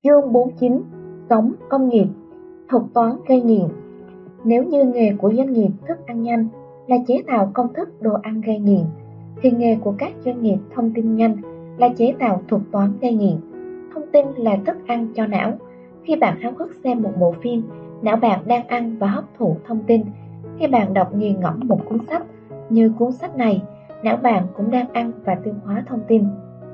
Chương 49. Sống công nghiệp, thuật toán gây nghiện. Nếu như nghề của doanh nghiệp thức ăn nhanh là chế tạo công thức đồ ăn gây nghiện, thì nghề của các doanh nghiệp thông tin nhanh là chế tạo thuật toán gây nghiện. Thông tin là thức ăn cho não. Khi bạn háo hức xem một bộ phim, não bạn đang ăn và hấp thụ thông tin. Khi bạn đọc nghiền ngẫm một cuốn sách, như cuốn sách này, não bạn cũng đang ăn và tiêu hóa thông tin.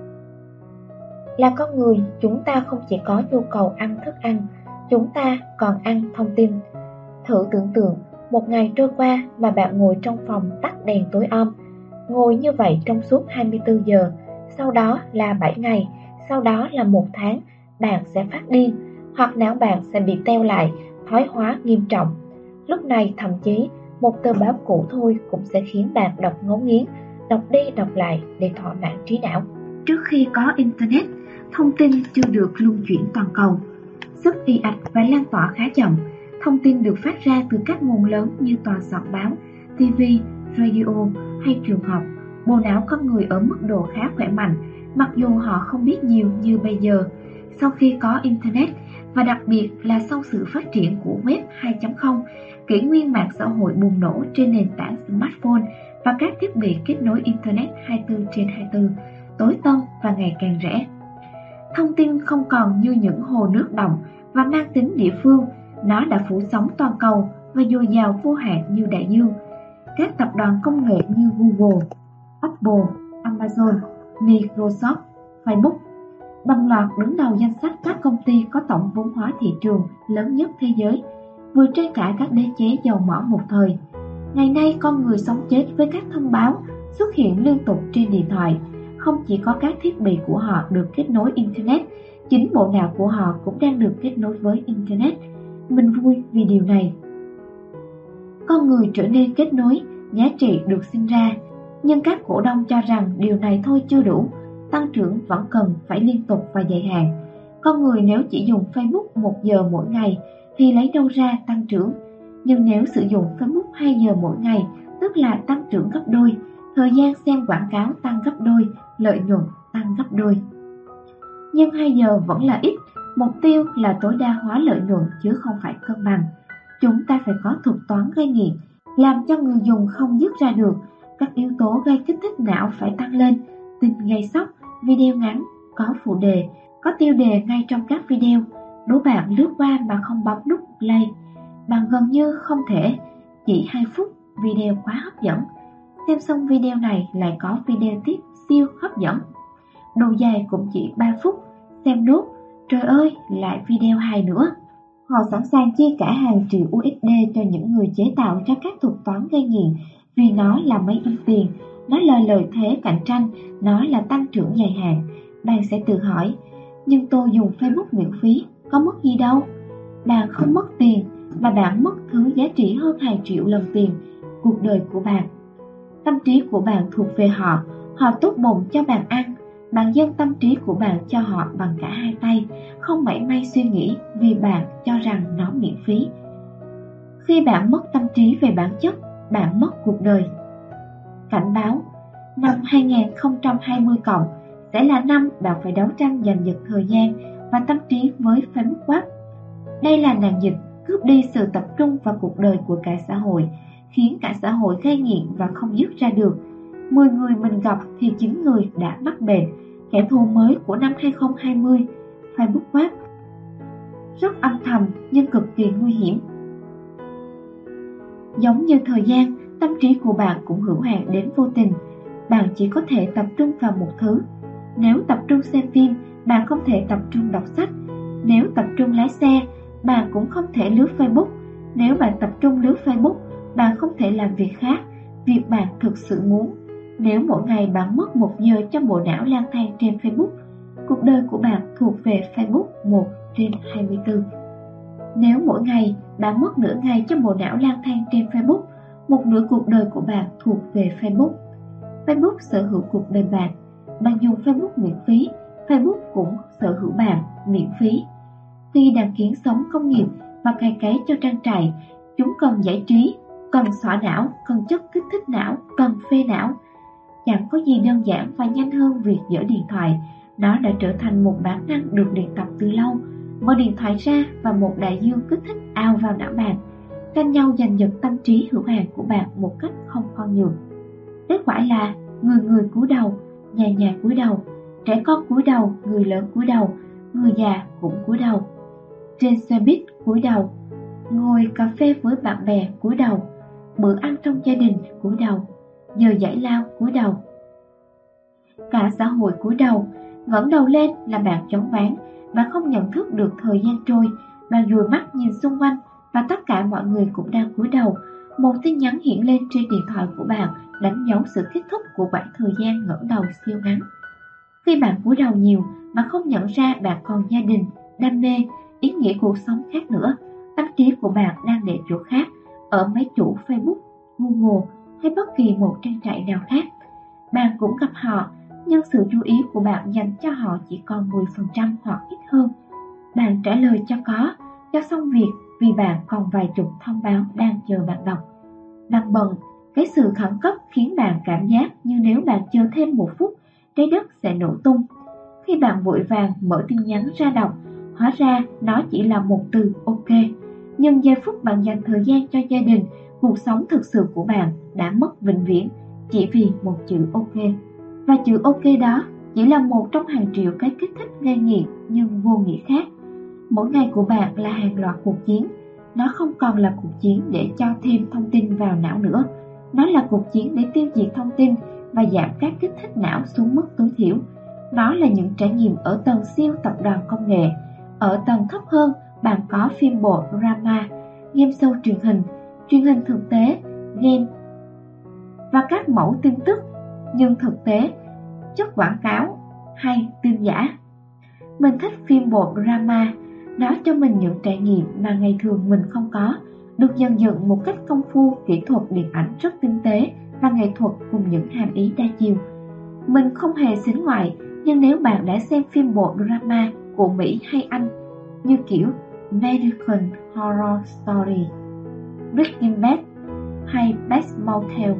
Là con người, chúng ta không chỉ có nhu cầu ăn thức ăn, chúng ta còn ăn thông tin. Thử tưởng tượng, một ngày trôi qua mà bạn ngồi trong phòng tắt đèn tối om. Ngồi như vậy trong suốt 24 giờ, sau đó là 7 ngày, sau đó là 1 tháng, bạn sẽ phát điên, hoặc não bạn sẽ bị teo lại, thoái hóa nghiêm trọng. Lúc này thậm chí, một tờ báo cũ thôi cũng sẽ khiến bạn đọc ngấu nghiến, đọc đi đọc lại để thỏa mãn trí não. Trước khi có Internet, thông tin chưa được luân chuyển toàn cầu. Sức ì ạch và lan tỏa khá chậm. Thông tin được phát ra từ các nguồn lớn như tòa soạn báo, TV, radio hay trường học. Bộ não con người ở mức độ khá khỏe mạnh, mặc dù họ không biết nhiều như bây giờ. Sau khi có Internet, và đặc biệt là sau sự phát triển của Web 2.0, kỷ nguyên mạng xã hội bùng nổ trên nền tảng smartphone và các thiết bị kết nối Internet 24/24, tối tân và ngày càng rẻ. Thông tin không còn như những hồ nước đọng và mang tính địa phương, nó đã phủ sóng toàn cầu và dồi dào vô hạn như đại dương. Các tập đoàn công nghệ như Google, Apple, Amazon, Microsoft, Facebook đồng loạt đứng đầu danh sách các công ty có tổng vốn hóa thị trường lớn nhất thế giới, vượt trên cả các đế chế dầu mỏ một thời. Ngày nay con người sống chết với các thông báo xuất hiện liên tục trên điện thoại. Không chỉ có các thiết bị của họ được kết nối Internet, chính bộ não của họ cũng đang được kết nối với Internet. Mình vui vì điều này. Con người trở nên kết nối, giá trị được sinh ra. Nhưng các cổ đông cho rằng điều này thôi chưa đủ, tăng trưởng vẫn cần phải liên tục và dài hạn. Con người nếu chỉ dùng Facebook 1 giờ mỗi ngày thì lấy đâu ra tăng trưởng. Nhưng nếu sử dụng Facebook 2 giờ mỗi ngày, tức là tăng trưởng gấp đôi, thời gian xem quảng cáo tăng gấp đôi, lợi nhuận tăng gấp đôi. Nhưng 2 giờ vẫn là ít, mục tiêu là tối đa hóa lợi nhuận chứ không phải cân bằng. Chúng ta phải có thuật toán gây nghiện, làm cho người dùng không dứt ra được. Các yếu tố gây kích thích não phải tăng lên, tin gây sốc, video ngắn, có phụ đề, có tiêu đề ngay trong các video. Đố bạn lướt qua mà không bấm nút play, bạn gần như không thể. Chỉ 2 phút, video quá hấp dẫn. Xem xong video này lại có video tiếp siêu hấp dẫn. Độ dài cũng chỉ 3 phút, xem nốt, trời ơi, lại video 2 nữa. Họ sẵn sàng chi cả hàng triệu USD cho những người chế tạo ra các thuật toán gây nghiện, vì nó là máy in tiền, nó là lợi thế cạnh tranh, nó là tăng trưởng dài hạn. Bạn sẽ tự hỏi, nhưng tôi dùng Facebook miễn phí, có mất gì đâu? Bạn không mất tiền, mà bạn mất thứ giá trị hơn 2 triệu lần tiền, cuộc đời của bạn. Tâm trí của bạn thuộc về họ, họ tốt bụng cho bạn ăn. Bạn dâng tâm trí của bạn cho họ bằng cả hai tay, không mảy may suy nghĩ vì bạn cho rằng nó miễn phí. Khi bạn mất tâm trí về bản chất, bạn mất cuộc đời. Cảnh báo, năm 2020 cộng sẽ là năm bạn phải đấu tranh giành giật thời gian và tâm trí với Facebook Web. Đây là nạn dịch cướp đi sự tập trung vào cuộc đời của cả xã hội, khiến cả xã hội gây nghiện và không dứt ra được. 10 người mình gặp thì 9 người đã mắc bệnh. Kẻ thù mới của năm 2020, Facebook Web. Rất âm thầm nhưng cực kỳ nguy hiểm. Giống như thời gian, tâm trí của bạn cũng hữu hạn đến vô tình. Bạn chỉ có thể tập trung vào một thứ. Nếu tập trung xem phim, bạn không thể tập trung đọc sách. Nếu tập trung lái xe, bạn cũng không thể lướt Facebook. Nếu bạn tập trung lướt Facebook, bạn không thể làm việc khác, việc bạn thực sự muốn. Nếu mỗi ngày bạn mất 1 giờ cho bộ não lang thang trên Facebook, cuộc đời của bạn thuộc về Facebook 1/24. Nếu mỗi ngày bạn mất nửa ngày cho bộ não lang thang trên Facebook, một nửa cuộc đời của bạn thuộc về Facebook. Facebook sở hữu cuộc đời bạn. Bạn dùng Facebook miễn phí, Facebook cũng sở hữu bạn miễn phí. Khi đàn kiến sống công nghiệp và cày cấy cho trang trại, chúng cần giải trí, cần xóa não, cần chất kích thích não, cần phê não. Chẳng có gì đơn giản và nhanh hơn việc giở điện thoại. Nó đã trở thành một bản năng được luyện tập từ lâu. mở điện thoại ra và một đại dương kích thích ào vào não bạn, tranh nhau giành giật tâm trí hữu hạn của bạn một cách không khoan nhượng. Kết quả là người người cúi đầu, nhà nhà cúi đầu, trẻ con cúi đầu, người lớn cúi đầu, người già cũng cúi đầu. Trên xe buýt cúi đầu, ngồi cà phê với bạn bè cúi đầu, bữa ăn trong gia đình cúi đầu, giờ giải lao cúi đầu. Cả xã hội cúi đầu, ngẩng đầu lên là bạn choáng váng, bạn không nhận thức được thời gian trôi, bạn dụi mắt nhìn xung quanh và tất cả mọi người cũng đang cúi đầu. Một tin nhắn hiện lên trên điện thoại của bạn đánh dấu sự kết thúc của quãng thời gian ngẩng đầu siêu ngắn. Khi bạn cúi đầu nhiều, bạn không nhận ra bạn còn gia đình, đam mê, ý nghĩa cuộc sống khác nữa. Tâm trí của bạn đang để chỗ khác, ở máy chủ Facebook, Google hay bất kỳ một trang trại nào khác. Bạn cũng gặp họ, nhưng sự chú ý của bạn dành cho họ chỉ còn 10% hoặc ít hơn. Bạn trả lời cho có, cho xong việc vì bạn còn vài chục thông báo đang chờ bạn đọc. Bạn bận, cái sự khẩn cấp khiến bạn cảm giác như nếu bạn chờ thêm một phút, trái đất sẽ nổ tung. Khi bạn vội vàng mở tin nhắn ra đọc, hóa ra nó chỉ là một từ OK. Nhưng giây phút bạn dành thời gian cho gia đình, cuộc sống thực sự của bạn đã mất vĩnh viễn chỉ vì một chữ OK. Và chữ OK đó chỉ là một trong hàng triệu cái kích thích gây nghiện nhưng vô nghĩa khác. Mỗi ngày của bạn là hàng loạt cuộc chiến. Nó không còn là cuộc chiến để cho thêm thông tin vào não nữa. Nó là cuộc chiến để tiêu diệt thông tin và giảm các kích thích não xuống mức tối thiểu. Nó là những trải nghiệm ở tầng siêu tập đoàn công nghệ. Ở tầng thấp hơn, bạn có phim bộ drama, game show truyền hình thực tế, game và các mẫu tin tức, nhưng thực tế, chất quảng cáo hay tin giả. Mình thích phim bộ drama, nó cho mình những trải nghiệm mà ngày thường mình không có, được dàn dựng một cách công phu, kỹ thuật điện ảnh rất tinh tế và nghệ thuật cùng những hàm ý đa chiều. Mình không hề xính ngoại, nhưng nếu bạn đã xem phim bộ drama của Mỹ hay Anh như kiểu American Horror Story, Breaking Bad hay Bates Motel,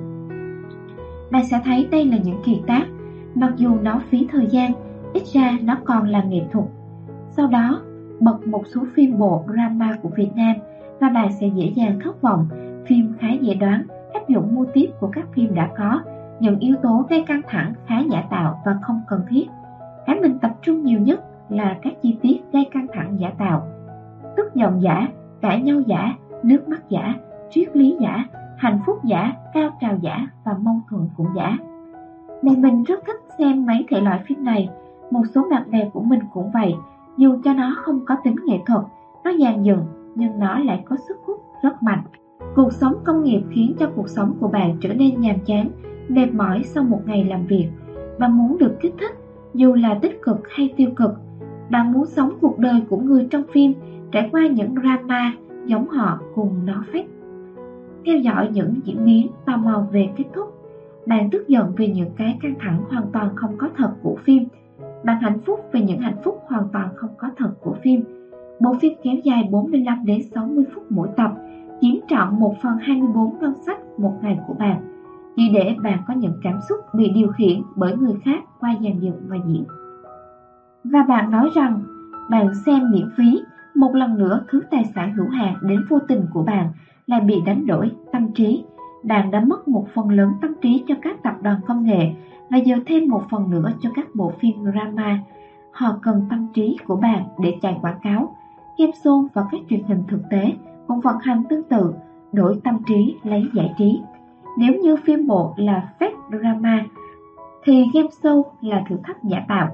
bạn sẽ thấy đây là những kiệt tác. Mặc dù nó phí thời gian, ít ra nó còn là nghệ thuật. Sau đó, bật một số phim bộ drama của Việt Nam và bạn sẽ dễ dàng thất vọng. Phim khá dễ đoán, áp dụng mô típ của các phim đã có, những yếu tố gây căng thẳng khá giả tạo và không cần thiết. Cái mình tập trung nhiều nhất là các chi tiết gây căng thẳng giả tạo. Tức giận giả, cãi nhau giả, nước mắt giả, triết lý giả, hạnh phúc giả, cao trào giả và mâu thuẫn cũng giả. Mẹ mình rất thích xem mấy thể loại phim này. Một số bạn bè của mình cũng vậy. Dù cho nó không có tính nghệ thuật, nó dàn dựng, nhưng nó lại có sức hút rất mạnh. Cuộc sống công nghiệp khiến cho cuộc sống của bạn trở nên nhàm chán, mệt mỏi sau một ngày làm việc. Bạn muốn được kích thích, dù là tích cực hay tiêu cực. Bạn muốn sống cuộc đời của người trong phim, trải qua những drama giống họ cùng nó phết. Theo dõi những diễn biến, tò mò về kết thúc. Bạn tức giận vì những cái căng thẳng hoàn toàn không có thật của phim. Bạn hạnh phúc vì những hạnh phúc hoàn toàn không có thật của phim. Bộ phim kéo dài 45 đến 60 phút mỗi tập, chiếm trọn 1/24 ngân sách một ngày của bạn, chỉ để bạn có những cảm xúc bị điều khiển bởi người khác qua dàn dựng và diễn. Và bạn nói rằng bạn xem miễn phí, một lần nữa thứ tài sản hữu hạn đến vô tình của bạn lại bị đánh đổi tâm trí. Bạn đã mất một phần lớn tâm trí cho các tập đoàn công nghệ và giờ thêm một phần nữa cho các bộ phim drama. Họ cần tâm trí của bạn để chạy quảng cáo. Game show và các truyền hình thực tế cũng vận hành tương tự, đổi tâm trí lấy giải trí. Nếu như phim bộ là fake drama, thì game show là thử thách giả tạo.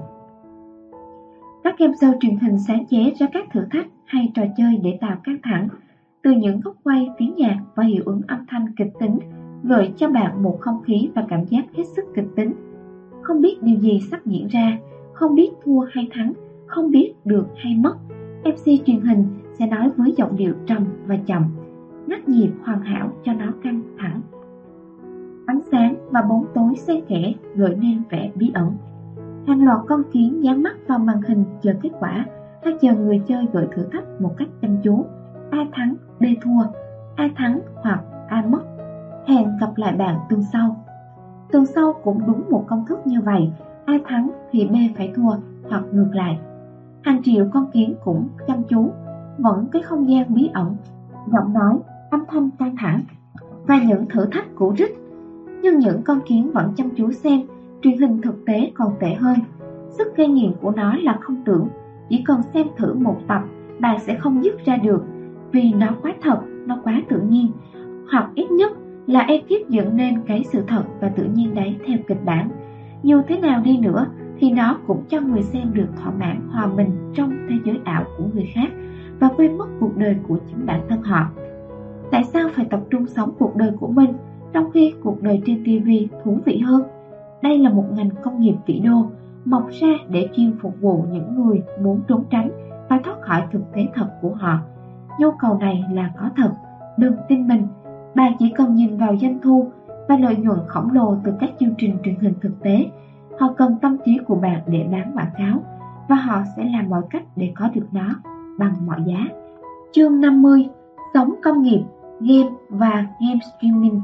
Các game show truyền hình sáng chế ra các thử thách hay trò chơi để tạo căng thẳng, từ những góc quay, tiếng nhạc và hiệu ứng âm thanh kịch tính, gợi cho bạn một không khí và cảm giác hết sức kịch tính. Không biết điều gì sắp diễn ra, không biết thua hay thắng, không biết được hay mất. MC truyền hình sẽ nói với giọng điệu trầm và chậm, ngắt nhịp hoàn hảo cho nó căng thẳng. Ánh sáng và bóng tối xen kẽ gợi nên vẻ bí ẩn. Hàng loạt con kiến dán mắt vào màn hình chờ kết quả, hay chờ người chơi gợi thử thách một cách chăm chú. Ai thắng, B thua, ai thắng hoặc ai mất. Hẹn gặp lại bạn tuần sau. Tuần sau cũng đúng một công thức như vậy, ai thắng thì B phải thua hoặc ngược lại. Hàng triệu con kiến cũng chăm chú, vẫn cái không gian bí ẩn, giọng nói, âm thanh căng thẳng và những thử thách cũ rích. Nhưng những con kiến vẫn chăm chú xem. Truyền hình thực tế còn tệ hơn. Sức gây nghiện của nó là không tưởng. Chỉ cần xem thử một tập, bạn sẽ không dứt ra được, vì nó quá thật, nó quá tự nhiên. Hoặc ít nhất là ekip dựng nên cái sự thật và tự nhiên đấy theo kịch bản. Dù thế nào đi nữa thì nó cũng cho người xem được thỏa mãn hòa mình trong thế giới ảo của người khác và quên mất cuộc đời của chính bản thân họ. Tại sao phải tập trung sống cuộc đời của mình trong khi cuộc đời trên TV thú vị hơn? Đây là một ngành công nghiệp tỷ đô mọc ra để chuyên phục vụ những người muốn trốn tránh và thoát khỏi thực tế thật của họ. Nhu cầu này là có thật, đừng tin mình. Bạn chỉ cần nhìn vào doanh thu và lợi nhuận khổng lồ từ các chương trình truyền hình thực tế. Họ cần tâm trí của bạn để bán quảng cáo, và họ sẽ làm mọi cách để có được nó bằng mọi giá. Chương 50. Sống công nghiệp, game và game streaming.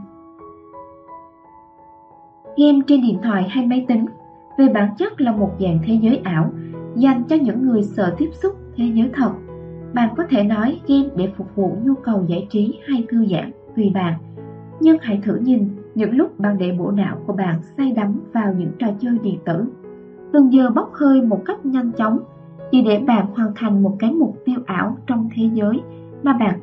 Game trên điện thoại hay máy tính về bản chất là một dạng thế giới ảo dành cho những người sợ tiếp xúc thế giới thật. Bạn có thể nói game để phục vụ nhu cầu giải trí hay thư giãn tùy bạn. Nhưng hãy thử nhìn những lúc bạn để bộ não của bạn say đắm vào những trò chơi điện tử, từng giờ bốc hơi một cách nhanh chóng, chỉ để bạn hoàn thành một cái mục tiêu ảo trong thế giới mà bạn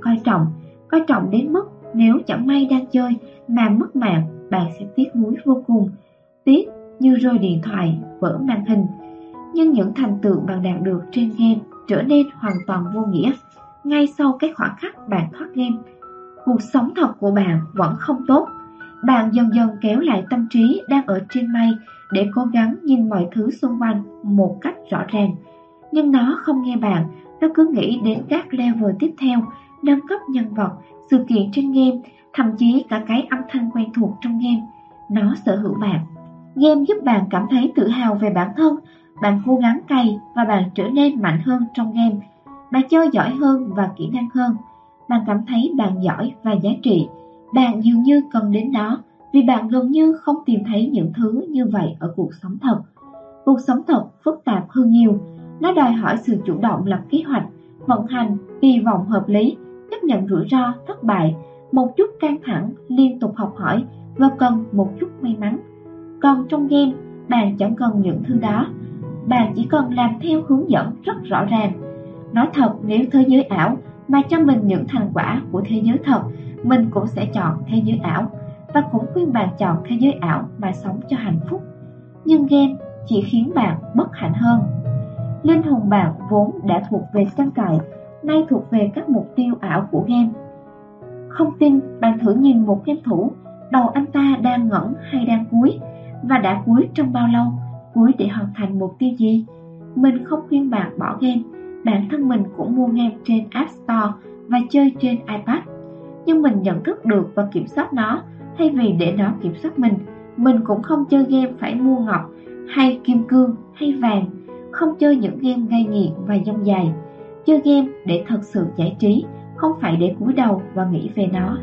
coi trọng đến mức nếu chẳng may đang chơi mà mất mạng, bạn sẽ tiếc nuối vô cùng, tiếc như rơi điện thoại, vỡ màn hình. Nhưng những thành tựu bạn đạt được trên game trở nên hoàn toàn vô nghĩa ngay sau cái khoảnh khắc bạn thoát game. Cuộc sống thật của bạn vẫn không tốt. Bạn dần dần kéo lại tâm trí đang ở trên mây để cố gắng nhìn mọi thứ xung quanh một cách rõ ràng. Nhưng nó không nghe bạn, nó cứ nghĩ đến các level tiếp theo, nâng cấp nhân vật, sự kiện trên game, thậm chí cả cái âm thanh quen thuộc trong game. Nó sở hữu bạn. Game giúp bạn cảm thấy tự hào về bản thân. Bạn cố gắng cày và bạn trở nên mạnh hơn trong game. Bạn chơi giỏi hơn và kỹ năng hơn. Bạn cảm thấy bạn giỏi và giá trị. Bạn dường như cần đến nó vì bạn gần như không tìm thấy những thứ như vậy ở cuộc sống thật. Cuộc sống thật phức tạp hơn nhiều. Nó đòi hỏi sự chủ động lập kế hoạch, vận hành, kỳ vọng hợp lý, chấp nhận rủi ro, thất bại, một chút căng thẳng, liên tục học hỏi và cần một chút may mắn. Còn trong game, bạn chẳng cần những thứ đó. Bạn chỉ cần làm theo hướng dẫn rất rõ ràng. Nói thật, nếu thế giới ảo mà cho mình những thành quả của thế giới thật, mình cũng sẽ chọn thế giới ảo, và cũng khuyên bạn chọn thế giới ảo mà sống cho hạnh phúc. Nhưng game chỉ khiến bạn bất hạnh hơn. Linh hồn bạn vốn đã thuộc về tranh cãi, nay thuộc về các mục tiêu ảo của game. Không tin, bạn thử nhìn một game thủ, đầu anh ta đang ngẩn hay đang cúi, và đã cúi trong bao lâu, cúi để hoàn thành mục tiêu gì. Mình không khuyên bạn bỏ game, bản thân mình cũng mua game trên App Store và chơi trên iPad. Nhưng mình nhận thức được và kiểm soát nó, thay vì để nó kiểm soát mình. Mình cũng không chơi game phải mua ngọc, hay kim cương, hay vàng. Không chơi những game gây nghiện và dông dài. Chơi game để thật sự giải trí, không phải để cúi đầu và nghĩ về nó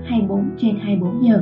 24/24 giờ.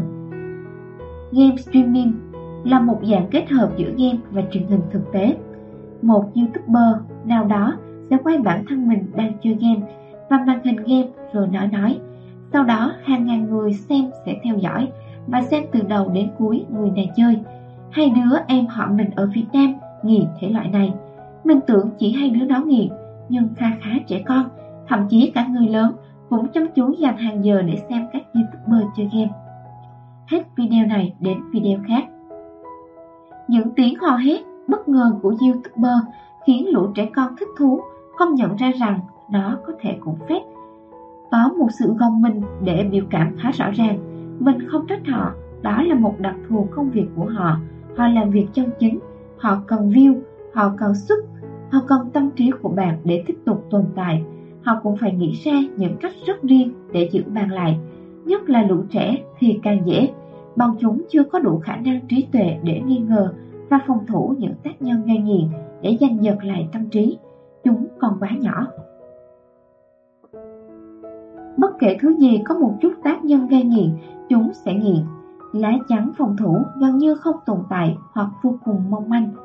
Game streaming là một dạng kết hợp giữa game và truyền hình thực tế. Một YouTuber nào đó sẽ quay bản thân mình đang chơi game và màn hình game rồi nói. Sau đó hàng ngàn người xem sẽ theo dõi và xem từ đầu đến cuối người này chơi. Hai đứa em họ mình ở Việt Nam nghiện thể loại này. Mình tưởng chỉ hai đứa nó nghiện, nhưng khá trẻ con, thậm chí cả người lớn cũng chăm chú dành hàng giờ để xem các YouTuber chơi game. Hết video này đến video khác. Những tiếng hò hét bất ngờ của YouTuber khiến lũ trẻ con thích thú, không nhận ra rằng nó có thể cũng phép. Có một sự gồng mình để biểu cảm khá rõ ràng. Mình không trách họ, đó là một đặc thù công việc của họ. Họ làm việc chân chính, họ cần view, họ cần sức, họ cần tâm trí của bạn để tiếp tục tồn tại. Họ cũng phải nghĩ ra những cách rất riêng để giữ bạn lại. Nhất là lũ trẻ thì càng dễ. Bọn chúng chưa có đủ khả năng trí tuệ để nghi ngờ và phòng thủ những tác nhân gây nghiện để giành giật lại tâm trí. Chúng còn quá nhỏ. Bất kể thứ gì có một chút tác nhân gây nghiện, chúng sẽ nghiện. Lá chắn phòng thủ gần như không tồn tại hoặc vô cùng mong manh.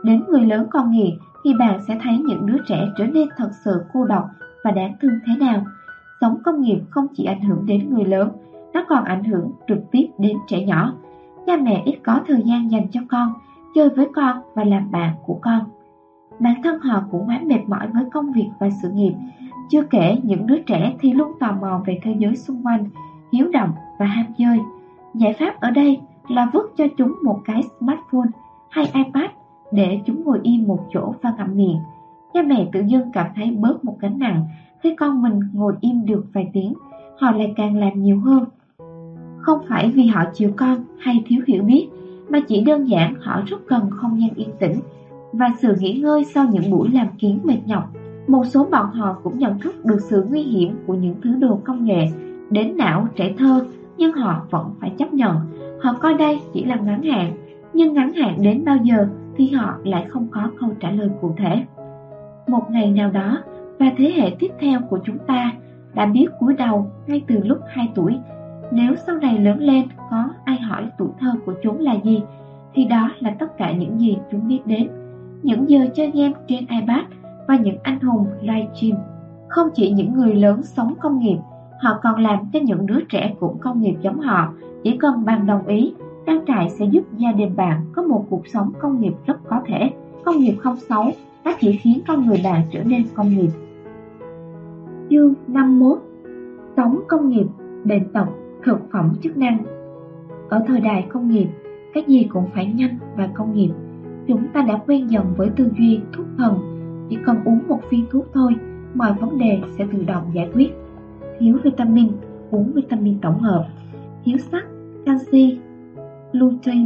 Đến người lớn con nghiện thì bạn sẽ thấy những đứa trẻ trở nên thật sự cô độc và đáng thương thế nào. Sống công nghiệp không chỉ ảnh hưởng đến người lớn, nó còn ảnh hưởng trực tiếp đến trẻ nhỏ. Cha mẹ ít có thời gian dành cho con, chơi với con và làm bạn của con. Bản thân họ cũng quá mệt mỏi với công việc và sự nghiệp. Chưa kể những đứa trẻ thì luôn tò mò về thế giới xung quanh, hiếu động và ham chơi. Giải pháp ở đây là vứt cho chúng một cái smartphone hay iPad để chúng ngồi im một chỗ và ngậm miệng. Cha mẹ tự dưng cảm thấy bớt một gánh nặng khi con mình ngồi im được vài tiếng, họ lại càng làm nhiều hơn. Không phải vì họ chiều con hay thiếu hiểu biết, mà chỉ đơn giản họ rất cần không gian yên tĩnh và sự nghỉ ngơi sau những buổi làm kiến mệt nhọc. Một số bọn họ cũng nhận thức được sự nguy hiểm của những thứ đồ công nghệ đến não trẻ thơ, nhưng họ vẫn phải chấp nhận. Họ coi đây chỉ là ngắn hạn, nhưng ngắn hạn đến bao giờ thì họ lại không có câu trả lời cụ thể. Một ngày nào đó, và thế hệ tiếp theo của chúng ta đã biết cúi đầu ngay từ lúc 2 tuổi. Nếu sau này lớn lên có ai hỏi tuổi thơ của chúng là gì, thì đó là tất cả những gì chúng biết đến. Những giờ chơi game trên iPad và những anh hùng livestream. Không chỉ những người lớn sống công nghiệp, họ còn làm cho những đứa trẻ cũng công nghiệp giống họ. Chỉ cần bạn đồng ý, trang trại sẽ giúp gia đình bạn có một cuộc sống công nghiệp rất có thể. Công nghiệp không xấu, nó chỉ khiến con người bạn trở nên công nghiệp. Chương 51. Sống công nghiệp, bệnh tật, thực phẩm chức năng. Ở thời đại công nghiệp, cái gì cũng phải nhanh và công nghiệp. Chúng ta đã quen dần với tư duy thuốc thần, chỉ cần uống một viên thuốc thôi, mọi vấn đề sẽ tự động giải quyết. Thiếu vitamin, uống vitamin tổng hợp. Thiếu sắt, canxi, lutein.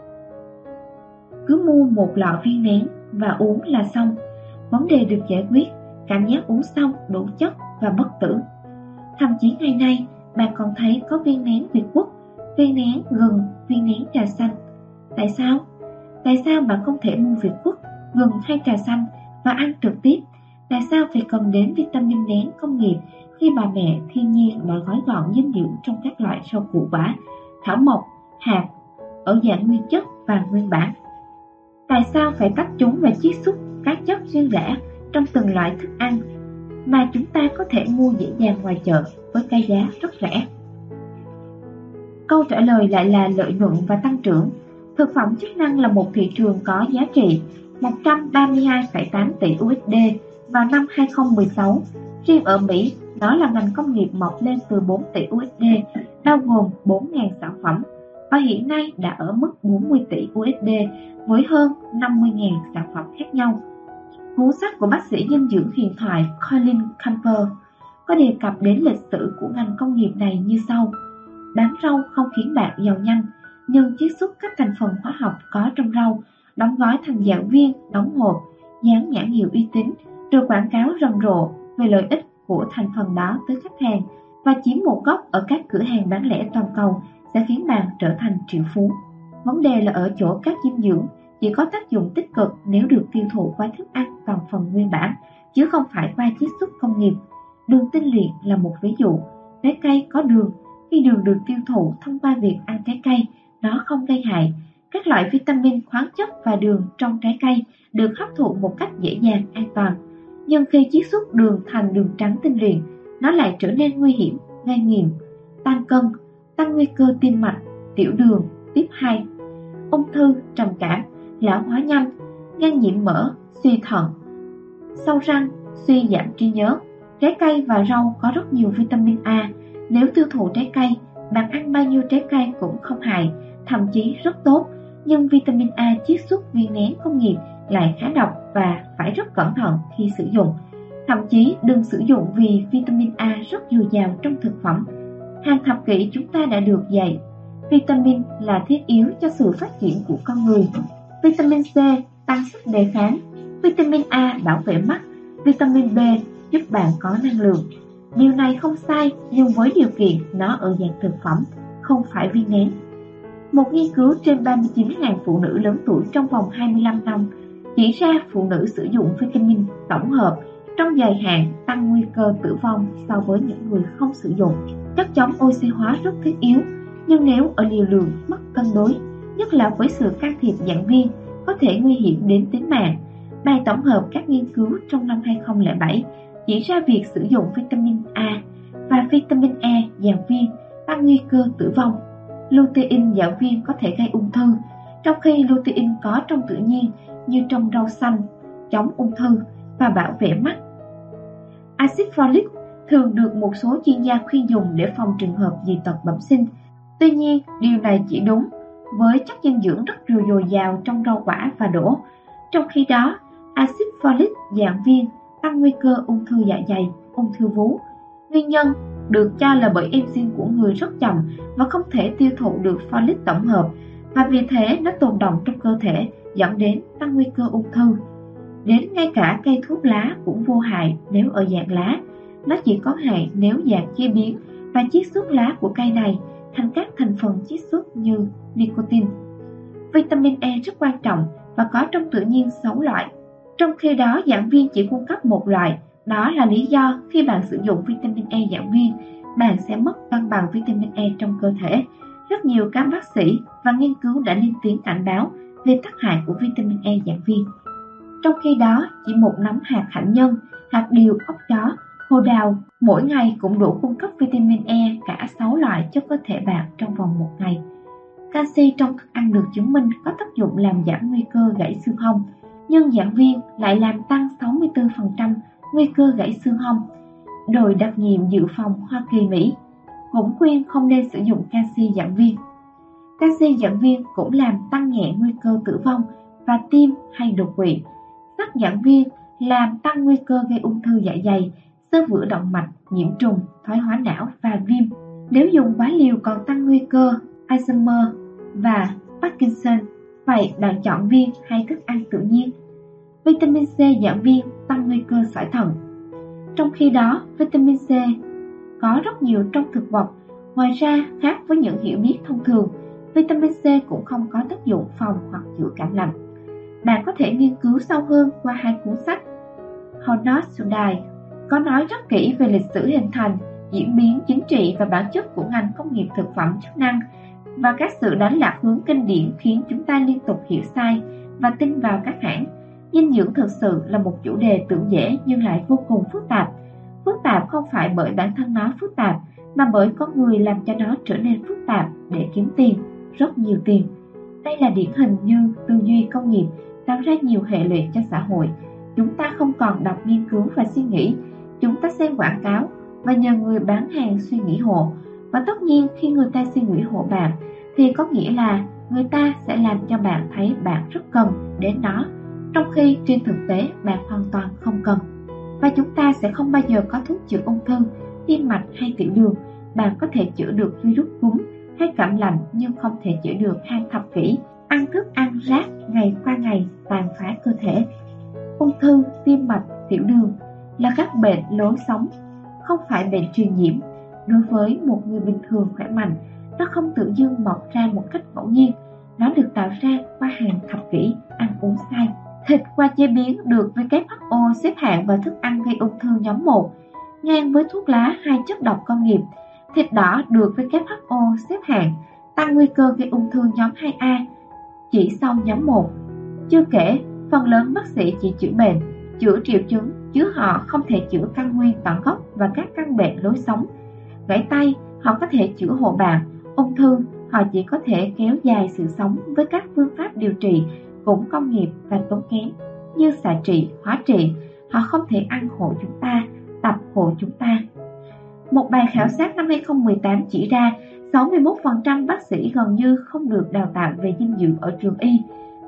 Cứ mua một lọ viên nén và uống là xong. Vấn đề được giải quyết, cảm giác uống xong đủ chất và bất tử. Thậm chí ngày nay, bạn còn thấy có viên nén Việt Quốc, viên nén gừng, viên nén trà xanh. Tại sao? Tại sao bạn không thể mua Việt Quốc, gừng hay trà xanh và ăn trực tiếp? Tại sao phải cần đến vitamin nén công nghiệp khi bà mẹ thiên nhiên đã gói gọn dinh dưỡng trong các loại rau củ quả, thảo mộc, hạt ở dạng nguyên chất và nguyên bản? Tại sao phải tách chúng và chiết xuất các chất riêng rẽ trong từng loại thức ăn mà chúng ta có thể mua dễ dàng ngoài chợ với cái giá rất rẻ? Câu trả lời lại là lợi nhuận và tăng trưởng. Thực phẩm chức năng là một thị trường có giá trị 132,8 tỷ USD vào năm 2016. Riêng ở Mỹ, nó là ngành công nghiệp mọc lên từ 4 tỷ USD, bao gồm 4.000 sản phẩm, và hiện nay đã ở mức 40 tỷ USD với hơn 50.000 sản phẩm khác nhau. Cuốn sách của bác sĩ dinh dưỡng huyền thoại Colin Campbell có đề cập đến lịch sử của ngành công nghiệp này như sau. Bán rau không khiến bạn giàu nhanh, nhưng chiết xuất các thành phần hóa học có trong rau, đóng gói thành dạng viên, đóng hộp, dán nhãn hiệu uy tín, rồi quảng cáo rầm rộ về lợi ích của thành phần đó tới khách hàng và chiếm một góc ở các cửa hàng bán lẻ toàn cầu sẽ khiến bạn trở thành triệu phú. Vấn đề là ở chỗ các dinh dưỡng chỉ có tác dụng tích cực nếu được tiêu thụ qua thức ăn toàn phần nguyên bản, chứ không phải qua chiết xuất công nghiệp. Đường tinh luyện là một ví dụ. Trái cây có đường. Khi đường được tiêu thụ thông qua việc ăn trái cây, nó không gây hại. Các loại vitamin, khoáng chất và đường trong trái cây được hấp thụ một cách dễ dàng, an toàn. Nhưng khi chiết xuất đường thành đường trắng tinh luyện, nó lại trở nên nguy hiểm, gây nghiện, tăng cân, tăng nguy cơ tim mạch, tiểu đường, tuyếp 2, ung thư, trầm cảm, lão hóa nhanh, gan nhiễm mỡ, suy thận, sâu răng, suy giảm trí nhớ. Trái cây và rau có rất nhiều vitamin A. Nếu tiêu thụ trái cây, bạn ăn bao nhiêu trái cây cũng không hại, thậm chí rất tốt. Nhưng vitamin A chiết xuất viên nén công nghiệp lại khá độc và phải rất cẩn thận khi sử dụng. Thậm chí đừng sử dụng vì vitamin A rất dồi dào trong thực phẩm. Hàng thập kỷ chúng ta đã được dạy vitamin là thiết yếu cho sự phát triển của con người. Vitamin C tăng sức đề kháng, vitamin A bảo vệ mắt, vitamin B giúp bạn có năng lượng. Điều này không sai, nhưng với điều kiện nó ở dạng thực phẩm, không phải viên nén. Một nghiên cứu trên 39.000 phụ nữ lớn tuổi trong vòng 25 năm chỉ ra phụ nữ sử dụng vitamin tổng hợp trong dài hạn tăng nguy cơ tử vong so với những người không sử dụng. Chất chống oxy hóa rất thiết yếu, nhưng nếu ở liều lượng mất cân đối, nhất là với sự can thiệp dạng viên, có thể nguy hiểm đến tính mạng. Bài tổng hợp các nghiên cứu trong năm 2007 chỉ ra việc sử dụng vitamin A và vitamin E dạng viên tăng nguy cơ tử vong. Lutein dạng viên có thể gây ung thư, trong khi lutein có trong tự nhiên như trong rau xanh, chống ung thư và bảo vệ mắt. Axit folic thường được một số chuyên gia khuyên dùng để phòng trường hợp dị tật bẩm sinh. Tuy nhiên, điều này chỉ đúng với chất dinh dưỡng rất dồi dào trong rau quả và đỗ. Trong khi đó, axit folic dạng viên tăng nguy cơ ung thư dạ dày, ung thư vú. Nguyên nhân được cho là bởi enzyme của người rất chậm và không thể tiêu thụ được folic tổng hợp, và vì thế nó tồn đọng trong cơ thể, dẫn đến tăng nguy cơ ung thư. Đến ngay cả cây thuốc lá cũng vô hại nếu ở dạng lá, nó chỉ có hại nếu dạng chế biến và chiết xuất lá của cây này thành các thành phần chiết xuất như nicotine. Vitamin E rất quan trọng và có trong tự nhiên 6 loại, trong khi đó dạng viên chỉ cung cấp một loại. Đó là lý do khi bạn sử dụng vitamin E dạng viên, bạn sẽ mất cân bằng vitamin E trong cơ thể. Rất nhiều các bác sĩ và nghiên cứu đã lên tiếng cảnh báo về tác hại của vitamin E dạng viên. Trong khi đó, chỉ một nắm hạt hạnh nhân, hạt điều, ốc chó, hồ đào mỗi ngày cũng đủ cung cấp vitamin E cả 6 loại cho cơ thể bạn trong vòng một ngày. Canxi trong thức ăn được chứng minh có tác dụng làm giảm nguy cơ gãy xương hông, nhưng dạng viên lại làm tăng 64% nguy cơ gãy xương hông. Đội đặc nhiệm dự phòng Hoa Kỳ Mỹ cũng khuyên không nên sử dụng canxi dạng viên. Canxi dạng viên cũng làm tăng nhẹ nguy cơ tử vong và tim hay đột quỵ. Sắt dạng viên làm tăng nguy cơ gây ung thư dạ dày, xơ vữa động mạch, nhiễm trùng, thoái hóa não và viêm. Nếu dùng quá liều còn tăng nguy cơ Alzheimer và Parkinson. Vậy bạn chọn viên hay thức ăn tự nhiên? Vitamin C dạng viên tăng nguy cơ sỏi thận. Trong khi đó, vitamin C có rất nhiều trong thực vật. Ngoài ra, khác với những hiểu biết thông thường, vitamin C cũng không có tác dụng phòng hoặc chữa cảm lạnh. Bạn có thể nghiên cứu sâu hơn qua 2 cuốn sách. Honor Sudai có nói rất kỹ về lịch sử hình thành, diễn biến chính trị và bản chất của ngành công nghiệp thực phẩm chức năng, và các sự đánh lạc hướng kinh điển khiến chúng ta liên tục hiểu sai và tin vào các hãng. Dinh dưỡng thực sự là một chủ đề tưởng dễ nhưng lại vô cùng phức tạp. Phức tạp không phải bởi bản thân nó phức tạp, mà bởi con người làm cho nó trở nên phức tạp để kiếm tiền, rất nhiều tiền. Đây là điển hình như tư duy công nghiệp tạo ra nhiều hệ lụy cho xã hội. Chúng ta không còn đọc nghiên cứu và suy nghĩ, chúng ta xem quảng cáo và nhờ người bán hàng suy nghĩ hộ. Và tất nhiên khi người ta suy nghĩ hộ bạn thì có nghĩa là người ta sẽ làm cho bạn thấy bạn rất cần đến nó, trong khi trên thực tế bạn hoàn toàn không cần. Và chúng ta sẽ không bao giờ có thuốc chữa ung thư, tim mạch hay tiểu đường. Bạn có thể chữa được virus cúm hay cảm lạnh nhưng không thể chữa được han thập kỷ, ăn thức ăn rác ngày qua ngày tàn phá cơ thể. Ung thư, tim mạch, tiểu đường là các bệnh lối sống, không phải bệnh truyền nhiễm. Đối với một người bình thường khỏe mạnh, nó không tự dưng mọc ra một cách ngẫu nhiên. Nó được tạo ra qua hàng thập kỷ ăn uống sai. Thịt qua chế biến được WHO xếp hạng vào thức ăn gây ung thư nhóm 1, ngang với thuốc lá hay chất độc công nghiệp. Thịt đỏ được WHO xếp hạng tăng nguy cơ gây ung thư nhóm 2A, chỉ sau nhóm 1. Chưa kể, phần lớn bác sĩ chỉ chữa bệnh, chữa triệu chứng, chứ họ không thể chữa căn nguyên tận gốc và các căn bệnh lối sống. Gãy tay, họ có thể chữa hộ bạn. Ung thư, họ chỉ có thể kéo dài sự sống với các phương pháp điều trị cũng công nghiệp và tốn kém như xạ trị, hóa trị. Họ không thể ăn hộ chúng ta, tập hộ chúng ta. Một bài khảo sát năm 2018 chỉ ra 61% bác sĩ gần như không được đào tạo về dinh dưỡng ở trường y.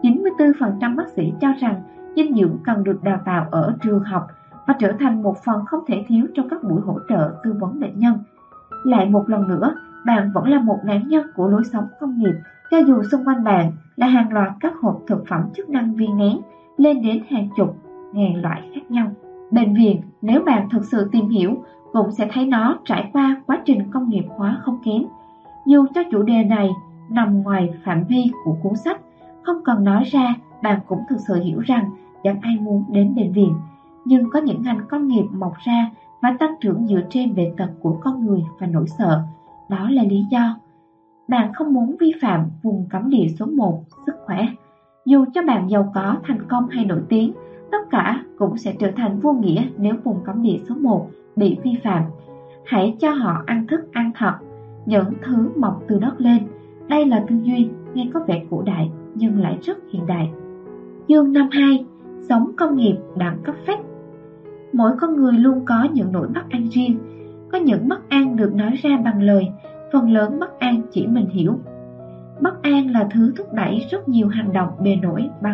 94% bác sĩ cho rằng dinh dưỡng cần được đào tạo ở trường học và trở thành một phần không thể thiếu trong các buổi hỗ trợ tư vấn bệnh nhân. Lại một lần nữa, bạn vẫn là một nạn nhân của lối sống công nghiệp, cho dù xung quanh bạn là hàng loạt các hộp thực phẩm chức năng viên nén lên đến hàng chục ngàn loại khác nhau. Bệnh viện, nếu bạn thực sự tìm hiểu, cũng sẽ thấy nó trải qua quá trình công nghiệp hóa không kém. Dù cho chủ đề này nằm ngoài phạm vi của cuốn sách, không cần nói ra, bạn cũng thực sự hiểu rằng chẳng ai muốn đến bệnh viện. Nhưng có những ngành công nghiệp mọc ra và tăng trưởng dựa trên bệnh tật của con người và nỗi sợ. Đó là lý do bạn không muốn vi phạm vùng cấm địa số 1, sức khỏe. Dù cho bạn giàu có, thành công hay nổi tiếng, tất cả cũng sẽ trở thành vô nghĩa nếu vùng cấm địa số 1 bị vi phạm. Hãy cho họ ăn thức ăn thật, những thứ mọc từ đất lên. Đây là tư duy nghe có vẻ cổ đại nhưng lại rất hiện đại. Chương 52. Sống công nghiệp đẳng cấp phách. Mỗi con người luôn có những nỗi bất an riêng. Có những bất an được nói ra bằng lời, phần lớn bất an chỉ mình hiểu. Bất an là thứ thúc đẩy rất nhiều hành động bề nổi bằng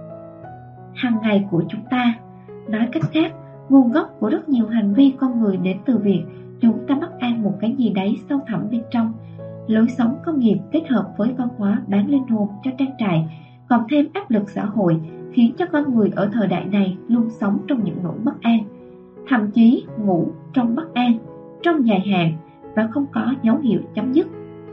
hàng ngày của chúng ta. Nói cách khác, nguồn gốc của rất nhiều hành vi con người đến từ việc chúng ta bất an một cái gì đấy sâu thẳm bên trong. Lối sống công nghiệp kết hợp với văn hóa bán linh hồn cho trang trại, cộng thêm áp lực xã hội, khiến cho con người ở thời đại này luôn sống trong những nỗi bất an, thậm chí ngủ trong bất an, trong dài hạn và không có dấu hiệu chấm dứt.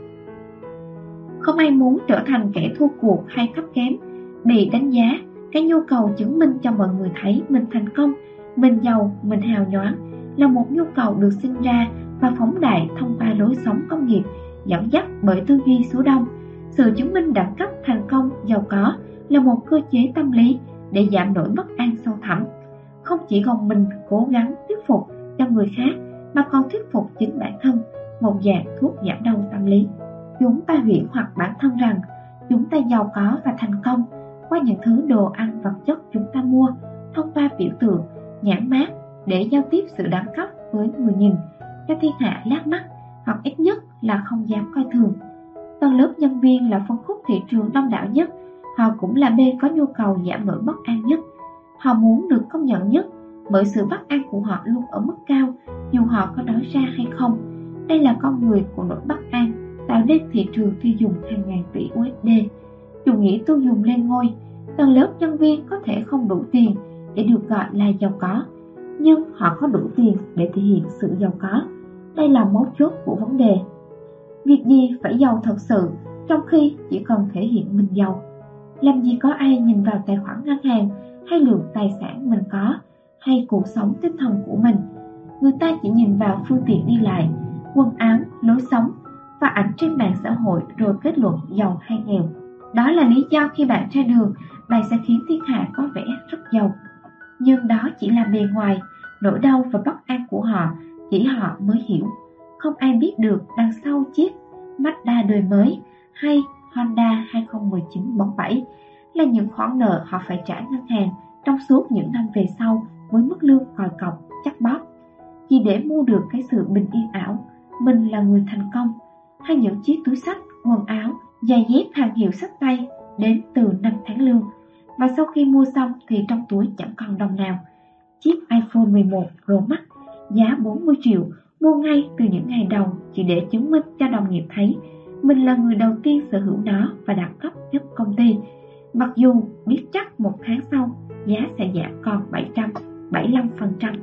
Không ai muốn trở thành kẻ thua cuộc hay thấp kém, bị đánh giá. Cái nhu cầu chứng minh cho mọi người thấy mình thành công, mình giàu, mình hào nhoáng là một nhu cầu được sinh ra và phóng đại thông qua lối sống công nghiệp dẫn dắt bởi tư duy số đông. Sự chứng minh đẳng cấp thành công, giàu có là một cơ chế tâm lý để giảm nỗi bất an sâu thẳm. Không chỉ gồng mình cố gắng thuyết phục cho người khác mà còn thuyết phục chính bản thân, một dạng thuốc giảm đau tâm lý. Chúng ta huyễn hoặc bản thân rằng chúng ta giàu có và thành công qua những thứ đồ ăn vật chất chúng ta mua, thông qua biểu tượng, nhãn mác để giao tiếp sự đẳng cấp với người nhìn, cho thiên hạ lác mắt hoặc ít nhất là không dám coi thường. Tầng lớp nhân viên là phân khúc thị trường đông đảo nhất, họ cũng là bên có nhu cầu giảm nỗi bất an nhất. Họ muốn được công nhận nhất bởi sự bất an của họ luôn ở mức cao, dù họ có nói ra hay không. Đây là con người của nỗi bất an, tạo nên thị trường tiêu dùng hàng ngàn tỷ USD. Chủ nghĩa tiêu dùng lên ngôi, tầng lớp nhân viên có thể không đủ tiền để được gọi là giàu có, nhưng họ có đủ tiền để thể hiện sự giàu có. Đây là mấu chốt của vấn đề. Việc gì phải giàu thật sự, trong khi chỉ cần thể hiện mình giàu? Làm gì có ai nhìn vào tài khoản ngân hàng, hay lượng tài sản mình có, hay cuộc sống tinh thần của mình. Người ta chỉ nhìn vào phương tiện đi lại, quần áo, lối sống và ảnh trên mạng xã hội rồi kết luận giàu hay nghèo. Đó là lý do khi bạn ra đường, bạn sẽ khiến thiên hạ có vẻ rất giàu. Nhưng đó chỉ là bề ngoài, nỗi đau và bất an của họ chỉ họ mới hiểu. Không ai biết được đằng sau chiếc Mazda đời mới hay Honda 2019-47 là những khoản nợ họ phải trả ngân hàng trong suốt những năm về sau với mức lương còi cọc, chắc bóp, chỉ để mua được cái sự bình yên ảo mình là người thành công, hay những chiếc túi xách, quần áo, giày dép hàng hiệu xách tay đến từ 5 tháng lương, và sau khi mua xong thì trong túi chẳng còn đồng nào. Chiếc iPhone 11 Pro Max giá 40 triệu mua ngay từ những ngày đầu chỉ để chứng minh cho đồng nghiệp thấy mình là người đầu tiên sở hữu nó và đẳng cấp nhất công ty, mặc dù biết chắc một tháng sau giá sẽ giảm còn 775%.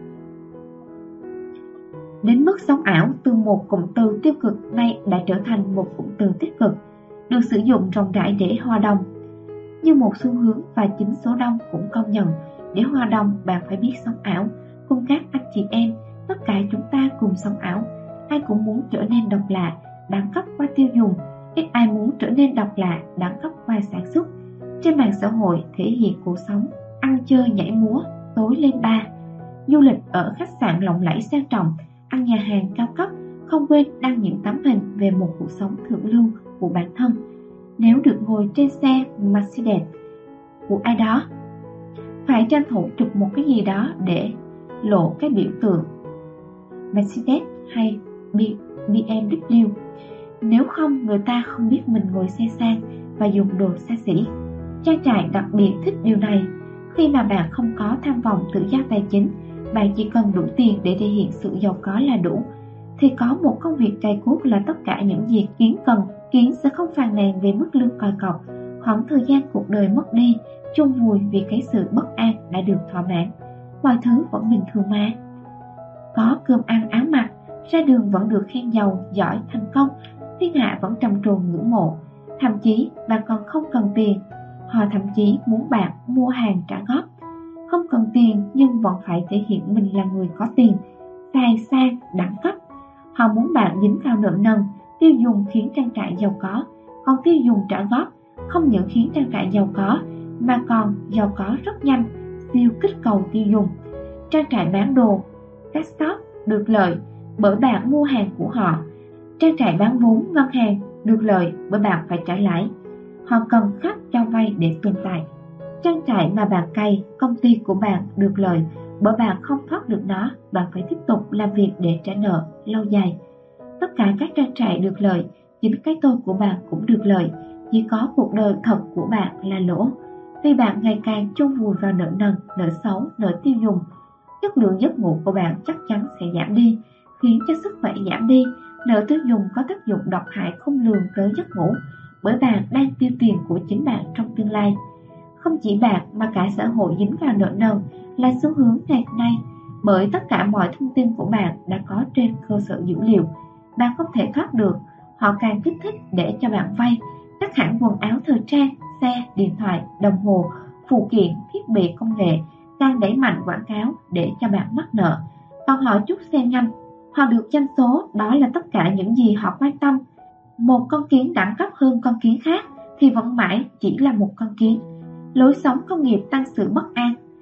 Đến mức sống ảo từ một cụm từ tiêu cực nay đã trở thành một cụm từ tích cực, được sử dụng rộng rãi để hòa đồng như một xu hướng, và chính số đông cũng công nhận để hòa đồng bạn phải biết sống ảo. Cùng các anh chị em, tất cả chúng ta cùng sống ảo. Ai cũng muốn trở nên độc lạ, đẳng cấp qua tiêu dùng, ít ai muốn trở nên độc lạ, đẳng cấp qua sản xuất. Trên mạng xã hội thể hiện cuộc sống ăn chơi nhảy múa, tối lên bar, du lịch ở khách sạn lộng lẫy sang trọng, ăn nhà hàng cao cấp, không quên đăng những tấm hình về một cuộc sống thượng lưu của bản thân. Nếu được ngồi trên xe Mercedes của ai đó, phải tranh thủ chụp một cái gì đó để lộ cái biểu tượng Mercedes hay BMW. Nếu không, người ta không biết mình ngồi xe sang và dùng đồ xa xỉ. Trang trại đặc biệt thích điều này. Khi mà bạn không có tham vọng tự do tài chính, bạn chỉ cần đủ tiền để thể hiện sự giàu có là đủ, thì có một công việc cày cuốc là tất cả những gì Kiến cần. Kiến sẽ không phàn nàn về mức lương còi cọc, khoảng thời gian cuộc đời mất đi, chôn vùi vì cái sự bất an đã được thỏa mãn. Mọi thứ vẫn bình thường mà. Có cơm ăn áo mặc, ra đường vẫn được khen giàu, giỏi, thành công, thiên hạ vẫn trầm trồ ngưỡng mộ. Thậm chí bạn còn không cần tiền, họ thậm chí muốn bạn mua hàng trả góp. Không cần tiền nhưng vẫn phải thể hiện mình là người có tiền, xài sang, đẳng cấp. Họ muốn bạn dính vào nợ nần, tiêu dùng khiến trang trại giàu có, còn tiêu dùng trả góp không những khiến trang trại giàu có mà còn giàu có rất nhanh, siêu kích cầu tiêu dùng. Trang trại bán đồ, các shop được lợi bởi bạn mua hàng của họ. Trang trại bán vốn ngân hàng được lợi bởi bạn phải trả lãi. Họ cần khách cho vay để tồn tại. Trang trại mà bạn cày, công ty của bạn được lợi bởi bạn không thoát được nó, bạn phải tiếp tục làm việc để trả nợ lâu dài. Tất cả các trang trại được lợi, chính cái tôi của bạn cũng được lợi, chỉ có cuộc đời thật của bạn là lỗ. Vì bạn ngày càng chôn vùi vào nợ nần, nợ xấu, nợ tiêu dùng, chất lượng giấc ngủ của bạn chắc chắn sẽ giảm đi, khiến cho sức khỏe giảm đi. Nợ tiêu dùng có tác dụng độc hại không lường tới giấc ngủ, bởi bạn đang tiêu tiền của chính bạn trong tương lai. Không chỉ bạn mà cả xã hội dính vào nợ nần là xu hướng ngày nay, bởi tất cả mọi thông tin của bạn đã có trên cơ sở dữ liệu. Bạn không thể thoát được, họ càng kích thích để cho bạn vay. Các hãng quần áo thời trang, xe, điện thoại, đồng hồ, phụ kiện, thiết bị công nghệ càng đẩy mạnh quảng cáo để cho bạn mắc nợ. Còn họ chút xe nhanh, họ được doanh số, đó là tất cả những gì họ quan tâm. Một con kiến đẳng cấp hơn con kiến khác thì vẫn mãi chỉ là một con kiến. Lối sống công nghiệp tăng sự bất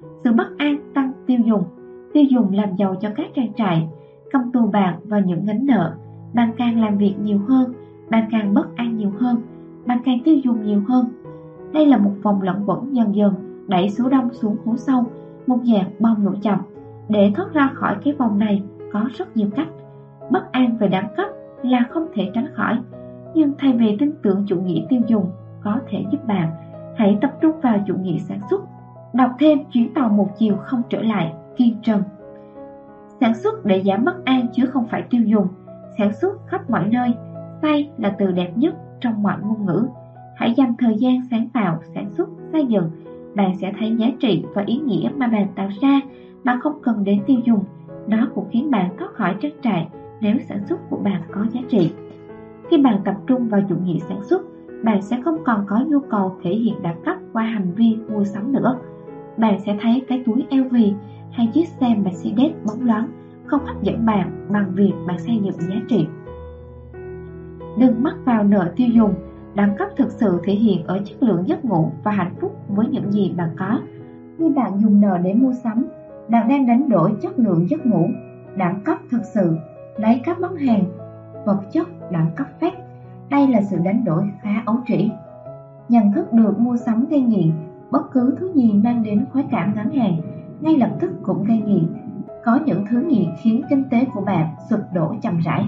an tăng tiêu dùng làm giàu cho các trang trại, cầm tù bạn vào những gánh nợ. Bạn càng làm việc nhiều hơn, bạn càng bất an nhiều hơn, bạn càng tiêu dùng nhiều hơn. Đây là một vòng luẩn quẩn dần dần đẩy số đông xuống hố sâu, một dạng bom nổ chậm. Để thoát ra khỏi cái vòng này có rất nhiều cách. Bất an về đẳng cấp là không thể tránh khỏi, nhưng thay vì tin tưởng chủ nghĩa tiêu dùng có thể giúp bạn, hãy tập trung vào chủ nghĩa sản xuất. Đọc thêm Chuyến tàu một chiều không trở lại, Kiên Trần. Sản xuất để giảm bất an chứ không phải tiêu dùng. Sản xuất khắp mọi nơi, xây là từ đẹp nhất trong mọi ngôn ngữ. Hãy dành thời gian sáng tạo, sản xuất, xây dựng. Bạn sẽ thấy giá trị và ý nghĩa mà bạn tạo ra mà không cần đến tiêu dùng. Nó cũng khiến bạn thoát khỏi trang trại nếu sản xuất của bạn có giá trị. Khi bạn tập trung vào chủ nghĩa sản xuất, bạn sẽ không còn có nhu cầu thể hiện đẳng cấp qua hành vi mua sắm nữa. Bạn sẽ thấy cái túi LV hay chiếc xe Mercedes bóng loáng không hấp dẫn bạn bằng việc bạn xây dựng giá trị. Đừng mắc vào nợ tiêu dùng. Đẳng cấp thực sự thể hiện ở chất lượng giấc ngủ và hạnh phúc với những gì bạn có. Khi bạn dùng nợ để mua sắm, bạn đang đánh đổi chất lượng giấc ngủ. Đẳng cấp thực sự lấy các món hàng vật chất đẳng cấp fake. Đây là sự đánh đổi khá ấu trĩ. Nhận thức được mua sắm gây nghiện. Bất cứ thứ gì mang đến khoái cảm ngắn hạn ngay lập tức cũng gây nghiện. Có những thứ nghiện khiến kinh tế của bạn sụp đổ chậm rãi.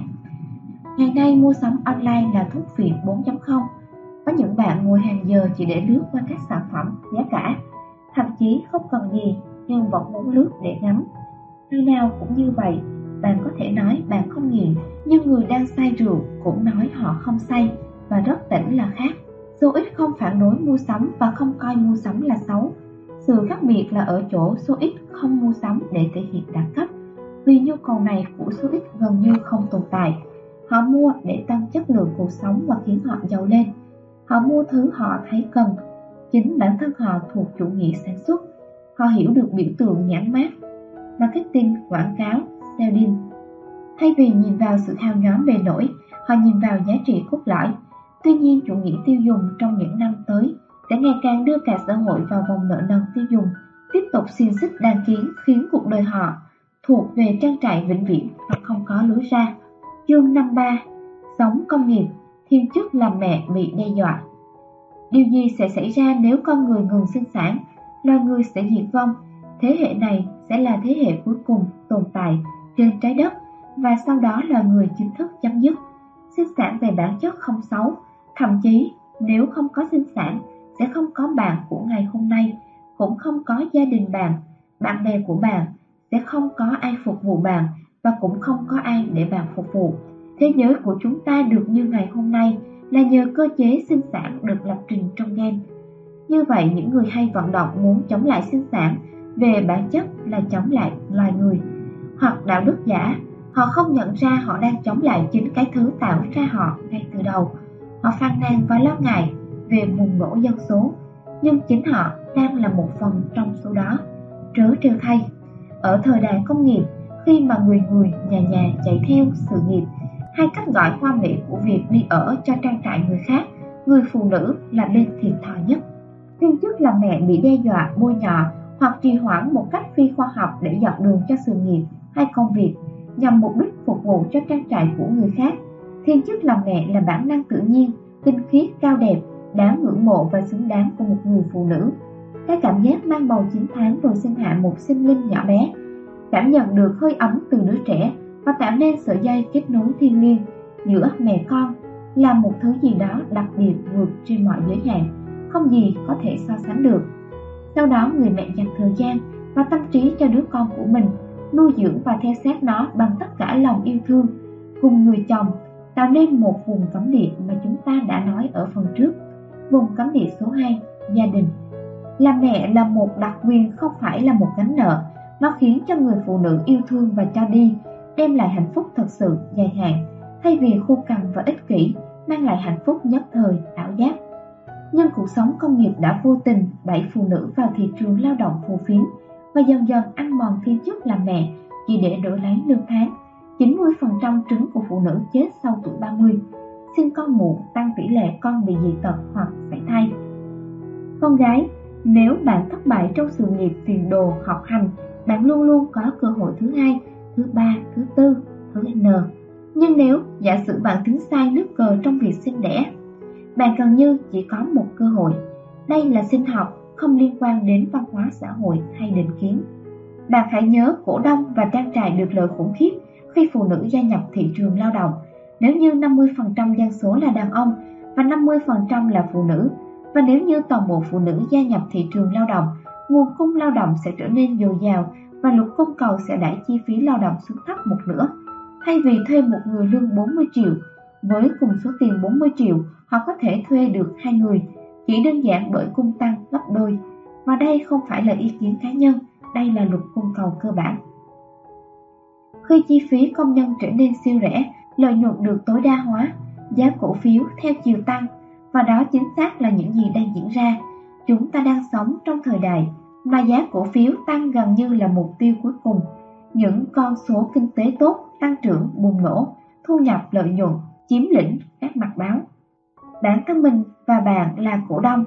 Ngày nay mua sắm online là thuốc phiện 4.0. Có những bạn ngồi hàng giờ chỉ để lướt qua các sản phẩm giá cả, thậm chí không cần gì nhưng vẫn muốn lướt để ngắm. Người nào cũng như vậy. Bạn có thể nói bạn không nghiện, nhưng người đang say rượu cũng nói họ không say và rất tỉnh là khác. Số ít không phản đối mua sắm và không coi mua sắm là xấu. Sự khác biệt là ở chỗ số ít không mua sắm để thể hiện đẳng cấp, vì nhu cầu này của số ít gần như không tồn tại. Họ mua để tăng chất lượng cuộc sống và khiến họ giàu lên. Họ mua thứ họ thấy cần. Chính bản thân họ thuộc chủ nghĩa sản xuất. Họ hiểu được biểu tượng nhãn mác, marketing, quảng cáo, selling. Thay vì nhìn vào sự hào nhoáng bề nổi, họ nhìn vào giá trị cốt lõi. Tuy nhiên, chủ nghĩa tiêu dùng trong những năm tới sẽ ngày càng đưa cả xã hội vào vòng nợ nần tiêu dùng, tiếp tục xiềng xích đàn kiến, khiến cuộc đời họ thuộc về trang trại vĩnh viễn và không có lối ra. Chương 53. Sống công nghiệp, thiên chức làm mẹ bị đe dọa. Điều gì sẽ xảy ra nếu con người ngừng sinh sản? Loài người sẽ diệt vong. Thế hệ này sẽ là thế hệ cuối cùng tồn tại trên trái đất, và sau đó loài người chính thức chấm dứt. Sinh sản về bản chất không xấu, thậm chí nếu không có sinh sản sẽ không có bạn của ngày hôm nay, cũng không có gia đình bạn, bạn bè của bạn, sẽ không có ai phục vụ bạn và cũng không có ai để bạn phục vụ. Thế giới của chúng ta được như ngày hôm nay là nhờ cơ chế sinh sản được lập trình trong gen. Như vậy, những người hay vận động muốn chống lại sinh sản về bản chất là chống lại loài người, hoặc đạo đức giả. Họ không nhận ra họ đang chống lại chính cái thứ tạo ra họ ngay từ đầu. Họ phàn nàn và lo ngại về bùng nổ dân số, nhưng chính họ đang là một phần trong số đó. Trớ trêu thay, ở thời đại công nghiệp, khi mà người nhà chạy theo sự nghiệp, hai cách gọi hoa mỹ của việc đi ở cho trang trại người khác, người phụ nữ là bên thiệt thòi nhất. Thiên chức làm mẹ bị đe dọa, bôi nhọ hoặc trì hoãn một cách phi khoa học để dọn đường cho sự nghiệp hay công việc nhằm mục đích phục vụ cho trang trại của người khác. Thiên chức làm mẹ là bản năng tự nhiên, tinh khiết, cao đẹp, đáng ngưỡng mộ và xứng đáng của một người phụ nữ. Cái cảm giác mang bầu 9 tháng rồi sinh hạ một sinh linh nhỏ bé, cảm nhận được hơi ấm từ đứa trẻ và tạo nên sợi dây kết nối thiêng liêng giữa mẹ con là một thứ gì đó đặc biệt vượt trên mọi giới hạn, không gì có thể so sánh được. Sau đó người mẹ dành thời gian và tâm trí cho đứa con của mình, nuôi dưỡng và theo sát nó bằng tất cả lòng yêu thương, cùng người chồng tạo nên một vùng cấm địa mà chúng ta đã nói ở phần trước. Vùng cấm địa số 2, gia đình. Làm mẹ là một đặc quyền, không phải là một gánh nợ. Nó khiến cho người phụ nữ yêu thương và cho đi, đem lại hạnh phúc thật sự dài hạn, thay vì khô cằn và ích kỷ, mang lại hạnh phúc nhất thời, ảo giác. Nhưng cuộc sống công nghiệp đã vô tình đẩy phụ nữ vào thị trường lao động phù phiếm và dần dần ăn mòn thiên chức làm mẹ chỉ để đổi lấy lương tháng. 90% trứng của phụ nữ chết sau tuổi 30, sinh con muộn, tăng tỷ lệ con bị dị tật hoặc sảy thai. Con gái, nếu bạn thất bại trong sự nghiệp, tiền đồ, học hành, bạn luôn luôn có cơ hội thứ 2, thứ 3, thứ 4, thứ N. Nhưng nếu giả sử bạn tính sai nước cờ trong việc sinh đẻ, bạn gần như chỉ có một cơ hội. Đây là sinh học, không liên quan đến văn hóa xã hội hay định kiến. Bạn hãy nhớ cổ đông và trang trại được lợi khủng khiếp khi phụ nữ gia nhập thị trường lao động. Nếu như 50% dân số là đàn ông và 50% là phụ nữ, và nếu như toàn bộ phụ nữ gia nhập thị trường lao động, nguồn cung lao động sẽ trở nên dồi dào và luật cung cầu sẽ đẩy chi phí lao động xuống thấp một nửa. Thay vì thuê một người lương 40 triệu, với cùng số tiền 40 triệu, họ có thể thuê được 2 người, chỉ đơn giản bởi cung tăng gấp đôi. Và đây không phải là ý kiến cá nhân, đây là luật cung cầu cơ bản. Khi chi phí công nhân trở nên siêu rẻ, lợi nhuận được tối đa hóa, giá cổ phiếu theo chiều tăng, và đó chính xác là những gì đang diễn ra. Chúng ta đang sống trong thời đại mà giá cổ phiếu tăng gần như là mục tiêu cuối cùng. Những con số kinh tế tốt, tăng trưởng bùng nổ, thu nhập lợi nhuận chiếm lĩnh các mặt báo. Bản thân mình và bạn là cổ đông,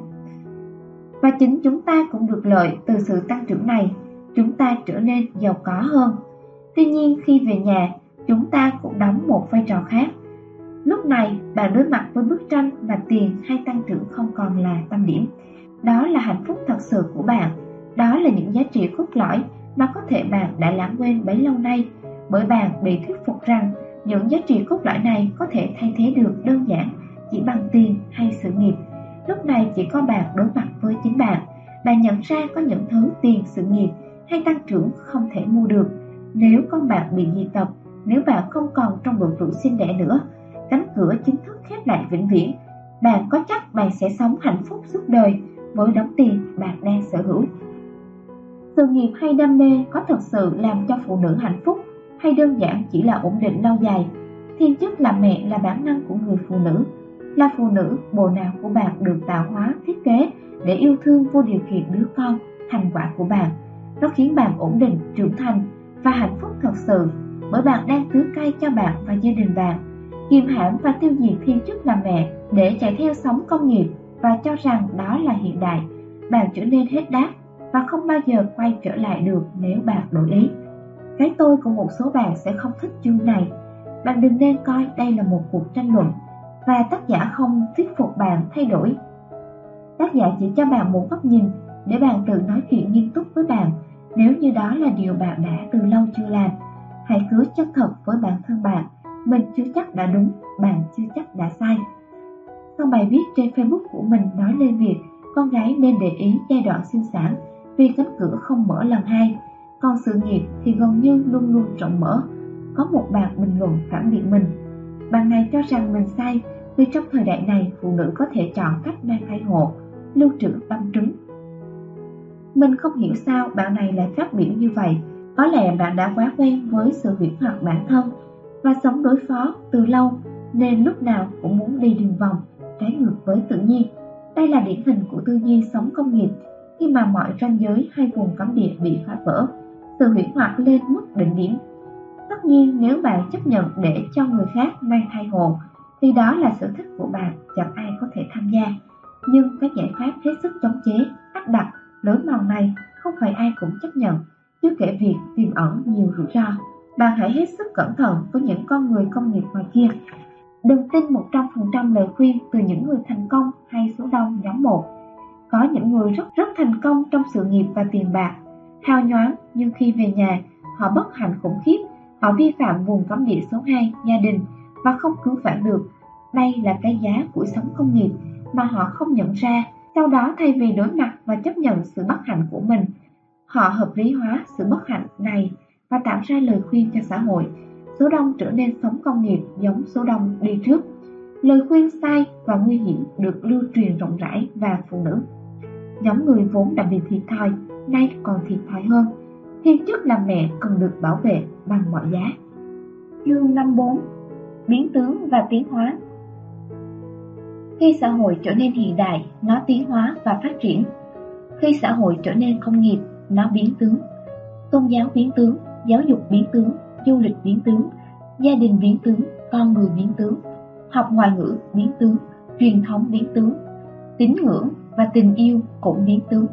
và chính chúng ta cũng được lợi từ sự tăng trưởng này. Chúng ta trở nên giàu có hơn. Tuy nhiên khi về nhà, chúng ta cũng đóng một vai trò khác. Lúc này bạn đối mặt với bức tranh và tiền hay tăng trưởng không còn là tâm điểm. Đó là hạnh phúc thật sự của bạn. Đó là những giá trị cốt lõi mà có thể bạn đã lãng quên bấy lâu nay, bởi bạn bị thuyết phục rằng những giá trị cốt lõi này có thể thay thế được đơn giản chỉ bằng tiền hay sự nghiệp. Lúc này chỉ có bạn đối mặt với chính bạn. Bạn nhận ra có những thứ tiền, sự nghiệp hay tăng trưởng không thể mua được. Nếu con bạn bị dị tật, nếu bạn không còn trong độ tuổi sinh đẻ nữa, cánh cửa chính thức khép lại vĩnh viễn. Bạn có chắc bạn sẽ sống hạnh phúc suốt đời với đống tiền bạn đang sở hữu? Sự nghiệp hay đam mê có thực sự làm cho phụ nữ hạnh phúc, hay đơn giản chỉ là ổn định lâu dài? Thiên chức làm mẹ là bản năng của người phụ nữ. Là phụ nữ, bộ não của bạn được tạo hóa, thiết kế để yêu thương vô điều kiện đứa con, thành quả của bạn. Nó khiến bạn ổn định, trưởng thành và hạnh phúc thật sự, bởi bạn đang tưới cây cho bạn và gia đình bạn. Kiềm hãm và tiêu diệt thiên chức làm mẹ để chạy theo sống công nghiệp và cho rằng đó là hiện đại, bạn trở nên hết đát và không bao giờ quay trở lại được nếu bạn đổi ý. Cái tôi của một số bạn sẽ không thích chương này. Bạn đừng nên coi đây là một cuộc tranh luận, và tác giả không thuyết phục bạn thay đổi. Tác giả chỉ cho bạn một góc nhìn để bạn tự nói chuyện nghiêm túc với bạn, nếu như đó là điều bạn đã từ lâu chưa làm. Hãy cứ chân thật với bản thân bạn. Mình chưa chắc đã đúng, bạn chưa chắc đã sai. Sau bài viết trên Facebook của mình nói lên việc con gái nên để ý giai đoạn sinh sản vì cánh cửa không mở lần hai, còn sự nghiệp thì gần như luôn luôn rộng mở. Có một bạn bình luận phản biện mình. Bạn này cho rằng mình sai vì trong thời đại này phụ nữ có thể chọn cách mang thai hộ, lưu trữ tâm trứng. Mình không hiểu sao bạn này lại phát biểu như vậy. Có lẽ bạn đã quá quen với sự huyễn hoặc bản thân và sống đối phó từ lâu, nên lúc nào cũng muốn đi đường vòng, trái ngược với tự nhiên. Đây là điển hình của tư duy sống công nghiệp, khi mà mọi ranh giới hay vùng cấm địa bị phá vỡ, sự huyễn hoặc lên mức đỉnh điểm. Tất nhiên nếu bạn chấp nhận để cho người khác mang thai hộ thì đó là sở thích của bạn, chẳng ai có thể tham gia. Nhưng các giải pháp hết sức chống chế, áp đặt lối mòn này không phải ai cũng chấp nhận, chưa kể việc tiềm ẩn nhiều rủi ro. Bạn hãy hết sức cẩn thận với những con người công nghiệp ngoài kia. Đừng tin 100% lời khuyên từ những người thành công hay số đông nhóm 1. Có những người rất thành công trong sự nghiệp và tiền bạc, hào nhoáng, nhưng khi về nhà, họ bất hạnh khủng khiếp, họ vi phạm vùng cấm địa số 2, gia đình, và không cứu vãn được. Đây là cái giá của sống công nghiệp mà họ không nhận ra. Sau đó, thay vì đối mặt và chấp nhận sự bất hạnh của mình, họ hợp lý hóa sự bất hạnh này và tạo ra lời khuyên cho xã hội. Số đông trở nên sống công nghiệp giống số đông đi trước. Lời khuyên sai và nguy hiểm được lưu truyền rộng rãi và phụ nữ. Nhóm người vốn đã bị thiệt thòi, nay còn thiệt thòi hơn. Thiên chức làm mẹ cần được bảo vệ bằng mọi giá. Chương 54: Biến tướng và tiến hóa. Khi xã hội trở nên hiện đại, nó tiến hóa và phát triển. Khi xã hội trở nên công nghiệp, nó biến tướng. Tôn giáo biến tướng, giáo dục biến tướng, du lịch biến tướng, gia đình biến tướng, con người biến tướng, học ngoại ngữ biến tướng, truyền thống biến tướng, tín ngưỡng và tình yêu cũng biến tướng.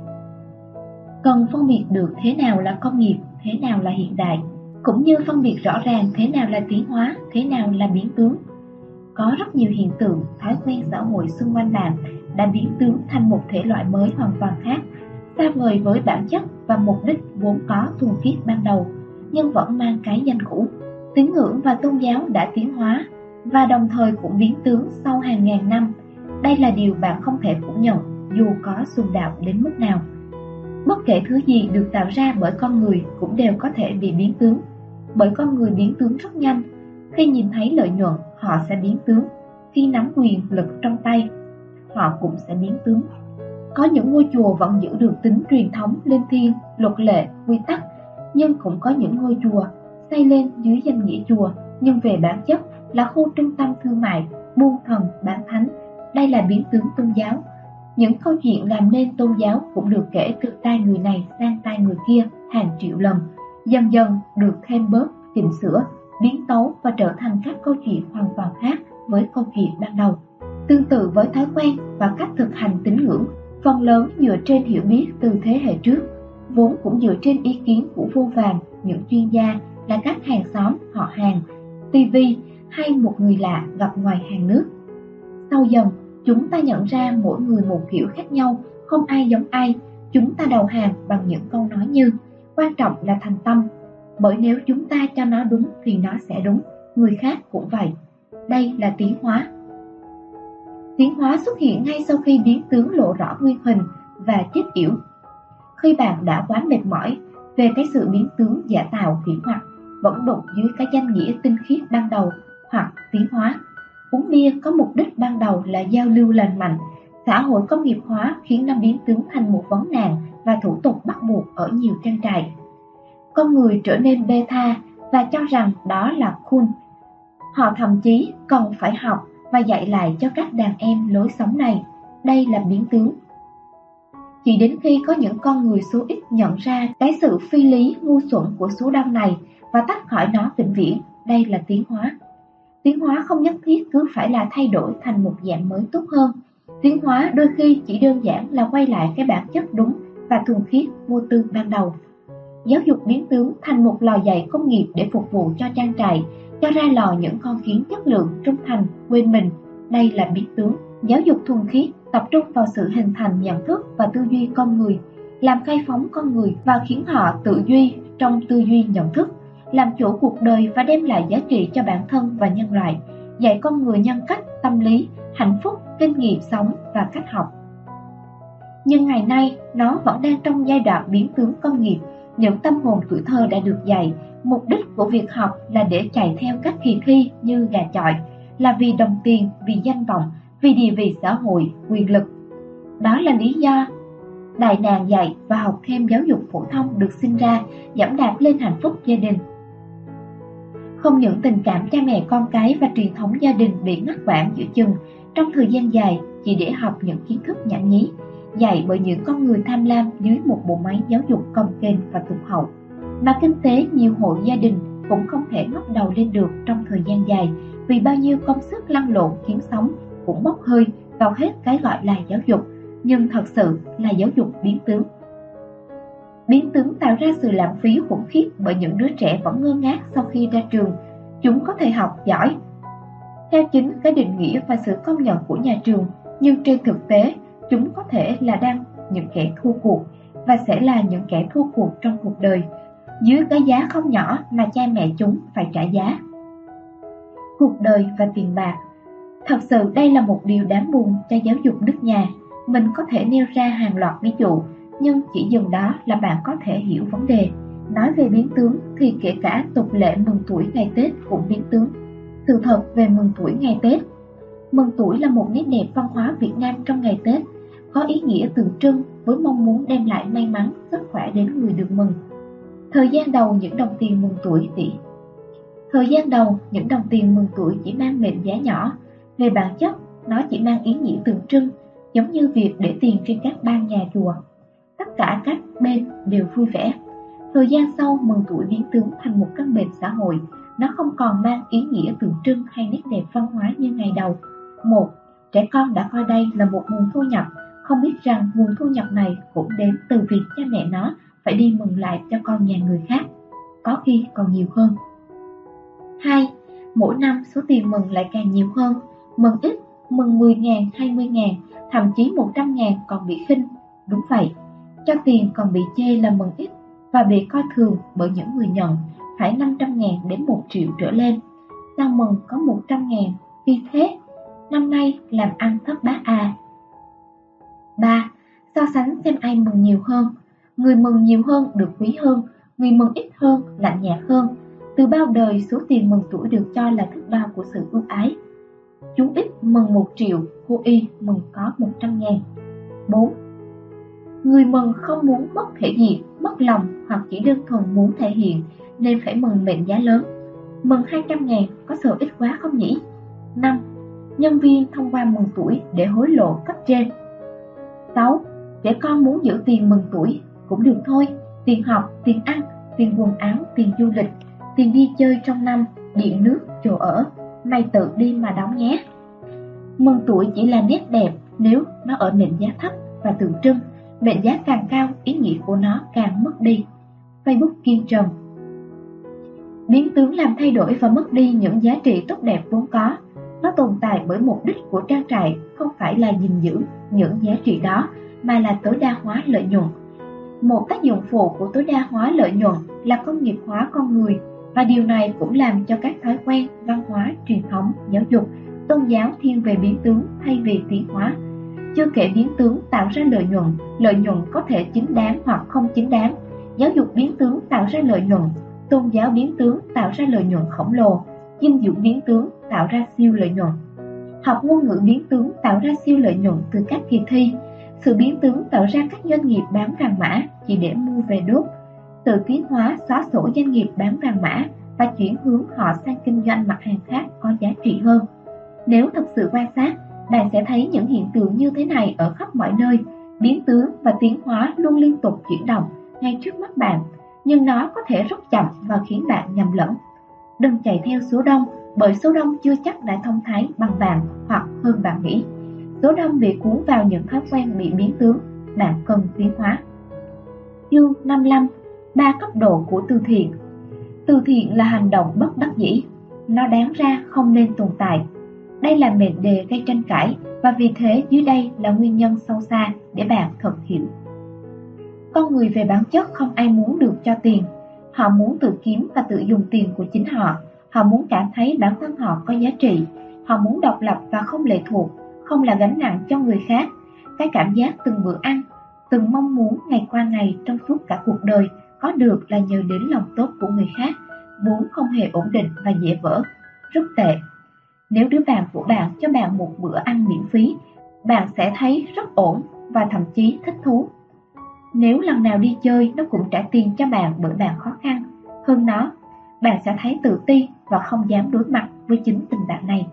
Cần phân biệt được thế nào là công nghiệp, thế nào là hiện đại, cũng như phân biệt rõ ràng thế nào là tiến hóa, thế nào là biến tướng. Có rất nhiều hiện tượng, thói quen xã hội xung quanh bạn đã biến tướng thành một thể loại mới hoàn toàn khác, xa vời với bản chất và mục đích vốn có thuần khiết ban đầu, nhưng vẫn mang cái danh cũ. Tín ngưỡng và tôn giáo đã tiến hóa và đồng thời cũng biến tướng sau hàng ngàn năm. Đây là điều bạn không thể phủ nhận, dù có xung đạo đến mức nào. Bất kể thứ gì được tạo ra bởi con người cũng đều có thể bị biến tướng, bởi con người biến tướng rất nhanh. Khi nhìn thấy lợi nhuận, họ sẽ biến tướng. Khi nắm quyền lực trong tay, họ cũng sẽ biến tướng. Có những ngôi chùa vẫn giữ được tính truyền thống linh thiêng, luật lệ, quy tắc, nhưng cũng có những ngôi chùa xây lên dưới danh nghĩa chùa, nhưng về bản chất là khu trung tâm thương mại, buôn thần, bán thánh. Đây là biến tướng tôn giáo. Những câu chuyện làm nên tôn giáo cũng được kể từ tai người này sang tai người kia hàng triệu lần, dần dần được thêm bớt, chỉnh sửa, biến tấu và trở thành các câu chuyện hoàn toàn khác với câu chuyện ban đầu. Tương tự với thói quen và cách thực hành tín ngưỡng, phần lớn dựa trên hiểu biết từ thế hệ trước, vốn cũng dựa trên ý kiến của vô vàn những chuyên gia là các hàng xóm, họ hàng, TV hay một người lạ gặp ngoài hàng nước. Sau dần, chúng ta nhận ra mỗi người một kiểu khác nhau, không ai giống ai. Chúng ta đầu hàng bằng những câu nói như: quan trọng là thành tâm, bởi nếu chúng ta cho nó đúng thì nó sẽ đúng, người khác cũng vậy. Đây là tiến hóa. Tiến hóa xuất hiện ngay sau khi biến tướng lộ rõ nguyên hình và chết yểu. Khi bạn đã quá mệt mỏi về cái sự biến tướng giả tạo hiểm hoặc, vẫn đụng dưới cái danh nghĩa tinh khiết ban đầu hoặc tiến hóa. Uống bia có mục đích ban đầu là giao lưu lành mạnh. Xã hội công nghiệp hóa khiến nó biến tướng thành một vấn nạn và thủ tục bắt buộc ở nhiều trang trại. Con người trở nên bê tha và cho rằng đó là cool. Họ thậm chí còn phải học và dạy lại cho các đàn em lối sống này. Đây là biến tướng. Chỉ đến khi có những con người số ít nhận ra cái sự phi lý ngu xuẩn của số đông này và tách khỏi nó vĩnh viễn, đây là tiến hóa. Tiến hóa không nhất thiết cứ phải là thay đổi thành một dạng mới tốt hơn. Tiến hóa đôi khi chỉ đơn giản là quay lại cái bản chất đúng và thuần khiết vô tư ban đầu. Giáo dục biến tướng thành một lò dạy công nghiệp để phục vụ cho trang trại, cho ra lò những con kiến chất lượng, trung thành, quên mình. Đây là biến tướng. Giáo dục thuần khiết tập trung vào sự hình thành nhận thức và tư duy con người, làm khai phóng con người và khiến họ tự duy trong tư duy nhận thức, làm chủ cuộc đời và đem lại giá trị cho bản thân và nhân loại, dạy con người nhân cách, tâm lý, hạnh phúc, kinh nghiệm sống và cách học. Nhưng ngày nay, nó vẫn đang trong giai đoạn biến tướng công nghiệp. Những tâm hồn tuổi thơ đã được dạy, mục đích của việc học là để chạy theo các kỳ thi như gà chọi, là vì đồng tiền, vì danh vọng, vì địa vị xã hội, quyền lực. Đó là lý do đại nạn dạy và học thêm giáo dục phổ thông được sinh ra, giẫm đạp lên hạnh phúc gia đình. Không những tình cảm cha mẹ con cái và truyền thống gia đình bị ngắt quãng giữa chừng trong thời gian dài chỉ để học những kiến thức nhảm nhí, dạy bởi những con người tham lam dưới một bộ máy giáo dục cồng kềnh và tụt hậu, mà kinh tế nhiều hộ gia đình cũng không thể ngóc đầu lên được trong thời gian dài vì bao nhiêu công sức lăn lộn kiếm sống cũng bốc hơi vào hết cái gọi là giáo dục, nhưng thật sự là giáo dục biến tướng. Biến tướng tạo ra sự lãng phí khủng khiếp bởi những đứa trẻ vẫn ngơ ngác sau khi ra trường. Chúng có thể học giỏi theo chính cái định nghĩa và sự công nhận của nhà trường, nhưng trên thực tế, chúng có thể là đang những kẻ thua cuộc và sẽ là những kẻ thua cuộc trong cuộc đời, dưới cái giá không nhỏ mà cha mẹ chúng phải trả giá. Cuộc đời và tiền bạc. Thật sự đây là một điều đáng buồn cho giáo dục nước nhà. Mình có thể nêu ra hàng loạt ví dụ, nhưng chỉ dừng đó là bạn có thể hiểu vấn đề. Nói về biến tướng thì kể cả tục lệ mừng tuổi ngày Tết cũng biến tướng. Sự thật về mừng tuổi ngày Tết. Mừng tuổi là một nét đẹp văn hóa Việt Nam trong ngày Tết, có ý nghĩa tượng trưng với mong muốn đem lại may mắn, sức khỏe đến người được mừng. Thời gian đầu những đồng tiền mừng tuổi chỉ mang mệnh giá nhỏ. Về bản chất, nó chỉ mang ý nghĩa tượng trưng, giống như việc để tiền trên các ban nhà chùa. Tất cả các bên đều vui vẻ. Thời gian sau, mừng tuổi biến tướng thành một căn bệnh xã hội. Nó không còn mang ý nghĩa tượng trưng hay nét đẹp văn hóa như ngày đầu. Một, trẻ con đã coi đây là một nguồn thu nhập, không biết rằng nguồn thu nhập này cũng đến từ việc cha mẹ nó phải đi mừng lại cho con nhà người khác, có khi còn nhiều hơn. 2. Mỗi năm số tiền mừng lại càng nhiều hơn. Mừng ít, mừng 10.000, 20.000, thậm chí 100.000 còn bị khinh. Đúng vậy, cho tiền còn bị chê là mừng ít và bị coi thường bởi những người nhận phải 500.000 đến 1 triệu trở lên. Sao mừng có 100.000, vì thế năm nay làm ăn thất bát à. 3. So sánh xem ai mừng nhiều hơn. Người mừng nhiều hơn được quý hơn, người mừng ít hơn lạnh nhạt hơn. Từ bao đời số tiền mừng tuổi được cho là thước đo của sự ưu ái. Chú ít mừng 1 triệu, cô y mừng có 100.000. 4. Người mừng không muốn mất thể diện, mất lòng hoặc chỉ đơn thuần muốn thể hiện nên phải mừng mệnh giá lớn. Mừng 200.000 có sợ ít quá không nhỉ? 5. Nhân viên thông qua mừng tuổi để hối lộ cấp trên. 6. Trẻ con muốn giữ tiền mừng tuổi cũng được thôi. Tiền học, tiền ăn, tiền quần áo, tiền du lịch, tiền đi chơi trong năm, điện nước, chỗ ở, mày tự đi mà đóng nhé. Mừng tuổi chỉ là nét đẹp nếu nó ở mệnh giá thấp và tượng trưng. Mệnh giá càng cao, ý nghĩa của nó càng mất đi. Facebook Kiên Trần. Biến tướng làm thay đổi và mất đi những giá trị tốt đẹp vốn có. Nó tồn tại bởi mục đích của trang trại không phải là gìn giữ những giá trị đó, mà là tối đa hóa lợi nhuận. Một tác dụng phụ của tối đa hóa lợi nhuận là công nghiệp hóa con người, và điều này cũng làm cho các thói quen, văn hóa, truyền thống, giáo dục, tôn giáo thiên về biến tướng thay vì tiến hóa. Chưa kể biến tướng tạo ra lợi nhuận có thể chính đáng hoặc không chính đáng. Giáo dục biến tướng tạo ra lợi nhuận, tôn giáo biến tướng tạo ra lợi nhuận khổng lồ, dinh dưỡng biến tướng tạo ra siêu lợi nhuận. Học ngôn ngữ biến tướng tạo ra siêu lợi nhuận từ các kỳ thi. Sự biến tướng tạo ra các doanh nghiệp bán vàng mã chỉ để mua về đốt. Tự tiến hóa xóa sổ doanh nghiệp bán vàng mã và chuyển hướng họ sang kinh doanh mặt hàng khác có giá trị hơn. Nếu thực sự quan sát, bạn sẽ thấy những hiện tượng như thế này ở khắp mọi nơi. Biến tướng và tiến hóa luôn liên tục chuyển động ngay trước mắt bạn, nhưng nó có thể rất chậm và khiến bạn nhầm lẫn. Đừng chạy theo số đông, bởi số đông chưa chắc đã thông thái bằng bạn hoặc hơn bạn nghĩ. Số đông bị cuốn vào những thói quen bị biến tướng, bạn cần tiến hóa. Chương 55. 3 cấp độ của từ thiện. Từ thiện là hành động bất đắc dĩ, nó đáng ra không nên tồn tại. Đây là mệnh đề gây tranh cãi, và vì thế dưới đây là nguyên nhân sâu xa để bạn thật hiểu. Con người về bản chất không ai muốn được cho tiền. Họ muốn tự kiếm và tự dùng tiền của chính họ. Họ muốn cảm thấy bản thân họ có giá trị. Họ muốn độc lập và không lệ thuộc, không là gánh nặng cho người khác. Cái cảm giác từng bữa ăn, từng mong muốn ngày qua ngày trong suốt cả cuộc đời có được là nhờ đến lòng tốt của người khác, vốn không hề ổn định và dễ vỡ. Rất tệ. Nếu đứa bạn của bạn cho bạn một bữa ăn miễn phí, bạn sẽ thấy rất ổn và thậm chí thích thú. Nếu lần nào đi chơi nó cũng trả tiền cho bạn bởi bạn khó khăn hơn nó, bạn sẽ thấy tự ti và không dám đối mặt với chính tình bạn này.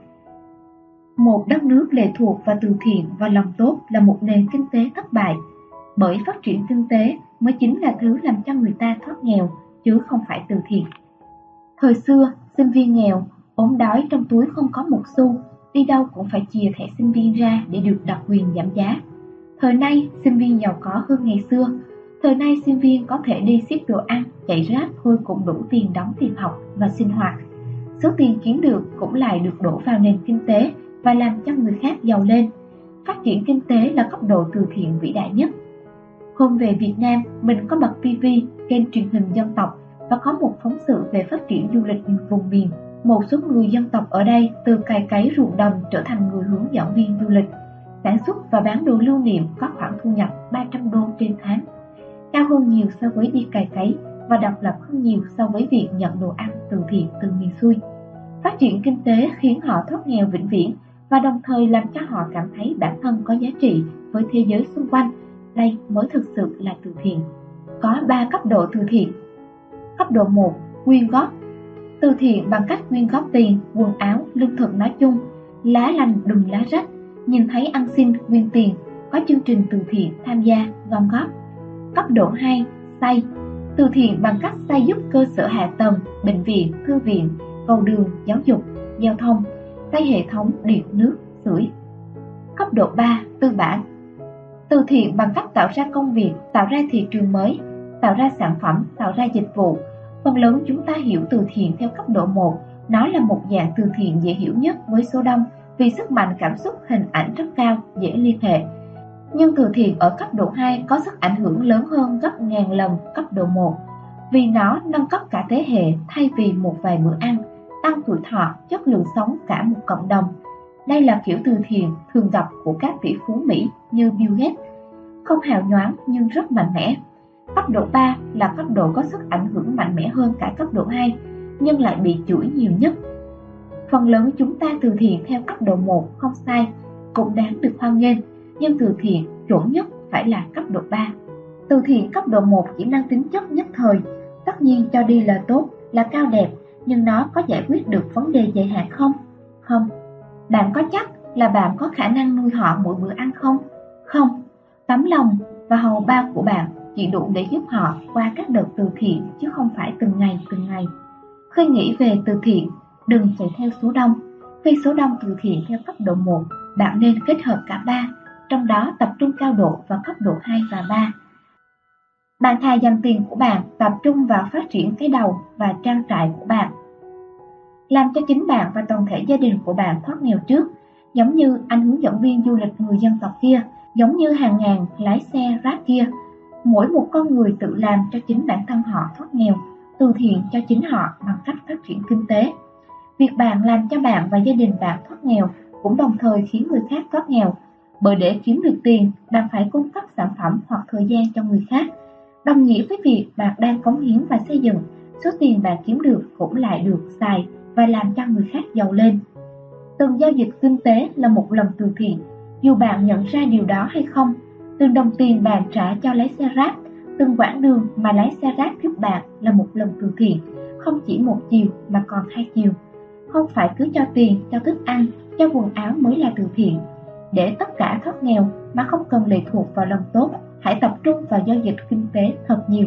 Một đất nước lệ thuộc vào từ thiện và lòng tốt là một nền kinh tế thất bại, bởi phát triển kinh tế mới chính là thứ làm cho người ta thoát nghèo, chứ không phải từ thiện. Thời xưa, sinh viên nghèo, ốm đói trong túi không có một xu, đi đâu cũng phải chìa thẻ sinh viên ra để được đặc quyền giảm giá. Thời nay, sinh viên giàu có hơn ngày xưa. Thời nay, sinh viên có thể đi ship đồ ăn, chạy Grab thôi cũng đủ tiền đóng tiền học và sinh hoạt. Số tiền kiếm được cũng lại được đổ vào nền kinh tế và làm cho người khác giàu lên. Phát triển kinh tế là cấp độ từ thiện vĩ đại nhất. Hôm về Việt Nam, mình có bật TV, kênh truyền hình dân tộc và có một phóng sự về phát triển du lịch vùng miền. Một số người dân tộc ở đây từ cày cấy ruộng đồng trở thành người hướng dẫn viên du lịch, sản xuất và bán đồ lưu niệm có khoản thu nhập 300 đô trên tháng, cao hơn nhiều so với đi cày cấy và độc lập hơn nhiều so với việc nhận đồ ăn từ thiện từ miền xuôi. Phát triển kinh tế khiến họ thoát nghèo vĩnh viễn và đồng thời làm cho họ cảm thấy bản thân có giá trị với thế giới xung quanh. Đây mới thực sự là từ thiện. Có 3 cấp độ từ thiện. Cấp độ 1. Quyên góp. Từ thiện bằng cách quyên góp tiền, quần áo, lương thực nói chung, lá lành đùm lá rách, nhìn thấy ăn xin quyên tiền, có chương trình từ thiện tham gia gom góp. Cấp độ 2. Xây. Từ thiện bằng cách xây giúp cơ sở hạ tầng, bệnh viện, thư viện, cầu đường, giáo dục, giao thông, xây hệ thống điện nước, sưởi. Cấp độ 3. Tư bản. Từ thiện bằng cách tạo ra công việc, tạo ra thị trường mới, tạo ra sản phẩm, tạo ra dịch vụ. Phần lớn chúng ta hiểu từ thiện theo cấp độ 1, nó là một dạng từ thiện dễ hiểu nhất với số đông vì sức mạnh cảm xúc hình ảnh rất cao, dễ liên hệ. Nhưng từ thiện ở cấp độ 2 có sức ảnh hưởng lớn hơn gấp ngàn lần cấp độ 1 vì nó nâng cấp cả thế hệ thay vì một vài bữa ăn, tăng tuổi thọ, chất lượng sống cả một cộng đồng. Đây là kiểu từ thiện thường gặp của các tỷ phú Mỹ như Bill Gates, không hào nhoáng nhưng rất mạnh mẽ. Cấp độ 3 là cấp độ có sức ảnh hưởng mạnh mẽ hơn cả cấp độ 2, nhưng lại bị chửi nhiều nhất. Phần lớn chúng ta từ thiện theo cấp độ 1 không sai, cũng đáng được hoan nghênh, nhưng từ thiện chuẩn nhất phải là cấp độ 3. Từ thiện cấp độ 1 chỉ mang tính chất nhất thời, tất nhiên cho đi là tốt, là cao đẹp, nhưng nó có giải quyết được vấn đề dài hạn không? Không. Bạn có chắc là bạn có khả năng nuôi họ mỗi bữa ăn không? Không. Tấm lòng và hầu bao của bạn chỉ đủ để giúp họ qua các đợt từ thiện chứ không phải từng ngày. Khi nghĩ về từ thiện, đừng chạy theo số đông. Khi số đông từ thiện theo cấp độ 1, bạn nên kết hợp cả 3, trong đó tập trung cao độ vào cấp độ 2 và 3. Bạn thà dành tiền của bạn tập trung vào phát triển cái đầu và trang trại của bạn. Làm cho chính bạn và toàn thể gia đình của bạn thoát nghèo trước, giống như anh hướng dẫn viên du lịch người dân tộc kia, giống như hàng ngàn lái xe Grab kia. Mỗi một con người tự làm cho chính bản thân họ thoát nghèo, từ thiện cho chính họ bằng cách phát triển kinh tế. Việc bạn làm cho bạn và gia đình bạn thoát nghèo cũng đồng thời khiến người khác thoát nghèo, bởi để kiếm được tiền, bạn phải cung cấp sản phẩm hoặc thời gian cho người khác. Đồng nghĩa với việc bạn đang cống hiến và xây dựng, số tiền bạn kiếm được cũng lại được xài và làm cho người khác giàu lên. Từng giao dịch kinh tế là một lần từ thiện, dù bạn nhận ra điều đó hay không. Từng đồng tiền bạn trả cho lái xe Grab, từng quãng đường mà lái xe Grab giúp bạn là một lần từ thiện, không chỉ một chiều mà còn 2 chiều. Không phải cứ cho tiền, cho thức ăn, cho quần áo mới là từ thiện. Để tất cả thoát nghèo mà không cần lệ thuộc vào lòng tốt, hãy tập trung vào giao dịch kinh tế thật nhiều.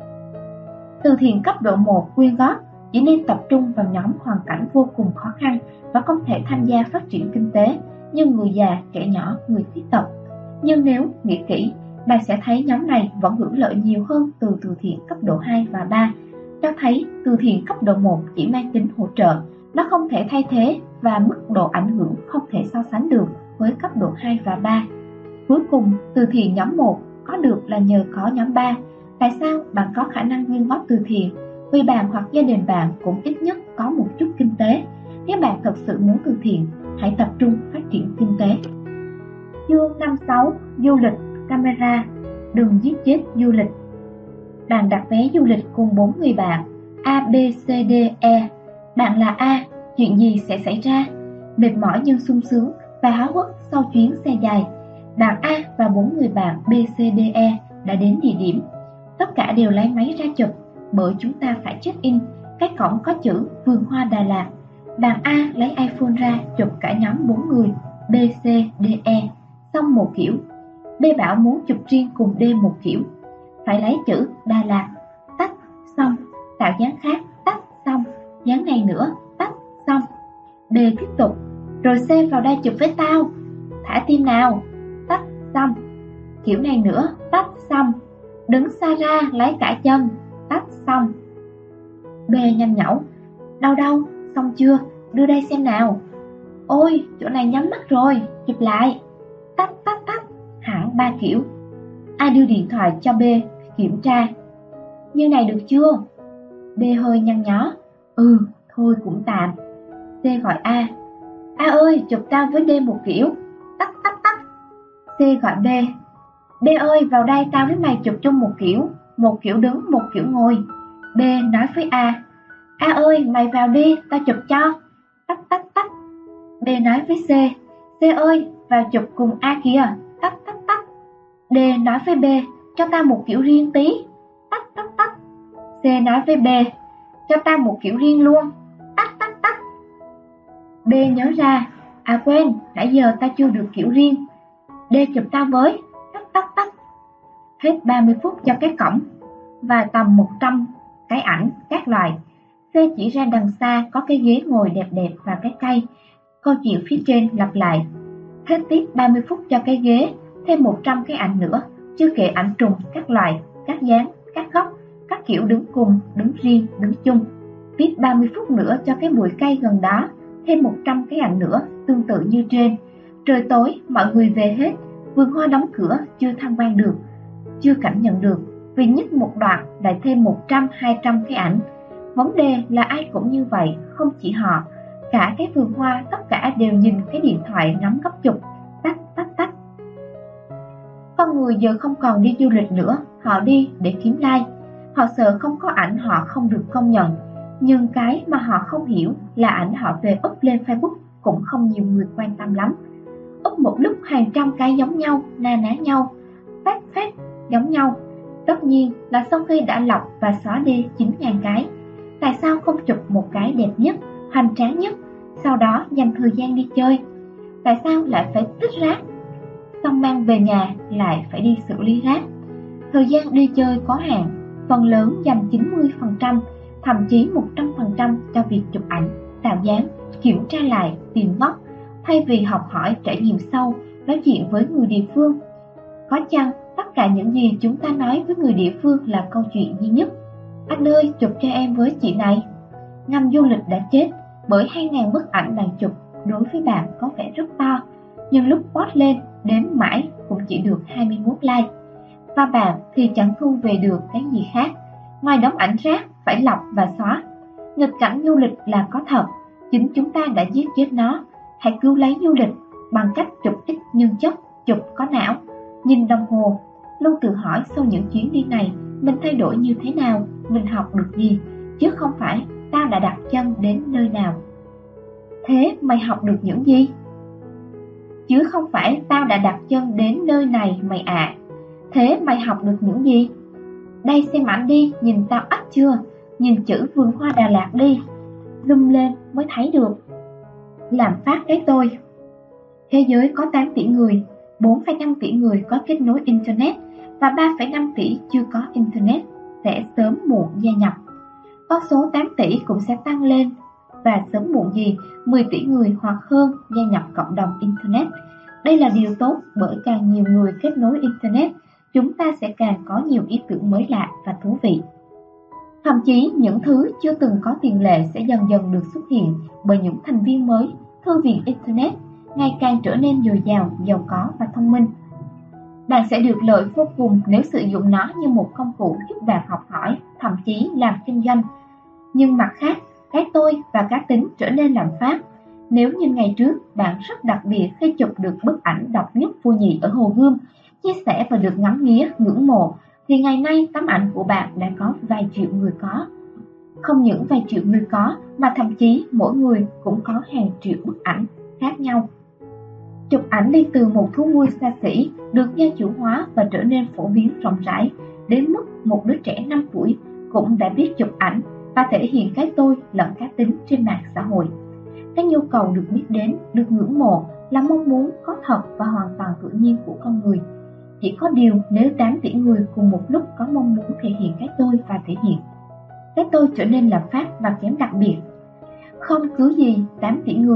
Từ thiện cấp độ 1 quyên góp chỉ nên tập trung vào nhóm hoàn cảnh vô cùng khó khăn và không thể tham gia phát triển kinh tế như người già, trẻ nhỏ, người khuyết tật. Nhưng nếu nghĩ kỹ, bạn sẽ thấy nhóm này vẫn hưởng lợi nhiều hơn từ thiện cấp độ 2 và 3, cho thấy từ thiện cấp độ 1 chỉ mang tính hỗ trợ, nó không thể thay thế và mức độ ảnh hưởng không thể so sánh được với cấp độ 2 và 3. Cuối cùng, từ thiện nhóm 1 có được là nhờ có nhóm 3. Tại sao bạn có khả năng quyên góp từ thiện? Vì bạn hoặc gia đình bạn cũng ít nhất có một chút kinh tế. Nếu bạn thật sự muốn từ thiện, hãy tập trung phát triển kinh tế. Chương 56. Du lịch camera. Đừng giết chết du lịch. Bạn đặt vé du lịch cùng 4 người bạn A, B, C, D, E. Bạn là A, chuyện gì sẽ xảy ra? Mệt mỏi nhưng sung sướng và háo hức sau chuyến xe dài. Bạn A và 4 người bạn B, C, D, E đã đến địa điểm. Tất cả đều lấy máy ra chụp, bởi chúng ta phải check-in. Cái cổng có chữ Vườn Hoa Đà Lạt. Bạn A lấy iPhone ra chụp cả nhóm 4 người B, C, D, E, xong một kiểu. B bảo muốn chụp riêng cùng D một kiểu, phải lấy chữ Đà Lạt, tách, xong, tạo dáng khác, tách, xong, dáng này nữa, tách, xong. B tiếp tục, Rồi C vào đây chụp với tao. Thả tim nào. Tách xong. Kiểu này nữa. Tách xong. Đứng xa ra lấy cả chân. Tách xong. B nhanh nhẩu. Đâu, xong chưa? Đưa đây xem nào. Ôi, chỗ này nhắm mắt rồi, chụp lại. Tách. Hẳn 3 kiểu. A đưa điện thoại cho B kiểm tra. Như này được chưa? B hơi nhăn nhó. Thôi cũng tạm. C gọi A. A ơi, chụp tao với D một kiểu. Tách. C gọi B. B ơi, vào đây tao với mày chụp chung một kiểu đứng, một kiểu ngồi. B nói với A. A ơi, mày vào đi, tao chụp cho. Tách. B nói với C. C ơi, vào chụp cùng A kìa. Tách. D nói với B. Cho tao một kiểu riêng tí. Tách. C nói với B. Cho tao một kiểu riêng luôn. Tách. B nhớ ra. À quên, nãy giờ tao chưa được kiểu riêng. D chụp tao với. Tách. Hết 30 phút cho cái cổng và tầm 100 cái ảnh các loại. C chỉ ra đằng xa có cái ghế ngồi đẹp và cái cây. Câu chuyện phía trên lặp lại. Hết tiếp 30 phút cho cái ghế, thêm 100 cái ảnh nữa, chưa kể ảnh trùng các loại, các dáng, các góc, các kiểu đứng cùng, đứng riêng, đứng chung. Tiếp 30 phút nữa cho cái bụi cây gần đó, thêm 100 cái ảnh nữa, tương tự như trên. Trời tối, mọi người về hết, vườn hoa đóng cửa, chưa tham quan được, chưa cảm nhận được, vì nhích một đoạn lại thêm 100-200 cái ảnh. Vấn đề là ai cũng như vậy, không chỉ họ. Cả cái vườn hoa tất cả đều nhìn cái điện thoại ngắm góc chụp. Tách. Con người giờ không còn đi du lịch nữa, họ đi để kiếm like. Họ sợ không có ảnh họ không được công nhận. Nhưng cái mà họ không hiểu là ảnh họ về up lên Facebook cũng không nhiều người quan tâm lắm. Up một lúc hàng trăm cái giống nhau, na ná nhau, phát giống nhau. Tất nhiên là sau khi đã lọc và xóa đi 9.000 cái, tại sao không chụp một cái đẹp nhất, hoành tráng nhất, sau đó dành thời gian đi chơi? Tại sao lại phải tích rác, xong mang về nhà lại phải đi xử lý rác? Thời gian đi chơi có hạn, phần lớn dành 90%, thậm chí 100% cho việc chụp ảnh, tạo dáng, kiểm tra lại, tìm góc, thay vì học hỏi trải nghiệm sâu, nói chuyện với người địa phương. Có chăng tất cả những gì chúng ta nói với người địa phương là câu chuyện duy nhất? Anh ơi, chụp cho em với chị này. Ngành du lịch đã chết bởi 2.000 bức ảnh bạn chụp đối với bạn có vẻ rất to, nhưng lúc post lên đếm mãi cũng chỉ được 21 like. Và bạn thì chẳng thu về được cái gì khác ngoài đống ảnh rác phải lọc và xóa. Nghịch cảnh du lịch là có thật, chính chúng ta đã giết chết nó. Hãy cứu lấy du lịch bằng cách chụp ít nhưng chất, chụp có não. Nhìn đồng hồ, luôn tự hỏi sau những chuyến đi này mình thay đổi như thế nào, mình học được gì, chứ không phải tao đã đặt chân đến nơi nào. Thế mày học được những gì? Chứ không phải tao đã đặt chân đến nơi này mày ạ. Thế mày học được những gì? Đây xem ảnh đi, nhìn tao ắt chưa? Nhìn chữ vườn hoa Đà Lạt đi. Zoom lên mới thấy được. Làm phát cái tôi. Thế giới có 8 tỷ người, 4,5 tỷ người có kết nối Internet và 3,5 tỷ chưa có Internet sẽ sớm muộn gia nhập. Con số 8 tỷ cũng sẽ tăng lên và sớm muộn gì 10 tỷ người hoặc hơn gia nhập cộng đồng Internet. Đây là điều tốt bởi càng nhiều người kết nối Internet, chúng ta sẽ càng có nhiều ý tưởng mới lạ và thú vị. Thậm chí những thứ chưa từng có tiền lệ sẽ dần dần được xuất hiện bởi những thành viên mới. Thư viện Internet ngày càng trở nên dồi dào, giàu có và thông minh. Bạn sẽ được lợi vô cùng nếu sử dụng nó như một công cụ giúp bạn học hỏi, thậm chí làm kinh doanh. Nhưng mặt khác, cái tôi và cá tính trở nên lạm phát. Nếu như ngày trước bạn rất đặc biệt khi chụp được bức ảnh độc nhất vô nhị ở Hồ Gươm, chia sẻ và được ngắm nghía, ngưỡng mộ, thì ngày nay tấm ảnh của bạn đã có vài triệu người có. Không những vài triệu người có, mà thậm chí mỗi người cũng có hàng triệu bức ảnh khác nhau. Chụp ảnh đi từ một thú vui xa xỉ, được gia chủ hóa và trở nên phổ biến rộng rãi, đến mức một đứa trẻ 5 tuổi cũng đã biết chụp ảnh và thể hiện cái tôi lẫn cá tính trên mạng xã hội. Cái nhu cầu được biết đến, được ngưỡng mộ là mong muốn có thật và hoàn toàn tự nhiên của con người. Chỉ có điều nếu 8 tỷ người cùng một lúc có mong muốn thể hiện cái tôi và thể hiện, cái tôi trở nên lạm phát và kém đặc biệt. Không cứ gì 8 tỷ người,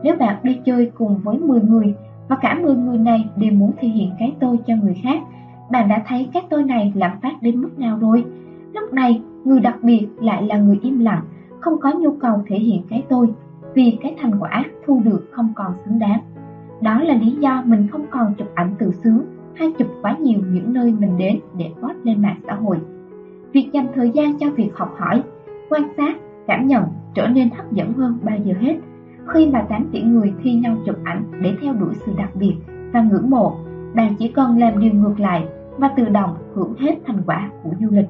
Nếu bạn đi chơi cùng với 10 người và cả 10 người này đều muốn thể hiện cái tôi cho người khác, bạn đã thấy cái tôi này lạm phát đến mức nào rồi? Lúc này, người đặc biệt lại là người im lặng, không có nhu cầu thể hiện cái tôi, vì cái thành quả thu được không còn xứng đáng. Đó là lý do mình không còn chụp ảnh tự sướng hay chụp quá nhiều những nơi mình đến để post lên mạng xã hội. Việc dành thời gian cho việc học hỏi, quan sát, cảm nhận trở nên hấp dẫn hơn bao giờ hết. Khi mà 8 tỷ người thi nhau chụp ảnh để theo đuổi sự đặc biệt và ngưỡng mộ, bạn chỉ cần làm điều ngược lại và tự động hưởng hết thành quả của du lịch.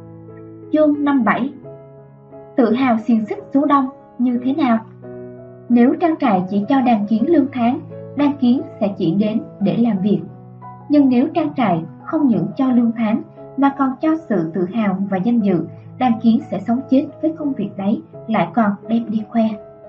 Chương 57. Tự hào xiềng xích số đông như thế nào? Nếu trang trại chỉ cho đàn kiến lương tháng, đàn kiến sẽ chỉ đến để làm việc. Nhưng nếu trang trại không những cho lương tháng mà còn cho sự tự hào và danh dự, đàn kiến sẽ sống chết với công việc đấy, lại còn đem đi khoe.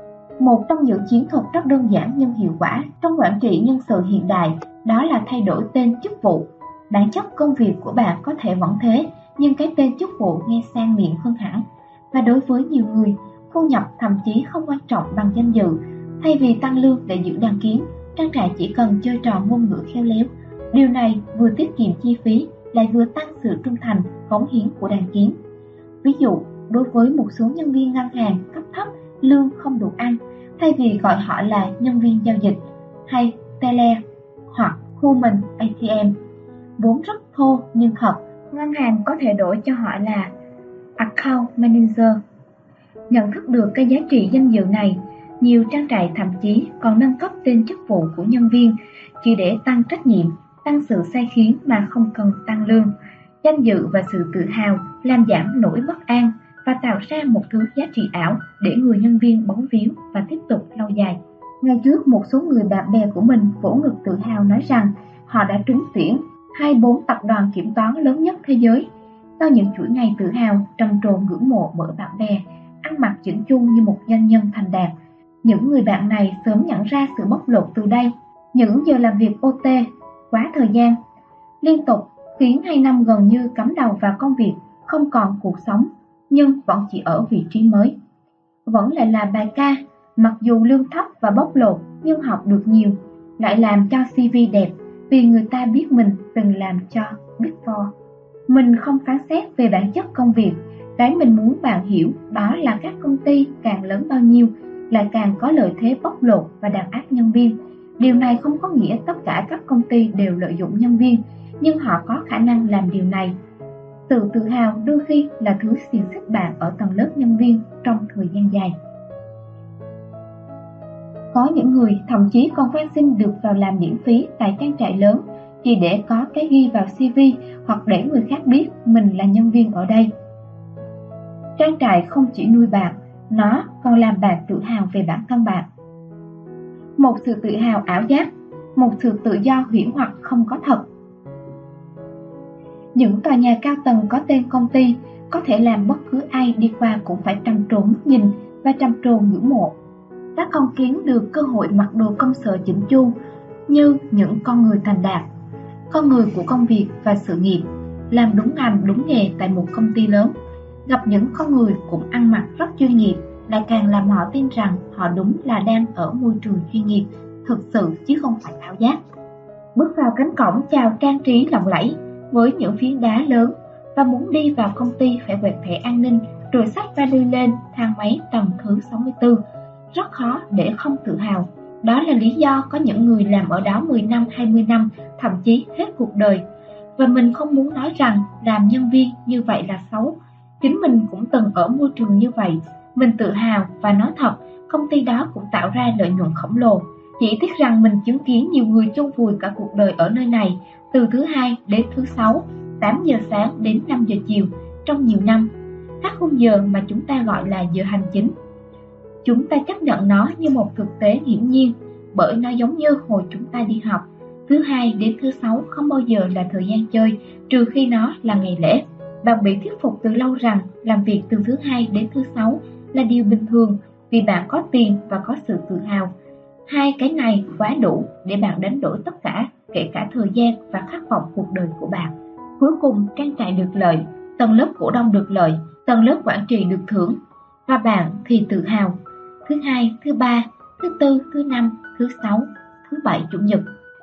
Một trong những chiến thuật rất đơn giản nhưng hiệu quả trong quản trị nhân sự hiện đại, đó là thay đổi tên chức vụ. Bản chất công việc của bạn có thể vẫn thế, nhưng cái tên chức vụ nghe sang miệng hơn hẳn. Và đối với nhiều người, thu nhập thậm chí không quan trọng bằng danh dự. Thay vì tăng lương để giữ đàn kiến, trang trại chỉ cần chơi trò ngôn ngữ khéo léo. Điều này vừa tiết kiệm chi phí, lại vừa tăng sự trung thành, cống hiến của đàn kiến. Ví dụ, đối với một số nhân viên ngân hàng cấp thấp, lương không đủ ăn, thay vì gọi họ là nhân viên giao dịch hay teller hoặc human ATM, vốn rất thô nhưng thật, ngân hàng có thể đổi cho họ là account manager. Nhận thức được cái giá trị danh dự này, nhiều trang trại thậm chí còn nâng cấp tên chức vụ của nhân viên chỉ để tăng trách nhiệm, tăng sự sai khiến mà không cần tăng lương. Danh dự và sự tự hào làm giảm nỗi bất an và tạo ra một thứ giá trị ảo để người nhân viên bấu víu và tiếp tục lâu dài. Ngày trước, một số người bạn bè của mình vỗ ngực tự hào nói rằng họ đã trúng tuyển 24 tập đoàn kiểm toán lớn nhất thế giới. Sau những chuỗi ngày tự hào, trầm trồ ngưỡng mộ bởi bạn bè, ăn mặc chỉnh chu như một doanh nhân thành đạt, những người bạn này sớm nhận ra sự bóc lột từ đây. Những giờ làm việc OT, quá thời gian, liên tục khiến 2 năm gần như cắm đầu vào công việc, không còn cuộc sống, nhưng vẫn chỉ ở vị trí mới. Vẫn lại là bài ca, mặc dù lương thấp và bóc lột nhưng học được nhiều, lại làm cho CV đẹp vì người ta biết mình từng làm cho Big Four. Mình không phán xét về bản chất công việc, cái mình muốn bạn hiểu đó là các công ty càng lớn bao nhiêu lại càng có lợi thế bóc lột và đàn áp nhân viên. Điều này không có nghĩa tất cả các công ty đều lợi dụng nhân viên, nhưng họ có khả năng làm điều này. Sự tự hào đôi khi là thứ xiềng xích bạn ở tầng lớp nhân viên trong thời gian dài. Có những người thậm chí còn van xin được vào làm miễn phí tại trang trại lớn chỉ để có cái ghi vào CV hoặc để người khác biết mình là nhân viên ở đây. Trang trại không chỉ nuôi bạn, nó còn làm bạn tự hào về bản thân bạn. Một sự tự hào ảo giác, một sự tự do huyễn hoặc không có thật. Những tòa nhà cao tầng có tên công ty có thể làm bất cứ ai đi qua cũng phải trầm trồ ngước nhìn và trầm trồ ngưỡng mộ. Các con kiến được cơ hội mặc đồ công sở chỉnh chu như những con người thành đạt, con người của công việc và sự nghiệp, làm đúng ngành đúng nghề tại một công ty lớn. Gặp những con người cũng ăn mặc rất chuyên nghiệp lại càng làm họ tin rằng họ đúng là đang ở môi trường chuyên nghiệp, thực sự chứ không phải ảo giác. Bước vào cánh cổng chào trang trí lộng lẫy với những phiến đá lớn và muốn đi vào công ty phải quẹt thẻ an ninh rồi xách vali lên thang máy tầng thứ 64. Rất khó để không tự hào. Đó là lý do có những người làm ở đó 10 năm, 20 năm, thậm chí hết cuộc đời. Và mình không muốn nói rằng làm nhân viên như vậy là xấu. Chính mình cũng từng ở môi trường như vậy. Mình tự hào và nói thật, công ty đó cũng tạo ra lợi nhuận khổng lồ. Chỉ tiếc rằng mình chứng kiến nhiều người chôn vùi cả cuộc đời ở nơi này, từ thứ Hai đến thứ Sáu, 8 giờ sáng đến 5 giờ chiều, trong nhiều năm. Các khung giờ mà chúng ta gọi là giờ hành chính. Chúng ta chấp nhận nó như một thực tế hiển nhiên, bởi nó giống như hồi chúng ta đi học. Thứ Hai đến thứ Sáu không bao giờ là thời gian chơi, trừ khi nó là ngày lễ. Bạn bị thuyết phục từ lâu rằng làm việc từ thứ Hai đến thứ Sáu là điều bình thường vì bạn có tiền và có sự tự hào. Hai cái này quá đủ để bạn đánh đổi tất cả, kể cả thời gian và khát vọng cuộc đời của bạn. Cuối cùng trang trại được lợi, tầng lớp cổ đông được lợi, tầng lớp quản trị được thưởng, và bạn thì tự hào. Thứ Hai, thứ Ba, thứ Tư, thứ Năm, thứ Sáu, thứ Bảy, Chủ nhật.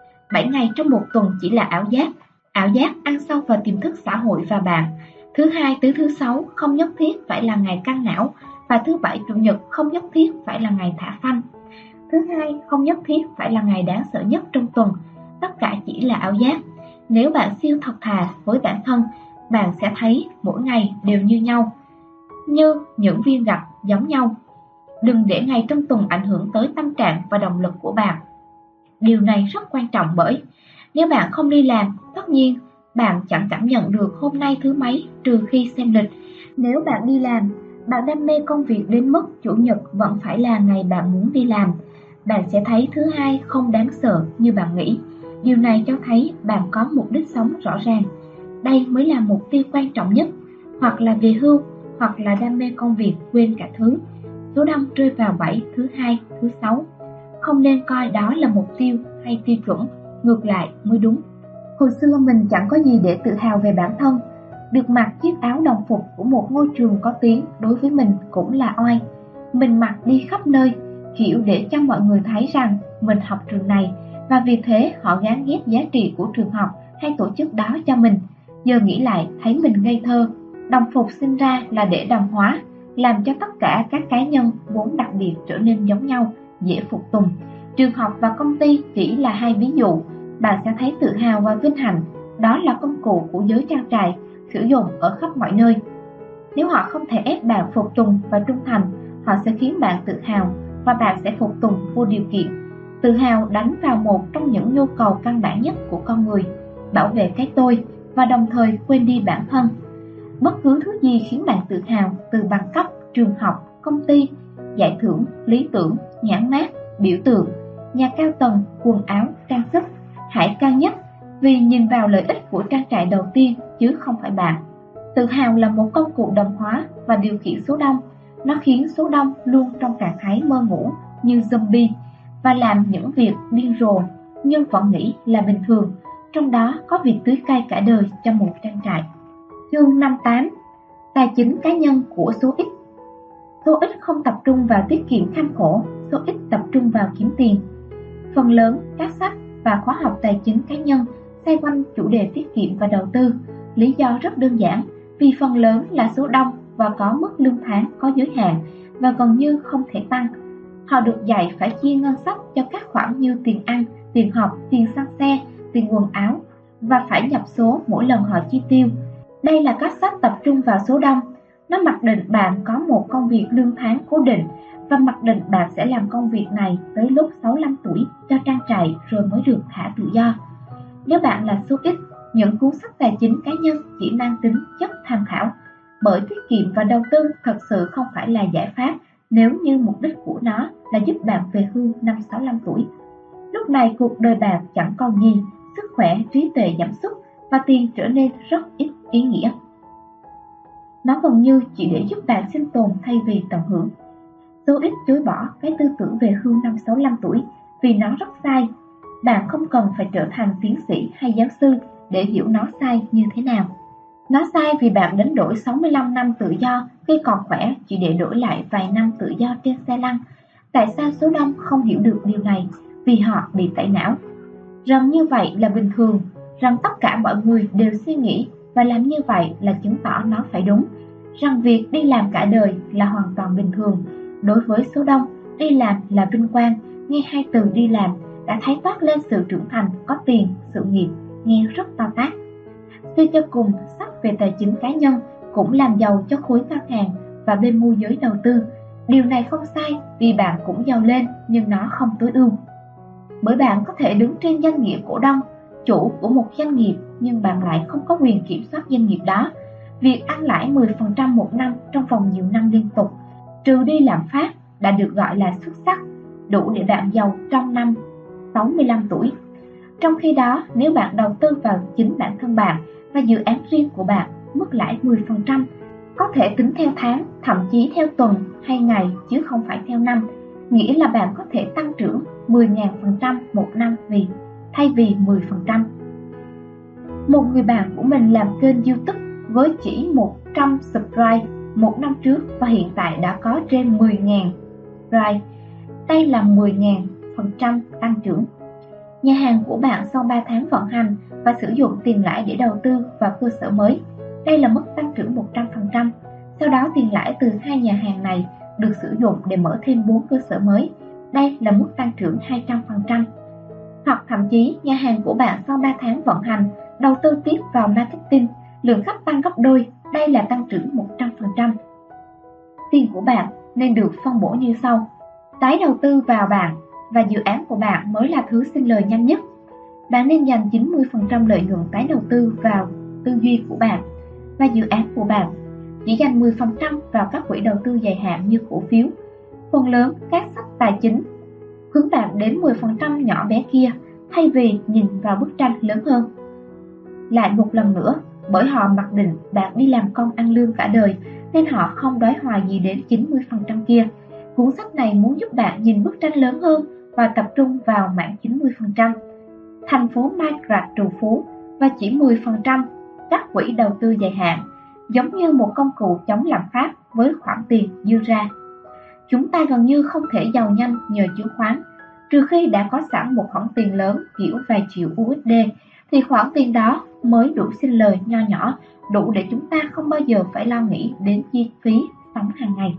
7 ngày trong một tuần chỉ là ảo giác. Ảo giác ăn sâu vào tiềm thức xã hội và bạn. Thứ Hai tới thứ Sáu không nhất thiết phải là ngày căng não, và thứ Bảy, Chủ nhật không nhất thiết phải là ngày thả phanh. Thứ Hai không nhất thiết phải là ngày đáng sợ nhất trong tuần. Tất cả chỉ là ảo giác. Nếu bạn siêu thật thà với bản thân, bạn sẽ thấy mỗi ngày đều như nhau, như những viên gạch giống nhau. Đừng để ngày trong tuần ảnh hưởng tới tâm trạng và động lực của bạn. Điều này rất quan trọng bởi nếu bạn không đi làm, tất nhiên bạn chẳng cảm nhận được hôm nay thứ mấy trừ khi xem lịch. Nếu bạn đi làm, bạn đam mê công việc đến mức Chủ nhật vẫn phải là ngày bạn muốn đi làm, bạn sẽ thấy thứ Hai không đáng sợ như bạn nghĩ. Điều này cho thấy bạn có mục đích sống rõ ràng. Đây mới là mục tiêu quan trọng nhất, hoặc là về hưu, hoặc là đam mê công việc quên cả thứ. Số đông rơi vào 7, thứ Hai, thứ Sáu. Không nên coi đó là mục tiêu hay tiêu chuẩn, ngược lại mới đúng. Hồi xưa mình chẳng có gì để tự hào về bản thân. Được mặc chiếc áo đồng phục của một ngôi trường có tiếng đối với mình cũng là oai. Mình mặc đi khắp nơi, kiểu để cho mọi người thấy rằng mình học trường này, và vì thế họ gán ghép giá trị của trường học hay tổ chức đó cho mình. Giờ nghĩ lại thấy mình ngây thơ. Đồng phục sinh ra là để đồng hóa, làm cho tất cả các cá nhân vốn đặc biệt trở nên giống nhau, dễ phục tùng. Trường học và công ty chỉ là hai ví dụ. Bạn sẽ thấy tự hào và vinh hạnh. Đó là công cụ của giới trang trại, sử dụng ở khắp mọi nơi. Nếu họ không thể ép bạn phục tùng và trung thành, họ sẽ khiến bạn tự hào, và bạn sẽ phục tùng vô điều kiện. Tự hào đánh vào một trong những nhu cầu căn bản nhất của con người, bảo vệ cái tôi, và đồng thời quên đi bản thân. Bất cứ thứ gì khiến bạn tự hào, từ bằng cấp, trường học, công ty, giải thưởng, lý tưởng, nhãn mác, biểu tượng, nhà cao tầng, quần áo, trang sức, hãy cao nhất vì nhìn vào lợi ích của trang trại đầu tiên chứ không phải bạn. Tự hào là một công cụ đồng hóa và điều khiển số đông. Nó khiến số đông luôn trong trạng thái mơ ngủ như zombie và làm những việc điên rồ nhưng vẫn nghĩ là bình thường, trong đó có việc tưới cây cả đời cho một trang trại. Chương 58. Tài chính cá nhân của số ít. Số ít không tập trung vào tiết kiệm kham khổ, số ít tập trung vào kiếm tiền. Phần lớn các sách và khóa học tài chính cá nhân xoay quanh chủ đề tiết kiệm và đầu tư. Lý do rất đơn giản, vì phần lớn là số đông và có mức lương tháng có giới hạn và gần như không thể tăng. Họ được dạy phải chia ngân sách cho các khoản như tiền ăn, tiền học, tiền xăng xe, tiền quần áo và phải nhập số mỗi lần họ chi tiêu. Đây là các sách tập trung vào số đông. Nó mặc định bạn có một công việc lương tháng cố định và mặc định bạn sẽ làm công việc này tới lúc 65 tuổi cho trang trại rồi mới được thả tự do. Nếu bạn là số ít, những cuốn sách tài chính cá nhân chỉ mang tính chất tham khảo, bởi tiết kiệm và đầu tư thật sự không phải là giải pháp nếu như mục đích của nó là giúp bạn về hưu năm 65 tuổi. Lúc này cuộc đời bạn chẳng còn gì, sức khỏe, trí tuệ giảm sút và tiền trở nên rất ít ý nghĩa. Nó gần như chỉ để giúp bạn sinh tồn thay vì tận hưởng. Số ít chối bỏ cái tư tưởng về hưu năm 65 tuổi vì nó rất sai. Bạn không cần phải trở thành tiến sĩ hay giáo sư để hiểu nó sai như thế nào. Nó sai vì bạn đánh đổi 65 năm tự do khi còn khỏe chỉ để đổi lại vài năm tự do trên xe lăn. Tại sao số đông không hiểu được điều này? Vì họ bị tẩy não. Rằng như vậy là bình thường, rằng tất cả mọi người đều suy nghĩ và làm như vậy là chứng tỏ nó phải đúng, rằng việc đi làm cả đời là hoàn toàn bình thường. Đối với số đông, đi làm là vinh quang. Nghe hai từ đi làm đã thấy toát lên sự trưởng thành, có tiền, sự nghiệp, nghe rất to tát. Suy cho cùng, sách về tài chính cá nhân cũng làm giàu cho khối ngân hàng và bên môi giới đầu tư. Điều này không sai vì bạn cũng giàu lên, nhưng nó không tối ưu. Bởi bạn có thể đứng trên danh nghĩa cổ đông, chủ của một doanh nghiệp, nhưng bạn lại không có quyền kiểm soát doanh nghiệp đó. Việc ăn lãi 10% một năm trong vòng nhiều năm liên tục, trừ đi lạm phát, đã được gọi là xuất sắc, đủ để bạn giàu trong năm 65 tuổi. Trong khi đó, nếu bạn đầu tư vào chính bản thân bạn và dự án riêng của bạn, mức lãi 10%, có thể tính theo tháng, thậm chí theo tuần hay ngày chứ không phải theo năm, nghĩa là bạn có thể tăng trưởng 10.000% một năm thay vì 10%. Một người bạn của mình làm kênh YouTube với chỉ 100 subscribe một năm trước và hiện tại đã có trên 10.000 subscribe. đây là 10.000% tăng trưởng. Nhà hàng của bạn sau 3 tháng vận hành và sử dụng tiền lãi để đầu tư vào cơ sở mới, đây là mức tăng trưởng 100%. Sau đó tiền lãi từ 2 nhà hàng này được sử dụng để mở thêm 4 cơ sở mới, đây là mức tăng trưởng 200%. Hoặc thậm chí nhà hàng của bạn sau 3 tháng vận hành, đầu tư tiếp vào marketing, lượng khách tăng gấp đôi, đây là tăng trưởng 100%. Tiền của bạn nên được phân bổ như sau. Tái đầu tư vào bạn và dự án của bạn mới là thứ sinh lời nhanh nhất. Bạn nên dành 90% lợi nhuận tái đầu tư vào tư duy của bạn và dự án của bạn. Chỉ dành 10% vào các quỹ đầu tư dài hạn như cổ phiếu. Phần lớn các sách tài chính hướng bạn đến 10% nhỏ bé kia thay vì nhìn vào bức tranh lớn hơn. Lại một lần nữa, bởi họ mặc định bạn đi làm công ăn lương cả đời nên họ không đói hoài gì đến 90% kia. Cuốn sách này muốn giúp bạn nhìn bức tranh lớn hơn và tập trung vào mảng 90%. Thành phố Minecraft trù phú và chỉ 10% các quỹ đầu tư dài hạn, giống như một công cụ chống lạm phát với khoản tiền dư ra. Chúng ta gần như không thể giàu nhanh nhờ chứng khoán, trừ khi đã có sẵn một khoản tiền lớn kiểu vài triệu USD, thì khoản tiền đó mới đủ sinh lời nho nhỏ, đủ để chúng ta không bao giờ phải lo nghĩ đến chi phí sống hàng ngày.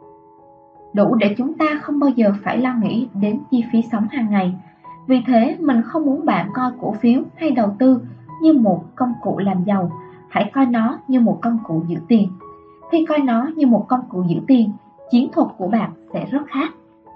Vì thế, mình không muốn bạn coi cổ phiếu hay đầu tư như một công cụ làm giàu. Hãy coi nó như một công cụ giữ tiền. Khi coi nó như một công cụ giữ tiền, chiến thuật của bạn sẽ rất khác.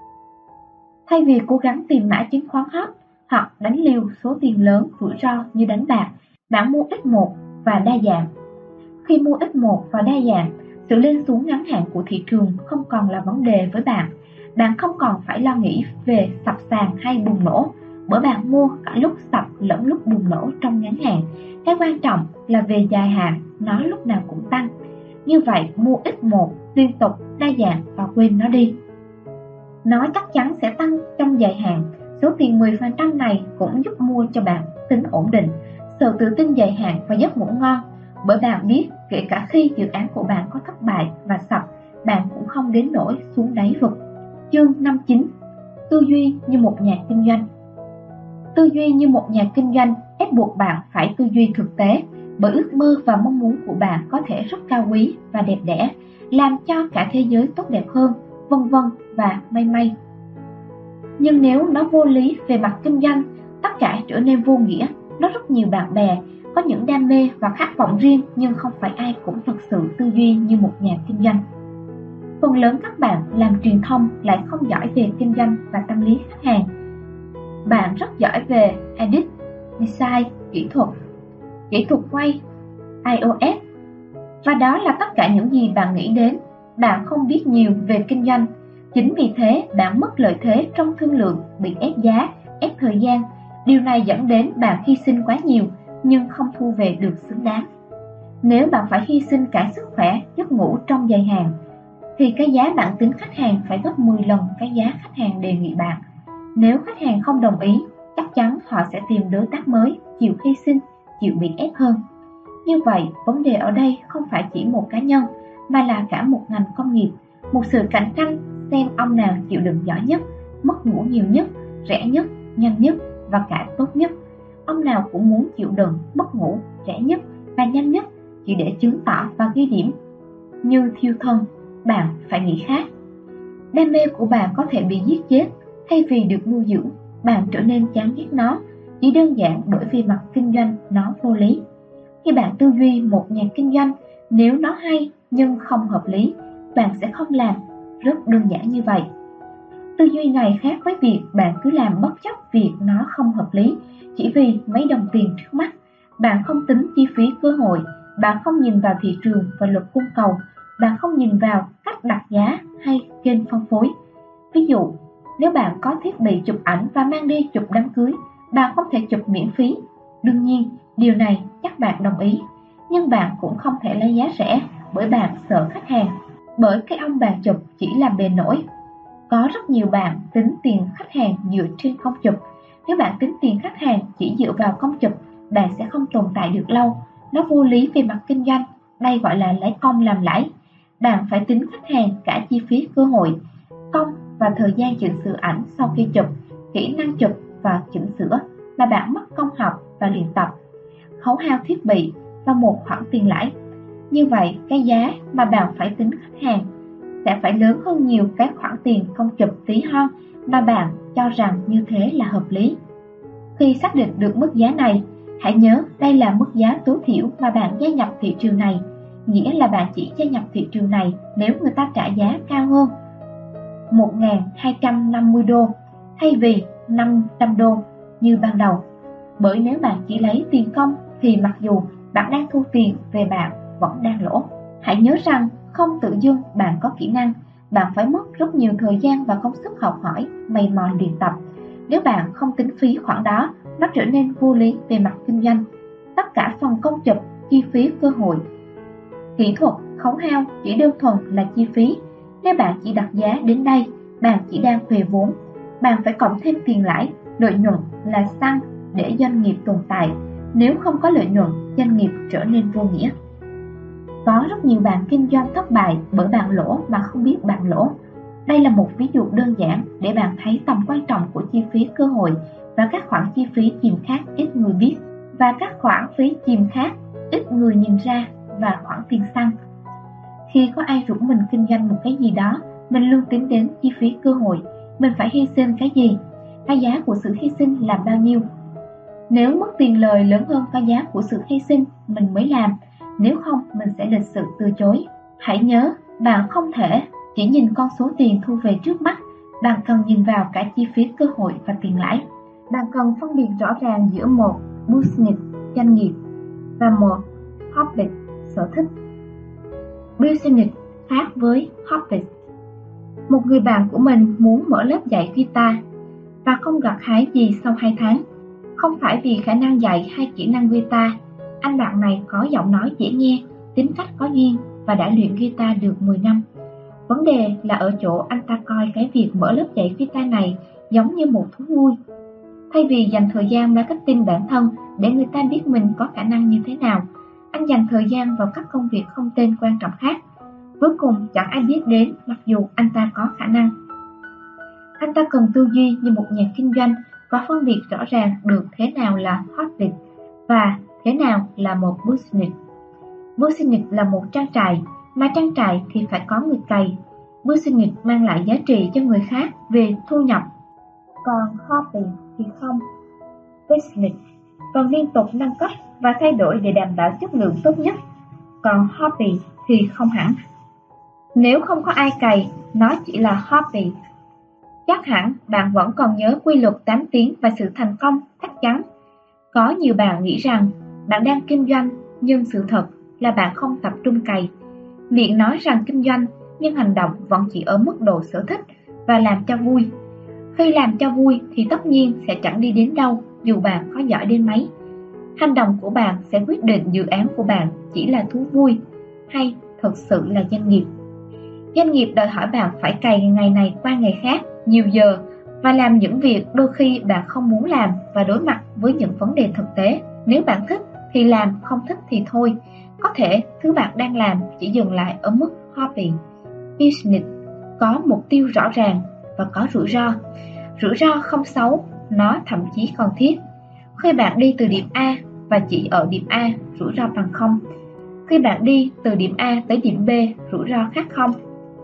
Thay vì cố gắng tìm mã chứng khoán hot hoặc đánh liều số tiền lớn rủi ro như đánh bạc, bạn mua ít một và đa dạng. Khi mua ít một và đa dạng, sự lên xuống ngắn hạn của thị trường không còn là vấn đề với bạn. Bạn không còn phải lo nghĩ về sập sàn hay bùng nổ, bởi bạn mua cả lúc sập lẫn lúc bùng nổ trong ngắn hạn. Cái quan trọng là về dài hạn, nó lúc nào cũng tăng. Như vậy, mua ít một, liên tục, đa dạng và quên nó đi. Nó chắc chắn sẽ tăng trong dài hạn. Số tiền 10% này cũng giúp mua cho bạn tính ổn định, sự tự tin dài hạn và giấc ngủ ngon. Bởi bạn biết, kể cả khi dự án của bạn có thất bại và sập, bạn cũng không đến nỗi xuống đáy vực. Chương 59. Tư duy như một nhà kinh doanh. Tư duy như một nhà kinh doanh ép buộc bạn phải tư duy thực tế, bởi ước mơ và mong muốn của bạn có thể rất cao quý và đẹp đẽ, làm cho cả thế giới tốt đẹp hơn, vân vân và mây mây. Nhưng nếu nó vô lý về mặt kinh doanh, tất cả trở nên vô nghĩa. Nó rất nhiều bạn bè, có những đam mê và khát vọng riêng, nhưng không phải ai cũng thực sự tư duy như một nhà kinh doanh. Phần lớn các bạn làm truyền thông lại không giỏi về kinh doanh và tâm lý khách hàng. Bạn rất giỏi về edit, design, kỹ thuật quay, iOS. Và đó là tất cả những gì bạn nghĩ đến. Bạn không biết nhiều về kinh doanh. Chính vì thế bạn mất lợi thế trong thương lượng, bị ép giá, ép thời gian. Điều này dẫn đến bạn hy sinh quá nhiều nhưng không thu về được xứng đáng. Nếu bạn phải hy sinh cả sức khỏe, giấc ngủ trong dài hạn, thì cái giá bạn tính khách hàng phải gấp 10 lần cái giá khách hàng đề nghị bạn. Nếu khách hàng không đồng ý, chắc chắn họ sẽ tìm đối tác mới, chịu hy sinh, chịu bị ép hơn. Như vậy, vấn đề ở đây không phải chỉ một cá nhân, mà là cả một ngành công nghiệp, một sự cạnh tranh xem ông nào chịu đựng giỏi nhất, mất ngủ nhiều nhất, rẻ nhất, nhanh nhất và cả tốt nhất. Ông nào cũng muốn chịu đựng, mất ngủ, rẻ nhất và nhanh nhất chỉ để chứng tỏ và ghi điểm. Như thiêu thân, bạn phải nghĩ khác. Đam mê của bạn có thể bị giết chết thay vì được nuôi dưỡng. Bạn trở nên chán ghét nó chỉ đơn giản bởi vì mặt kinh doanh nó vô lý. Khi bạn tư duy một nhà kinh doanh, nếu nó hay nhưng không hợp lý, bạn sẽ không làm. Rất đơn giản như vậy. Tư duy này khác với việc bạn cứ làm bất chấp việc nó không hợp lý chỉ vì mấy đồng tiền trước mắt. Bạn không tính chi phí cơ hội, bạn không nhìn vào thị trường và luật cung cầu, bạn không nhìn vào cách đặt giá hay kênh phân phối. Ví dụ, nếu bạn có thiết bị chụp ảnh và mang đi chụp đám cưới, bạn không thể chụp miễn phí. Đương nhiên, điều này chắc bạn đồng ý. Nhưng bạn cũng không thể lấy giá rẻ bởi bạn sợ khách hàng. Bởi cái ông bạn chụp chỉ là bề nổi. Có rất nhiều bạn tính tiền khách hàng dựa trên công chụp. Nếu bạn tính tiền khách hàng chỉ dựa vào công chụp, bạn sẽ không tồn tại được lâu. Nó vô lý về mặt kinh doanh. Đây gọi là lấy công làm lãi. Bạn phải tính khách hàng cả chi phí cơ hội, công và thời gian chỉnh sửa ảnh sau khi chụp, kỹ năng chụp và chỉnh sửa mà bạn mất công học và luyện tập, khấu hao thiết bị và một khoản tiền lãi. Như vậy, cái giá mà bạn phải tính khách hàng sẽ phải lớn hơn nhiều cái khoản tiền công chụp tí hon mà bạn cho rằng như thế là hợp lý. Khi xác định được mức giá này, hãy nhớ đây là mức giá tối thiểu mà bạn gia nhập thị trường này, nghĩa là bạn chỉ gia nhập thị trường này nếu người ta trả giá cao hơn 1.250 đô thay vì 500 đô như ban đầu. Bởi nếu bạn chỉ lấy tiền công thì mặc dù bạn đang thu tiền về bạn vẫn đang lỗ. Hãy nhớ rằng không tự dưng bạn có kỹ năng, bạn phải mất rất nhiều thời gian và công sức học hỏi, mày mò luyện tập. Nếu bạn không tính phí khoản đó, nó trở nên vô lý về mặt kinh doanh. Tất cả phần công chụp, chi phí cơ hội, kỹ thuật, khấu hao chỉ đơn thuần là chi phí. Nếu bạn chỉ đặt giá đến đây, bạn chỉ đang về vốn. Bạn phải cộng thêm tiền lãi, lợi nhuận là xăng để doanh nghiệp tồn tại. Nếu không có lợi nhuận, doanh nghiệp trở nên vô nghĩa. Có rất nhiều bạn kinh doanh thất bại bởi bạn lỗ mà không biết bạn lỗ. Đây là một ví dụ đơn giản để bạn thấy tầm quan trọng của chi phí cơ hội và các khoản chi phí chìm khác ít người biết, và các khoản phí chìm khác ít người nhìn ra, và khoản tiền xăng. Khi có ai rủ mình kinh doanh một cái gì đó, mình luôn tính đến chi phí cơ hội. Mình phải hy sinh cái gì? Cái giá của sự hy sinh là bao nhiêu? Nếu mức tiền lời lớn hơn cái giá của sự hy sinh, mình mới làm. Nếu không, mình sẽ lịch sự từ chối. Hãy nhớ, bạn không thể chỉ nhìn con số tiền thu về trước mắt. Bạn cần nhìn vào cả chi phí cơ hội và tiền lãi. Bạn cần phân biệt rõ ràng giữa một business, doanh nghiệp, và một hobby, sở thích. Business khác với hobby. Một người bạn của mình muốn mở lớp dạy guitar và không gặt hái gì sau 2 tháng. Không phải vì khả năng dạy hay kỹ năng guitar. Anh bạn này có giọng nói dễ nghe, tính cách có duyên và đã luyện guitar được 10 năm. Vấn đề là ở chỗ anh ta coi cái việc mở lớp dạy guitar này giống như một thú vui. Thay vì dành thời gian marketing bản thân để người ta biết mình có khả năng như thế nào, anh dành thời gian vào các công việc không tên quan trọng khác. Cuối cùng chẳng ai biết đến mặc dù anh ta có khả năng. Anh ta cần tư duy như một nhà kinh doanh và phân biệt rõ ràng được thế nào là hobby và thế nào là một business. Business là một trang trại, mà trang trại thì phải có người cày. Business mang lại giá trị cho người khác về thu nhập, còn hobby thì không. Business cần liên tục nâng cấp và thay đổi để đảm bảo chất lượng tốt nhất, còn hobby thì không hẳn. Nếu không có ai cày, nó chỉ là hobby. Chắc hẳn bạn vẫn còn nhớ quy luật 8 tiếng và sự thành công chắc chắn. Có nhiều bạn nghĩ rằng bạn đang kinh doanh, nhưng sự thật là bạn không tập trung cày. Miệng nói rằng kinh doanh, nhưng hành động vẫn chỉ ở mức độ sở thích và làm cho vui. Khi làm cho vui thì tất nhiên sẽ chẳng đi đến đâu dù bạn có giỏi đến mấy. Hành động của bạn sẽ quyết định dự án của bạn chỉ là thú vui hay thực sự là doanh nghiệp. Doanh nghiệp đòi hỏi bạn phải cày ngày này qua ngày khác, nhiều giờ, và làm những việc đôi khi bạn không muốn làm và đối mặt với những vấn đề thực tế. Nếu bạn thích thì làm, không thích thì thôi. Có thể thứ bạn đang làm chỉ dừng lại ở mức hobby. Business có mục tiêu rõ ràng và có rủi ro. Rủi ro không xấu, nó thậm chí còn thiết. Khi bạn đi từ điểm A và chỉ ở điểm A, rủi ro bằng 0. Khi bạn đi từ điểm A tới điểm B, rủi ro khác 0.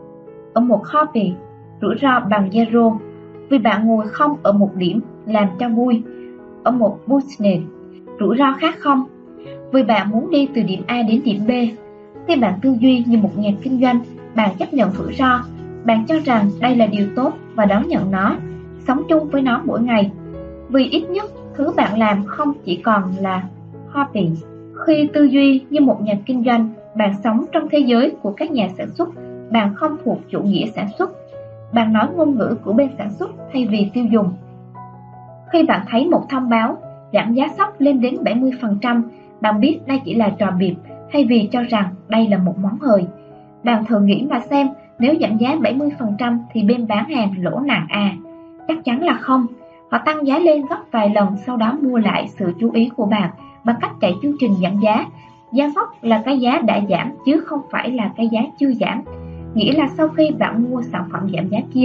Ở một hobby, rủi ro bằng 0 vì bạn ngồi không ở một điểm làm cho vui. Ở một business, rủi ro khác 0 vì bạn muốn đi từ điểm A đến điểm B. Khi bạn tư duy như một nhà kinh doanh, bạn chấp nhận rủi ro. Bạn cho rằng đây là điều tốt và đón nhận nó, sống chung với nó mỗi ngày. Vì ít nhất thứ bạn làm không chỉ còn là hobby. Khi tư duy như một nhà kinh doanh, bạn sống trong thế giới của các nhà sản xuất. Bạn không thuộc chủ nghĩa sản xuất. Bạn nói ngôn ngữ của bên sản xuất thay vì tiêu dùng. Khi bạn thấy một thông báo giảm giá sốc lên đến 70%, bạn biết đây chỉ là trò bịp thay vì cho rằng đây là một món hời. Bạn thử nghĩ mà xem, nếu giảm giá 70% thì bên bán hàng lỗ nặng à? Chắc chắn là không. Họ tăng giá lên gấp vài lần, sau đó mua lại sự chú ý của bạn bằng cách chạy chương trình giảm giá. Giá gốc là cái giá đã giảm chứ không phải là cái giá chưa giảm. Nghĩa là sau khi bạn mua sản phẩm giảm giá kia,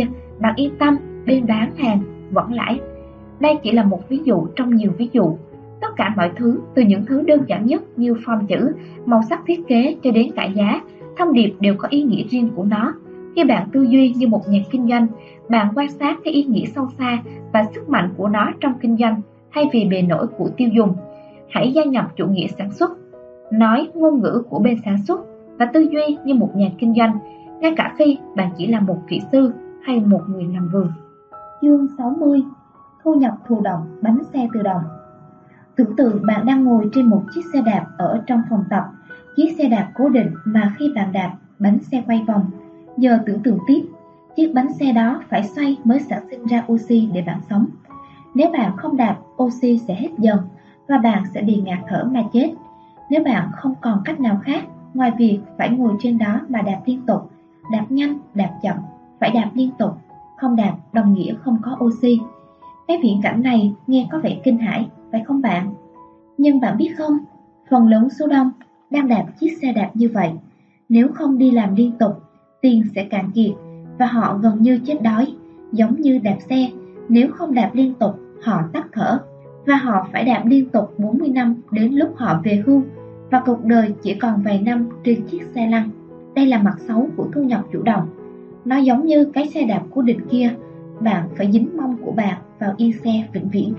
bạn yên tâm, bên bán hàng vẫn lãi. Đây chỉ là một ví dụ trong nhiều ví dụ. Tất cả mọi thứ, từ những thứ đơn giản nhất như form chữ, màu sắc thiết kế cho đến cả giá, thông điệp đều có ý nghĩa riêng của nó. Khi bạn tư duy như một nhà kinh doanh, bạn quan sát cái ý nghĩa sâu xa và sức mạnh của nó trong kinh doanh thay vì bề nổi của tiêu dùng. Hãy gia nhập chủ nghĩa sản xuất, nói ngôn ngữ của bên sản xuất và tư duy như một nhà kinh doanh, ngay cả khi bạn chỉ là một kỹ sư hay một người làm vườn. Chương 60. Thu nhập thụ động bánh xe tự động. Tưởng tượng bạn đang ngồi trên một chiếc xe đạp ở trong phòng tập. Chiếc xe đạp cố định mà khi bạn đạp, bánh xe quay vòng. Giờ tưởng tượng tiếp, chiếc bánh xe đó phải xoay mới sản sinh ra oxy để bạn sống. Nếu bạn không đạp, oxy sẽ hết dần và bạn sẽ bị ngạt thở mà chết. Nếu bạn không còn cách nào khác ngoài việc phải ngồi trên đó mà đạp liên tục, đạp nhanh, đạp chậm, phải đạp liên tục, không đạp đồng nghĩa không có oxy. Cái viễn cảnh này nghe có vẻ kinh hãi, phải không bạn? Nhưng bạn biết không, phần lớn số đông đang đạp chiếc xe đạp như vậy. Nếu không đi làm liên tục, tiền sẽ cạn kiệt và họ gần như chết đói. Giống như đạp xe, nếu không đạp liên tục, họ tắc thở và họ phải đạp liên tục 40 năm đến lúc họ về hưu và cuộc đời chỉ còn vài năm trên chiếc xe lăn. Đây là mặt xấu của thu nhập chủ động. Nó giống như cái xe đạp cố định kia, bạn phải dính mông của bạn vào yên xe vĩnh viễn.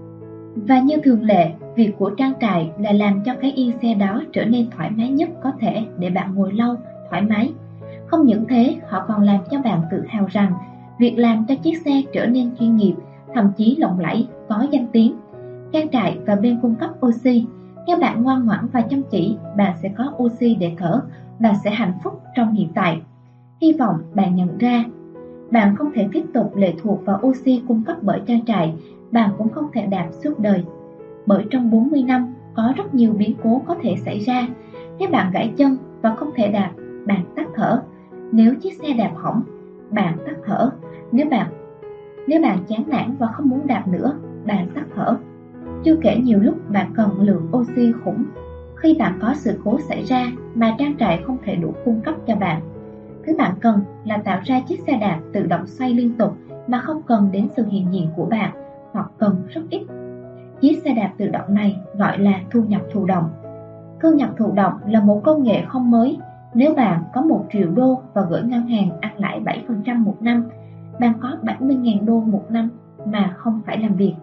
Và như thường lệ, việc của trang trại là làm cho cái yên xe đó trở nên thoải mái nhất có thể để bạn ngồi lâu, thoải mái. Không những thế, họ còn làm cho bạn tự hào rằng việc làm cho chiếc xe trở nên chuyên nghiệp, thậm chí lộng lẫy, có danh tiếng. Trang trại và bên cung cấp oxy. Nếu bạn ngoan ngoãn và chăm chỉ, bạn sẽ có oxy để thở, bạn sẽ hạnh phúc trong hiện tại. Hy vọng bạn nhận ra, bạn không thể tiếp tục lệ thuộc vào oxy cung cấp bởi trang trại, bạn cũng không thể đạp suốt đời. Bởi trong 40 năm, có rất nhiều biến cố có thể xảy ra. Nếu bạn gãy chân và không thể đạp, bạn tắc thở. Nếu chiếc xe đạp hỏng, bạn tắc thở. Nếu bạn chán nản và không muốn đạp nữa, bạn tắc thở. Chưa kể nhiều lúc bạn cần lượng oxy khủng khi bạn có sự cố xảy ra mà trang trại không thể đủ cung cấp cho bạn. Thứ bạn cần là tạo ra chiếc xe đạp tự động xoay liên tục mà không cần đến sự hiện diện của bạn, hoặc cần rất ít. Chiếc xe đạp tự động này gọi là thu nhập thụ động. Thu nhập thụ động là một công nghệ không mới. Nếu bạn có 1 triệu đô và gửi ngân hàng ăn lãi 7% một năm, bạn có 70.000 đô một năm mà không phải làm việc.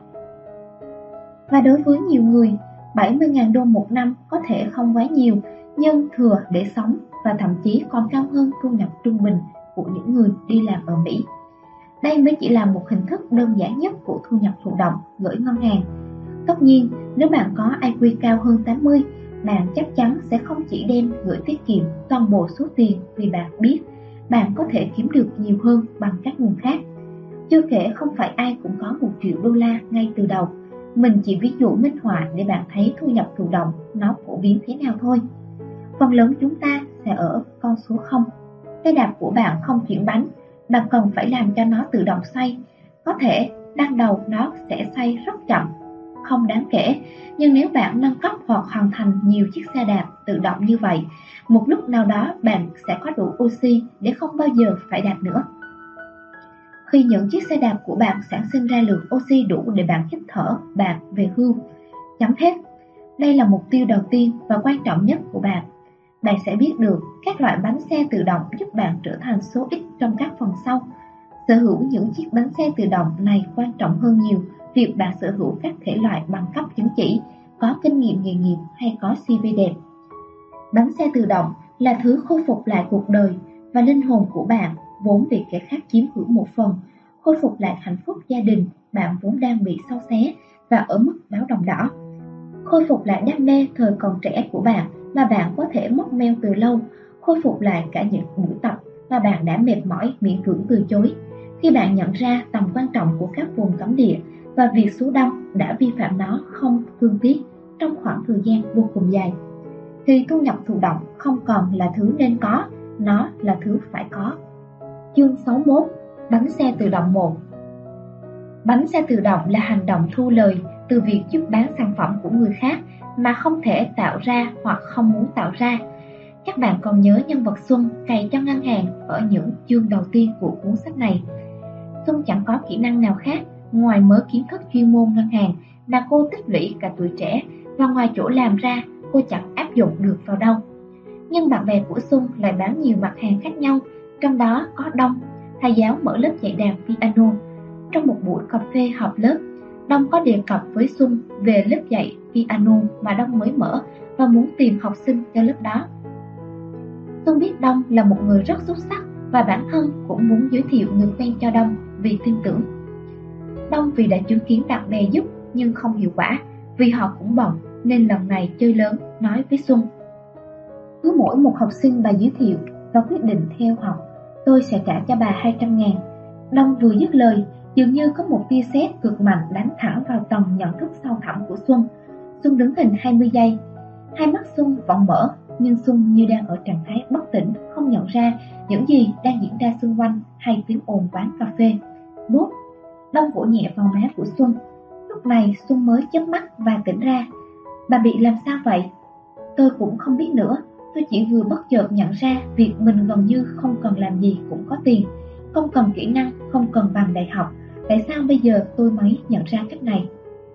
Và đối với nhiều người, 70.000 đô một năm có thể không quá nhiều, nhưng thừa để sống và thậm chí còn cao hơn thu nhập trung bình của những người đi làm ở Mỹ. Đây mới chỉ là một hình thức đơn giản nhất của thu nhập thụ động gửi ngân hàng. Tất nhiên, nếu bạn có IQ cao hơn 80, bạn chắc chắn sẽ không chỉ đem gửi tiết kiệm toàn bộ số tiền, vì bạn biết bạn có thể kiếm được nhiều hơn bằng các nguồn khác. Chưa kể không phải ai cũng có 1 triệu đô la ngay từ đầu. Mình chỉ ví dụ minh họa để bạn thấy thu nhập thụ động nó phổ biến thế nào thôi. Phần lớn chúng ta sẽ ở con số 0. Cái đạp của bạn không chuyển bánh, bạn cần phải làm cho nó tự động xoay. Có thể ban đầu nó sẽ xoay rất chậm, không đáng kể, nhưng nếu bạn nâng cấp hoặc hoàn thành nhiều chiếc xe đạp tự động như vậy, một lúc nào đó bạn sẽ có đủ oxy để không bao giờ phải đạp nữa. Khi những chiếc xe đạp của bạn sản sinh ra lượng oxy đủ để bạn hít thở, bạn về hưu. Chấm hết. Đây là mục tiêu đầu tiên và quan trọng nhất của bạn. Bạn sẽ biết được các loại bánh xe tự động giúp bạn trở thành số ít trong các phần sau. Sở hữu những chiếc bánh xe tự động này quan trọng hơn nhiều việc bạn sở hữu các thể loại bằng cấp chứng chỉ, có kinh nghiệm nghề nghiệp hay có CV đẹp. Bánh xe tự động là thứ khôi phục lại cuộc đời và linh hồn của bạn vốn bị kẻ khác chiếm hữu một phần, khôi phục lại hạnh phúc gia đình bạn vốn đang bị xâu xé và ở mức báo động đỏ, khôi phục lại đam mê thời còn trẻ của bạn mà bạn có thể móc meo từ lâu, khôi phục lại cả những buổi tập mà bạn đã mệt mỏi miễn cưỡng từ chối. Khi bạn nhận ra tầm quan trọng của các vùng cấm địa và việc số đông đã vi phạm nó không thương tiếc trong khoảng thời gian vô cùng dài, thì thu nhập thụ động không còn là thứ nên có, nó là thứ phải có. Chương 61. Bánh xe tự động 1. Bánh xe tự động là hành động thu lời từ việc giúp bán sản phẩm của người khác mà không thể tạo ra hoặc không muốn tạo ra. Các bạn còn nhớ nhân vật Xuân cày cho ngân hàng ở những chương đầu tiên của cuốn sách này. Xuân chẳng có kỹ năng nào khác ngoài mớ kiến thức chuyên môn ngân hàng mà cô tích lũy cả tuổi trẻ, và ngoài chỗ làm ra cô chẳng áp dụng được vào đâu. Nhưng bạn bè của Xuân lại bán nhiều mặt hàng khác nhau, trong đó có Đông, thầy giáo mở lớp dạy đàn piano. Trong một buổi cà phê họp lớp, Đông có đề cập với Xuân về lớp dạy piano mà Đông mới mở và muốn tìm học sinh cho lớp đó. Xuân biết Đông là một người rất xuất sắc và bản thân cũng muốn giới thiệu người quen cho Đông vì tin tưởng. Đông vì đã chứng kiến bạn bè giúp nhưng không hiệu quả, vì họ cũng bận nên lần này chơi lớn, nói với Xuân: cứ mỗi một học sinh bà giới thiệu và quyết định theo học, tôi sẽ trả cho bà 200.000. Đông vừa dứt lời, dường như có một tia sét cực mạnh đánh thẳng vào tầng nhận thức sâu thẳm của Xuân. Xuân đứng hình 20 giây, hai mắt Xuân vẫn mở, nhưng Xuân như đang ở trạng thái bất tỉnh, không nhận ra những gì đang diễn ra xung quanh hay tiếng ồn quán cà phê. Bốp! Đông vỗ nhẹ vào má của Xuân. Lúc này Xuân mới chớp mắt và tỉnh ra. Bà bị làm sao vậy? Tôi cũng không biết nữa. Tôi chỉ vừa bất chợt nhận ra việc mình gần như không cần làm gì cũng có tiền, không cần kỹ năng, không cần bằng đại học. Tại sao bây giờ tôi mới nhận ra cách này?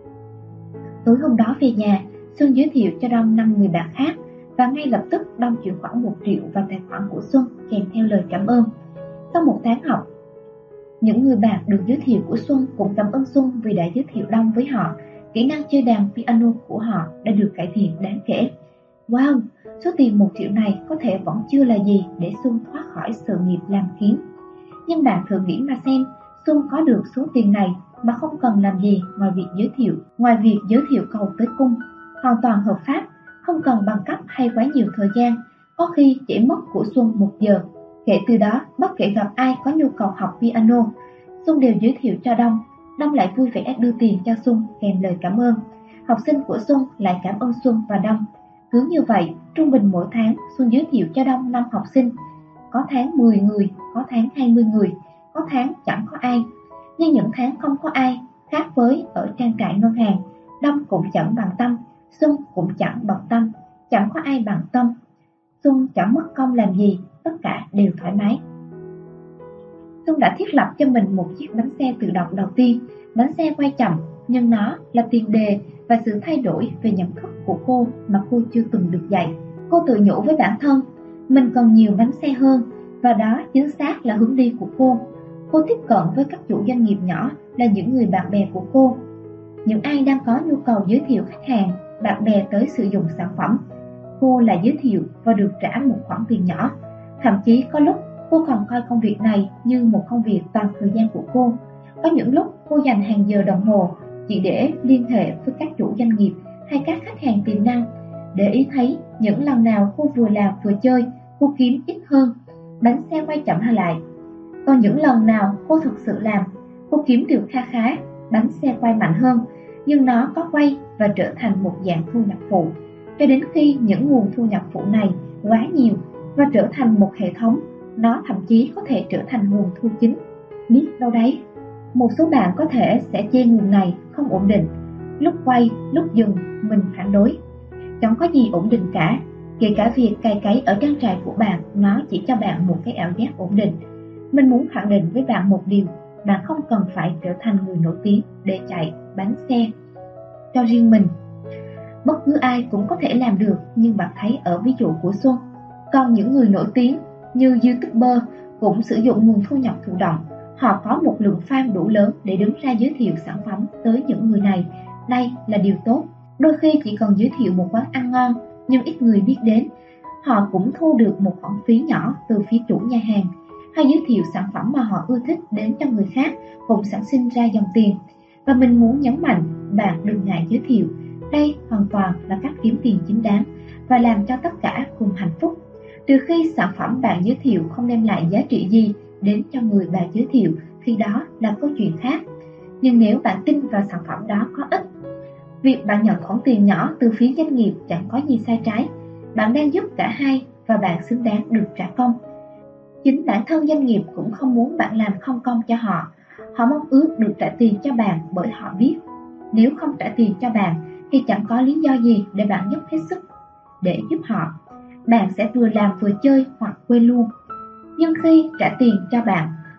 Tối hôm đó về nhà, Xuân giới thiệu cho Đông 5 người bạn khác, và ngay lập tức Đông chuyển khoản 1 triệu vào tài khoản của Xuân kèm theo lời cảm ơn. Sau một tháng học, những người bạn được giới thiệu của Xuân cũng cảm ơn Xuân vì đã giới thiệu Đông với họ. Kỹ năng chơi đàn piano của họ đã được cải thiện đáng kể. Wow, số tiền 1 triệu này có thể vẫn chưa là gì để Xuân thoát khỏi sự nghiệp làm kiếm. Nhưng bạn thử nghĩ mà xem, Xuân có được số tiền này mà không cần làm gì ngoài việc giới thiệu cầu tới cung, hoàn toàn hợp pháp, không cần bằng cấp hay quá nhiều thời gian, có khi chỉ mất của Xuân 1 giờ. Kể từ đó, bất kể gặp ai có nhu cầu học piano, Xuân đều giới thiệu cho Đông. Đông lại vui vẻ đưa tiền cho Xuân kèm lời cảm ơn. Học sinh của Xuân lại cảm ơn Xuân và Đông. Cứ như vậy, trung bình mỗi tháng Xuân giới thiệu cho Đông 5 học sinh. Có tháng 10 người, có tháng 20 người, có tháng chẳng có ai. Nhưng những tháng không có ai, khác với ở trang trại ngân hàng, Đông cũng chẳng bằng tâm, Xuân cũng chẳng bận tâm, chẳng có ai bằng tâm. Xuân chẳng mất công làm gì, tất cả đều thoải mái. Xuân đã thiết lập cho mình một chiếc bánh xe tự động đầu tiên. Bánh xe quay chậm, nhưng nó là tiền đề và sự thay đổi về nhận thức của cô mà cô chưa từng được dạy. Cô tự nhủ với bản thân, mình cần nhiều bánh xe hơn, và đó chính xác là hướng đi của cô. Cô tiếp cận với các chủ doanh nghiệp nhỏ là những người bạn bè của cô. Những ai đang có nhu cầu giới thiệu khách hàng, bạn bè tới sử dụng sản phẩm, cô lại giới thiệu và được trả một khoản tiền nhỏ. Thậm chí có lúc cô còn coi công việc này như một công việc toàn thời gian của cô. Có những lúc cô dành hàng giờ đồng hồ chỉ để liên hệ với các chủ doanh nghiệp hay các khách hàng tiềm năng. Để ý thấy những lần nào cô vừa làm vừa chơi, cô kiếm ít hơn, bánh xe quay chậm lại. Còn những lần nào cô thực sự làm, cô kiếm được kha khá, bánh xe quay mạnh hơn, nhưng nó có quay và trở thành một dạng thu nhập phụ. Cho đến khi những nguồn thu nhập phụ này quá nhiều và trở thành một hệ thống, nó thậm chí có thể trở thành nguồn thu chính. Biết đâu đấy, một số bạn có thể sẽ chê nguồn này không ổn định, lúc quay, lúc dừng, mình phản đối. Chẳng có gì ổn định cả, kể cả việc cày cấy ở trang trại của bạn, nó chỉ cho bạn một cái ảo giác ổn định. Mình muốn khẳng định với bạn một điều, bạn không cần phải trở thành người nổi tiếng để chạy bánh xe cho riêng mình. Bất cứ ai cũng có thể làm được, nhưng bạn thấy ở ví dụ của Xuân, còn những người nổi tiếng như YouTuber cũng sử dụng nguồn thu nhập thụ động. Họ có một lượng fan đủ lớn để đứng ra giới thiệu sản phẩm tới những người này. Đây là điều tốt. Đôi khi chỉ cần giới thiệu một quán ăn ngon nhưng ít người biết đến, họ cũng thu được một khoản phí nhỏ từ phía chủ nhà hàng. Hay giới thiệu sản phẩm mà họ ưa thích đến cho người khác cũng sản sinh ra dòng tiền. Và mình muốn nhấn mạnh, bạn đừng ngại giới thiệu. Đây hoàn toàn là cách kiếm tiền chính đáng và làm cho tất cả cùng hạnh phúc. Trừ khi sản phẩm bạn giới thiệu không đem lại giá trị gì đến cho người bạn giới thiệu, thì đó là câu chuyện khác. Nhưng nếu bạn tin vào sản phẩm đó có ích, việc bạn nhận khoản tiền nhỏ từ phía doanh nghiệp chẳng có gì sai trái. Bạn đang giúp cả hai và bạn xứng đáng được trả công. Chính bản thân doanh nghiệp cũng không muốn bạn làm không công cho họ. Họ mong ước được trả tiền cho bạn bởi họ biết nếu không trả tiền cho bạn thì chẳng có lý do gì để bạn giúp hết sức để giúp họ. Bạn sẽ vừa làm vừa chơi hoặc quên luôn. Nhưng khi trả tiền cho bạn,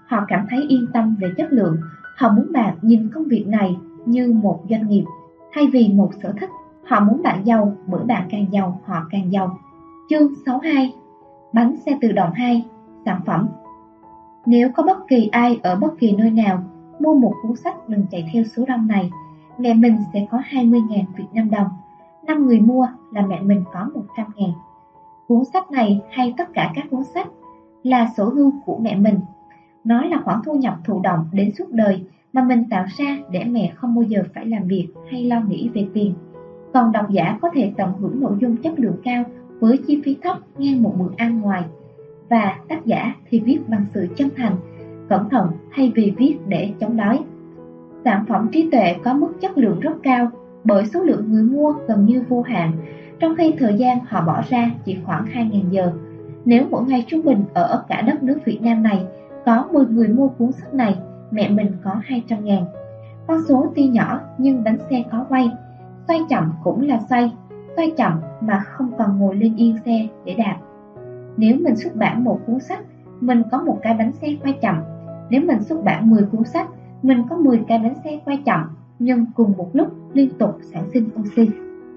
Họ cảm thấy yên tâm về chất lượng. Họ muốn bạn nhìn công việc này như một doanh nghiệp thay vì một sở thích. Họ muốn bạn giàu, bởi bạn càng giàu, họ càng giàu. Chương 62. Bánh xe tự động 2. Sản phẩm. Nếu có bất kỳ ai ở bất kỳ nơi nào mua một cuốn sách đừng chạy theo số đông này, mẹ mình sẽ có 20.000 Việt Nam đồng. 5 người mua là mẹ mình có 100.000. Cuốn sách này hay tất cả các cuốn sách là sở hữu của mẹ mình. Nó là khoản thu nhập thụ động đến suốt đời mà mình tạo ra để mẹ không bao giờ phải làm việc hay lo nghĩ về tiền. Còn độc giả có thể tận hưởng nội dung chất lượng cao với chi phí thấp ngang một bữa ăn ngoài. Và tác giả thì viết bằng sự chân thành, cẩn thận thay vì viết để chống đói. Sản phẩm trí tuệ có mức chất lượng rất cao bởi số lượng người mua gần như vô hạn, trong khi thời gian họ bỏ ra chỉ khoảng 2.000 giờ. Nếu mỗi ngày trung bình ở cả đất nước Việt Nam này có 10 người mua cuốn sách này, mẹ mình có 200.000. Con số tuy nhỏ nhưng bánh xe có quay, xoay chậm cũng là xoay chậm mà không còn ngồi lên yên xe để đạp. Nếu mình xuất bản một cuốn sách, mình có một cái bánh xe quay chậm. Nếu mình xuất bản 10 cuốn sách, mình có 10 cái bánh xe quay chậm, nhưng cùng một lúc liên tục sản sinh oxy.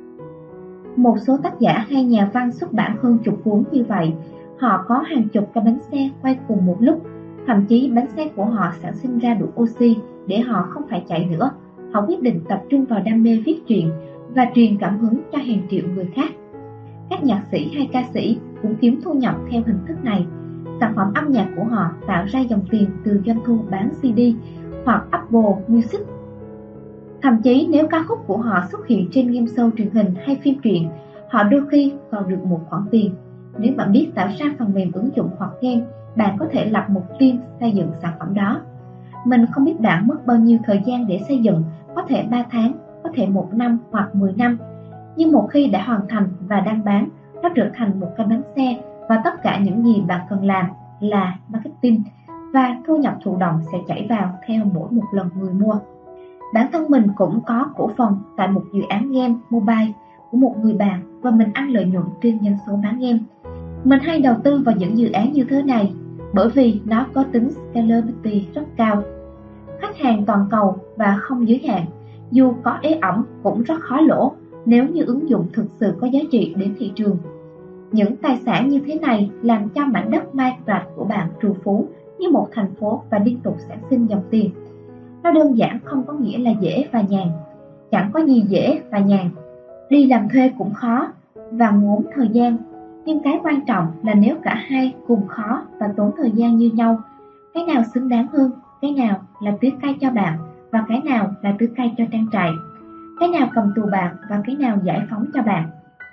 Một số tác giả hay nhà văn xuất bản hơn chục cuốn như vậy, họ có hàng chục cái bánh xe quay cùng một lúc. Thậm chí bánh xe của họ sản sinh ra đủ oxy để họ không phải chạy nữa. Họ quyết định tập trung vào đam mê viết truyện và truyền cảm hứng cho hàng triệu người khác. Các nhạc sĩ hay ca sĩ cũng kiếm thu nhập theo hình thức này. Sản phẩm âm nhạc của họ tạo ra dòng tiền từ doanh thu bán CD hoặc Apple Music. Thậm chí nếu ca khúc của họ xuất hiện trên game show truyền hình hay phim truyện, họ đôi khi còn được một khoản tiền. Nếu bạn biết tạo ra phần mềm ứng dụng hoặc game, bạn có thể lập một team xây dựng sản phẩm đó. Mình không biết bạn mất bao nhiêu thời gian để xây dựng, có thể 3 tháng, có thể 1 năm hoặc 10 năm. Nhưng một khi đã hoàn thành và đang bán, nó trở thành một cái bánh xe và tất cả những gì bạn cần làm là marketing và thu nhập thụ động sẽ chảy vào theo mỗi một lần người mua. Bản thân mình cũng có cổ phần tại một dự án game mobile của một người bạn và mình ăn lợi nhuận trên doanh số bán game. Mình hay đầu tư vào những dự án như thế này bởi vì nó có tính scalability rất cao. Khách hàng toàn cầu và không giới hạn, dù có ế ẩm cũng rất khó lỗ nếu như ứng dụng thực sự có giá trị đến thị trường. Những tài sản như thế này làm cho mảnh đất Mai Rạch của bạn trù phú như một thành phố và liên tục sản sinh dòng tiền. Nó đơn giản không có nghĩa là dễ và nhàn. Chẳng có gì dễ và nhàn. Đi làm thuê cũng khó và ngốn thời gian. Nhưng cái quan trọng là nếu cả hai cùng khó và tốn thời gian như nhau, cái nào xứng đáng hơn, cái nào là tưới cây cho bạn và cái nào là tưới cây cho trang trại, cái nào cầm tù bạn và cái nào giải phóng cho bạn,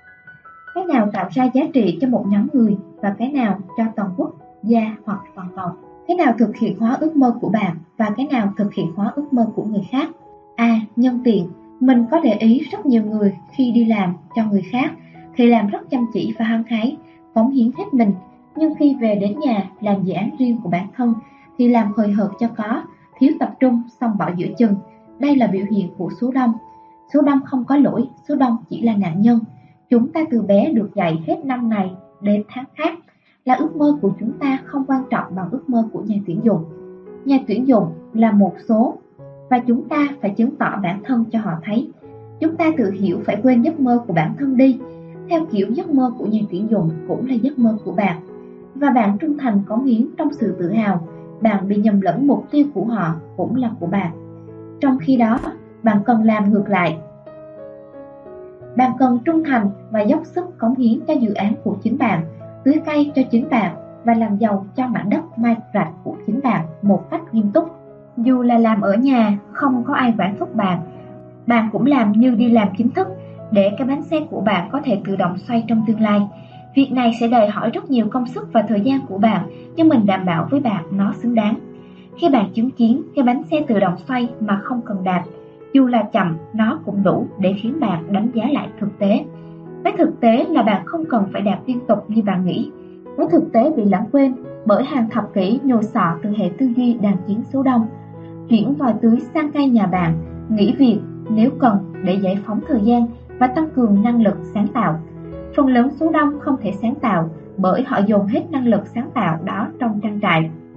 cái nào tạo ra giá trị cho một nhóm người và cái nào cho toàn quốc gia hoặc toàn cầu, cái nào thực hiện hóa ước mơ của bạn và cái nào thực hiện hóa ước mơ của người khác. Nhân tiện, mình có để ý rất nhiều người khi đi làm cho người khác thì làm rất chăm chỉ và hăng hái, cống hiến hết mình, nhưng khi về đến nhà làm dự án riêng của bản thân thì làm hời hợt cho có, thiếu tập trung xong bỏ giữa chừng. Đây là biểu hiện của số đông. Số đông không có lỗi, số đông chỉ là nạn nhân. Chúng ta từ bé được dạy hết năm này đến tháng khác là ước mơ của chúng ta không quan trọng bằng ước mơ của nhà tuyển dụng. Nhà tuyển dụng là một số và chúng ta phải chứng tỏ bản thân cho họ thấy. Chúng ta tự hiểu phải quên giấc mơ của bản thân đi. Theo kiểu giấc mơ của nhà tuyển dụng cũng là giấc mơ của bạn. Và bạn trung thành cống hiến trong sự tự hào, bạn bị nhầm lẫn mục tiêu của họ cũng là của bạn. Trong khi đó, bạn cần làm ngược lại. Bạn cần trung thành và dốc sức cống hiến cho dự án của chính bạn, tưới cây cho chính bạn và làm giàu cho mảnh đất Mai Rạch của chính bạn một cách nghiêm túc. Dù là làm ở nhà, không có ai quản thúc bạn, bạn cũng làm như đi làm chính thức để cái bánh xe của bạn có thể tự động xoay trong tương lai. Việc này sẽ đòi hỏi rất nhiều công sức và thời gian của bạn, nhưng mình đảm bảo với bạn nó xứng đáng. Khi bạn chứng kiến cái bánh xe tự động xoay mà không cần đạp, dù là chậm, nó cũng đủ để khiến bạn đánh giá lại thực tế. Với thực tế là bạn không cần phải đạp liên tục như bạn nghĩ. Với thực tế bị lãng quên bởi hàng thập kỷ nhồi sọ từ hệ tư duy đàn chiến số đông. Chuyển vòi tưới sang cây nhà bạn, nghỉ việc nếu cần để giải phóng thời gian và tăng cường năng lực sáng tạo. Phần lớn số đông không thể sáng tạo bởi họ dồn hết năng lực sáng tạo đó trong trang trại.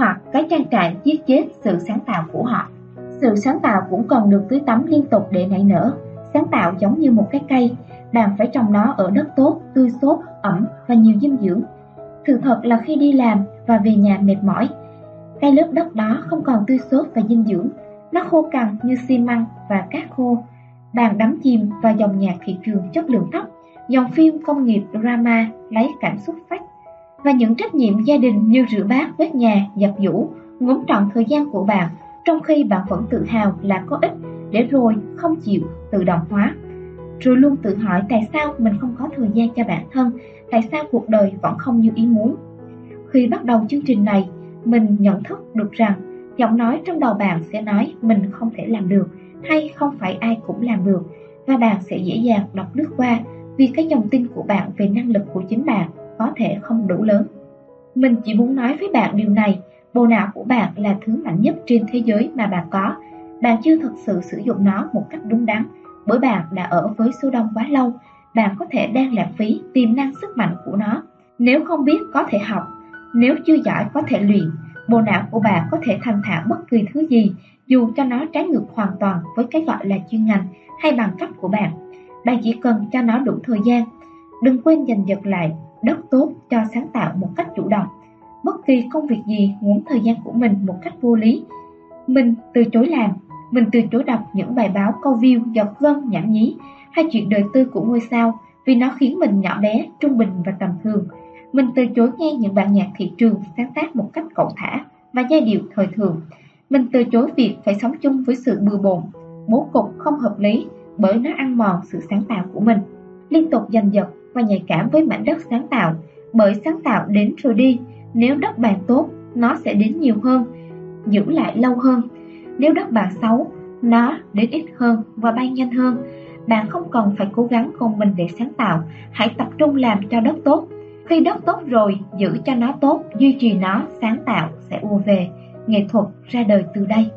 hoặc cái trang trại giết chết sự sáng tạo của họ. Sự sáng tạo cũng cần được tưới tắm liên tục để nảy nở. Sáng tạo giống như một cái cây, bạn phải trồng nó ở đất tốt, tươi xốp, ẩm và nhiều dinh dưỡng. Sự thật là khi đi làm và về nhà mệt mỏi, cái lớp đất đó không còn tươi xốp và dinh dưỡng, nó khô cằn như xi măng và cát khô. Bạn đắm chìm vào dòng nhạc thị trường chất lượng thấp, dòng phim công nghiệp drama lấy cảm xúc fake, và những trách nhiệm gia đình như rửa bát, quét nhà, giặt giũ ngốn trọn thời gian của bạn, trong khi bạn vẫn tự hào là có ích, để rồi không chịu tự động hóa. Rồi luôn tự hỏi tại sao mình không có thời gian cho bản thân, tại sao cuộc đời vẫn không như ý muốn. Khi bắt đầu chương trình này, mình nhận thức được rằng giọng nói trong đầu bạn sẽ nói mình không thể làm được, hay không phải ai cũng làm được, và bạn sẽ dễ dàng đọc lướt qua vì cái dòng tin của bạn về năng lực của chính bạn có thể không đủ lớn. Mình chỉ muốn nói với bạn điều này, bộ não của bạn là thứ mạnh nhất trên thế giới mà bạn có. Bạn chưa thực sự sử dụng nó một cách đúng đắn, bởi bạn đã ở với số đông quá lâu. Bạn có thể đang lãng phí tiềm năng sức mạnh của nó. Nếu không biết có thể học, nếu chưa giỏi có thể luyện. Bộ não của bạn có thể thành thạo bất kỳ thứ gì, dù cho nó trái ngược hoàn toàn với cái gọi là chuyên ngành hay bằng cấp của bạn. Bạn chỉ cần cho nó đủ thời gian. Đừng quên giành giật lại đất tốt cho sáng tạo một cách chủ động. Bất kỳ công việc gì ngốn thời gian của mình một cách vô lý. Mình từ chối làm, mình từ chối đọc những bài báo câu view, giật gân, nhảm nhí hay chuyện đời tư của ngôi sao vì nó khiến mình nhỏ bé, trung bình và tầm thường. Mình từ chối nghe những bản nhạc thị trường sáng tác một cách cẩu thả và giai điệu thời thường. Mình từ chối việc phải sống chung với sự bừa bộn, bố cục không hợp lý, bởi nó ăn mòn sự sáng tạo của mình. Liên tục giành giật và nhạy cảm với mảnh đất sáng tạo, bởi sáng tạo đến rồi đi. Nếu đất bạn tốt, nó sẽ đến nhiều hơn, giữ lại lâu hơn. Nếu đất bạn xấu, nó đến ít hơn và bay nhanh hơn. Bạn không cần phải cố gắng gồng mình để sáng tạo, hãy tập trung làm cho đất tốt. Khi đất tốt rồi, giữ cho nó tốt, duy trì nó, sáng tạo sẽ ùa về. Nghệ thuật ra đời từ đây.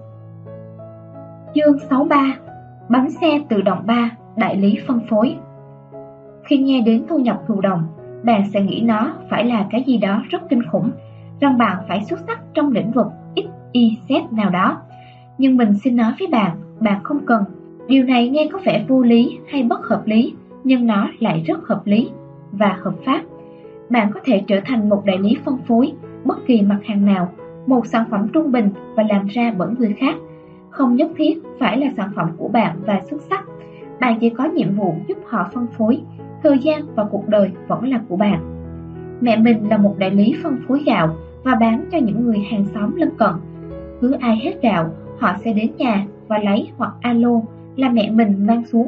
Chương 63. Bánh xe tự động 3, đại lý phân phối. Khi nghe đến thu nhập thụ động, bạn sẽ nghĩ nó phải là cái gì đó rất kinh khủng, rằng bạn phải xuất sắc trong lĩnh vực XYZ nào đó. Nhưng mình xin nói với bạn, bạn không cần. Điều này nghe có vẻ vô lý hay bất hợp lý, nhưng nó lại rất hợp lý và hợp pháp. Bạn có thể trở thành một đại lý phân phối bất kỳ mặt hàng nào, một sản phẩm trung bình và làm ra bởi người khác. Không nhất thiết phải là sản phẩm của bạn và xuất sắc. Bạn chỉ có nhiệm vụ giúp họ phân phối. Thời gian và cuộc đời vẫn là của bạn. Mẹ mình là một đại lý phân phối gạo và bán cho những người hàng xóm lân cận. Cứ ai hết gạo, họ sẽ đến nhà và lấy hoặc alo là mẹ mình mang xuống.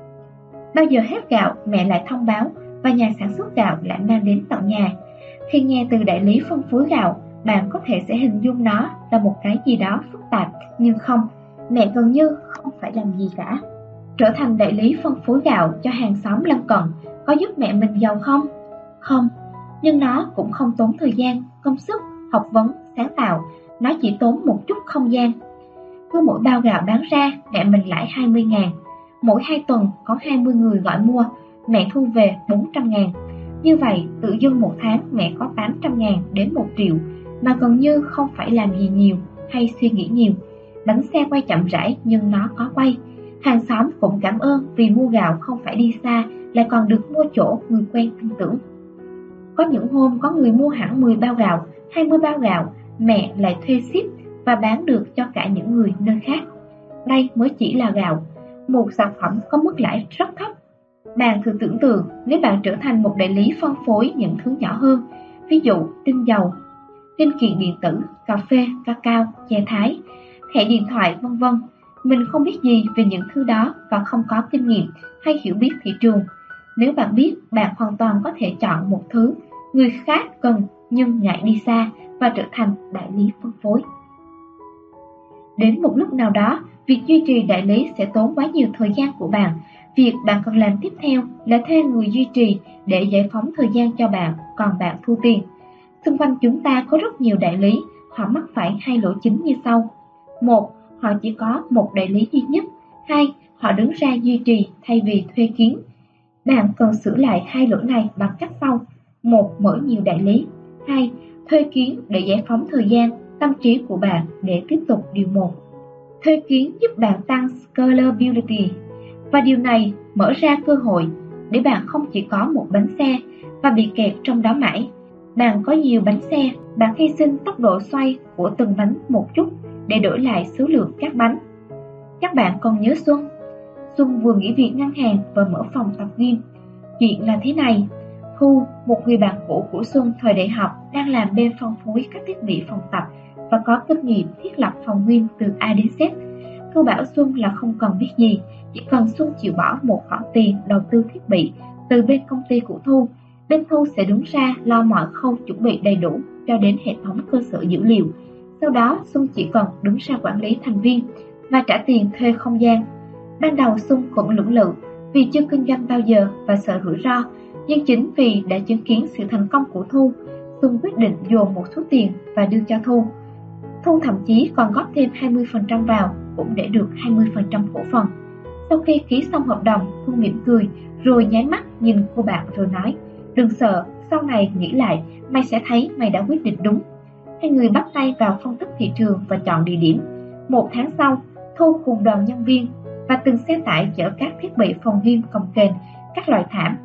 Bao giờ hết gạo, mẹ lại thông báo và nhà sản xuất gạo lại mang đến tận nhà. Khi nghe từ đại lý phân phối gạo, bạn có thể sẽ hình dung nó là một cái gì đó phức tạp, nhưng không, mẹ gần như không phải làm gì cả. Trở thành đại lý phân phối gạo cho hàng xóm lân cận có giúp mẹ mình giàu không? Không, nhưng nó cũng không tốn thời gian, công sức, học vấn, sáng tạo. Nó chỉ tốn một chút không gian. Cứ mỗi bao gạo bán ra, mẹ mình lãi 20.000. Mỗi 2 tuần có 20 người gọi mua, mẹ thu về 400.000. Như vậy, tự dưng một tháng mẹ có 800.000 đến 1 triệu, mà gần như không phải làm gì nhiều hay suy nghĩ nhiều. Bánh xe quay chậm rãi nhưng nó có quay. Hàng xóm cũng cảm ơn vì mua gạo không phải đi xa, lại còn được mua chỗ người quen tin tưởng. Có những hôm có người mua hẳn 10 bao gạo, 20 bao gạo, mẹ lại thuê ship và bán được cho cả những người nơi khác. Đây mới chỉ là gạo, một sản phẩm có mức lãi rất thấp. Bạn thử tưởng tượng nếu bạn trở thành một đại lý phân phối những thứ nhỏ hơn, ví dụ tinh dầu, linh kiện điện tử, cà phê, cacao, chè thái, thẻ điện thoại vân vân. Mình không biết gì về những thứ đó và không có kinh nghiệm hay hiểu biết thị trường. Nếu bạn biết, bạn hoàn toàn có thể chọn một thứ người khác cần nhưng ngại đi xa và trở thành đại lý phân phối. Đến một lúc nào đó, việc duy trì đại lý sẽ tốn quá nhiều thời gian của bạn. Việc bạn cần làm tiếp theo là thuê người duy trì để giải phóng thời gian cho bạn, còn bạn thu tiền. Xung quanh chúng ta có rất nhiều đại lý, họ mắc phải 2 lỗi chính như sau. 1. Họ chỉ có một đại lý duy nhất. 2. Họ đứng ra duy trì thay vì thuê kiến. Bạn cần sửa lại 2 lỗi này bằng cách sau. 1. Mở nhiều đại lý. 2. Thuê kiến để giải phóng thời gian. tâm trí của bạn để tiếp tục điều 1. Thuê kiến giúp bạn tăng scalability, và điều này mở ra cơ hội để bạn không chỉ có một bánh xe và bị kẹt trong đó mãi. Bạn có nhiều bánh xe, bạn hy sinh tốc độ xoay của từng bánh một chút để đổi lại số lượng các bánh. Các bạn còn nhớ Xuân. Xuân vừa nghỉ việc ngân hàng và mở phòng tập gym. Chuyện là thế này, Thu, một người bạn cũ của Xuân thời đại học, đang làm bên phân phối các thiết bị phòng tập và có kinh nghiệm thiết lập phòng gym từ A đến Z. Thu bảo Xuân là không cần biết gì, chỉ cần Xuân chịu bỏ một khoản tiền đầu tư thiết bị từ bên công ty của Thu. Bên Thu sẽ đứng ra lo mọi khâu chuẩn bị đầy đủ cho đến hệ thống cơ sở dữ liệu. Sau đó Xuân chỉ cần đứng ra quản lý thành viên và trả tiền thuê không gian. Ban đầu Xuân cũng lưỡng lự vì chưa kinh doanh bao giờ và sợ rủi ro, nhưng chính vì đã chứng kiến sự thành công của Thu, Xuân quyết định dồn một số tiền và đưa cho Thu. Thu thậm chí còn góp thêm 20% vào cũng để được 20% cổ phần. Sau khi ký xong hợp đồng, Thu mỉm cười rồi nháy mắt nhìn cô bạn rồi nói: "Đừng sợ, sau này nghĩ lại mày sẽ thấy mày đã quyết định đúng." Hai người bắt tay vào phân tích thị trường và chọn địa điểm. 1 tháng sau, Thu cùng đoàn nhân viên và từng xe tải chở các thiết bị phòng gym cồng kềnh, các loại thảm,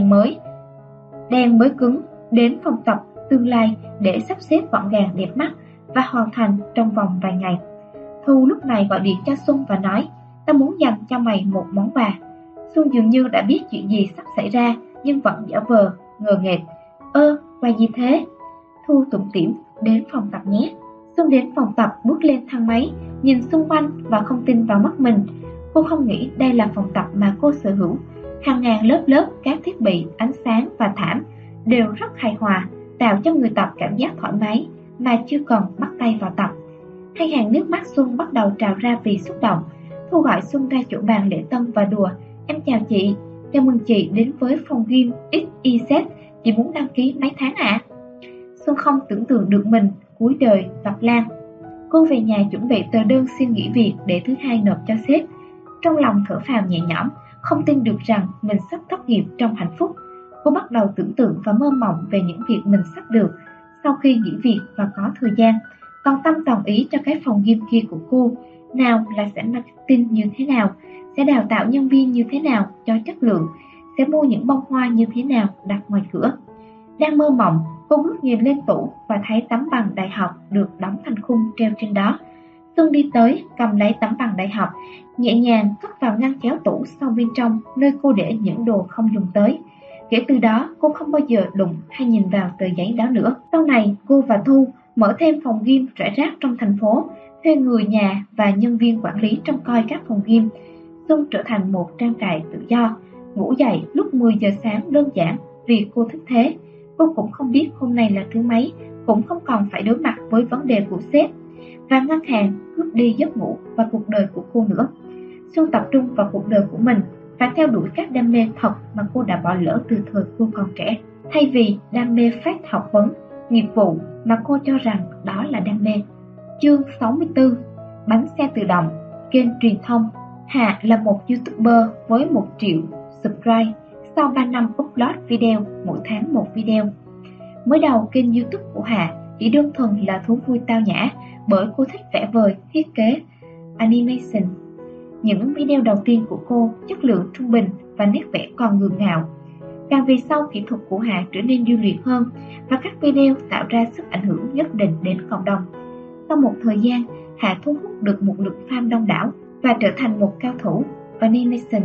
đèn mới cứng đến phòng tập tương lai để sắp xếp gọn gàng đẹp mắt và hoàn thành trong vòng vài ngày. Thu lúc này gọi điện cho Xuân và nói: "Ta muốn dành cho mày một món quà." Xuân dường như đã biết chuyện gì sắp xảy ra nhưng vẫn giả vờ ngờ nghệch: "Quà gì thế?" Thu tủm tỉm: "Đến phòng tập nhé." Xuân đến phòng tập, bước lên thang máy, nhìn xung quanh và không tin vào mắt mình. Cô không nghĩ đây là phòng tập mà cô sở hữu. Hàng ngàn lớp các thiết bị, ánh sáng và thảm đều rất hài hòa, tạo cho người tập cảm giác thoải mái mà chưa cần bắt tay vào tập. Hai hàng nước mắt Xuân bắt đầu trào ra vì xúc động. Thu gọi Xuân ra chỗ bàn lễ tân và đùa: "Em chào chị, chào mừng chị đến với phòng gym XYZ, chị muốn đăng ký mấy tháng ạ?" Xuân không tưởng tượng được mình cuối đời gặp Lan. Cô về nhà chuẩn bị tờ đơn xin nghỉ việc để thứ Hai nộp cho sếp. Trong lòng thở phào nhẹ nhõm, không tin được rằng mình sắp thất nghiệp trong hạnh phúc. Cô bắt đầu tưởng tượng và mơ mộng về những việc mình sắp được sau khi nghỉ việc và có thời gian. Còn tâm đồng ý cho cái phòng gym kia của cô, nào là sẽ marketing như thế nào, sẽ đào tạo nhân viên như thế nào cho chất lượng, sẽ mua những bông hoa như thế nào đặt ngoài cửa. Đang mơ mộng, cô bước nhìn lên tủ và thấy tấm bằng đại học được đóng thành khung treo trên đó. Xuân đi tới, cầm lấy tấm bằng đại học, nhẹ nhàng cất vào ngăn kéo tủ sau bên trong, nơi cô để những đồ không dùng tới. Kể từ đó, cô không bao giờ đụng hay nhìn vào tờ giấy đó nữa. Sau này, cô và Thu mở thêm phòng gym rải rác trong thành phố, thuê người nhà và nhân viên quản lý trông coi các phòng gym. Xuân trở thành một trang trại tự do, ngủ dậy lúc 10 giờ sáng đơn giản vì cô thích thế. Cô cũng không biết hôm nay là thứ mấy, cũng không còn phải đối mặt với vấn đề của sếp và ngân hàng cướp đi giấc ngủ và cuộc đời của cô nữa. Xuân tập trung vào cuộc đời của mình và theo đuổi các đam mê thật mà cô đã bỏ lỡ từ thời cô còn trẻ. Thay vì đam mê phát học vấn, nghiệp vụ mà cô cho rằng đó là đam mê. Chương 64: Bánh xe tự động, kênh truyền thông. Hà là một YouTuber với 1 triệu subscribe sau 3 năm upload video, mỗi tháng một video. Mới đầu kênh YouTube của Hà chỉ đơn thuần là thú vui tao nhã bởi cô thích vẽ vời, thiết kế, animation. Những video đầu tiên của cô chất lượng trung bình và nét vẽ còn ngượng ngạo. Càng về sau, kỹ thuật của Hà trở nên điêu luyện hơn và các video tạo ra sức ảnh hưởng nhất định đến cộng đồng. Sau một thời gian, Hà thu hút được một lượng fan đông đảo và trở thành một cao thủ animation.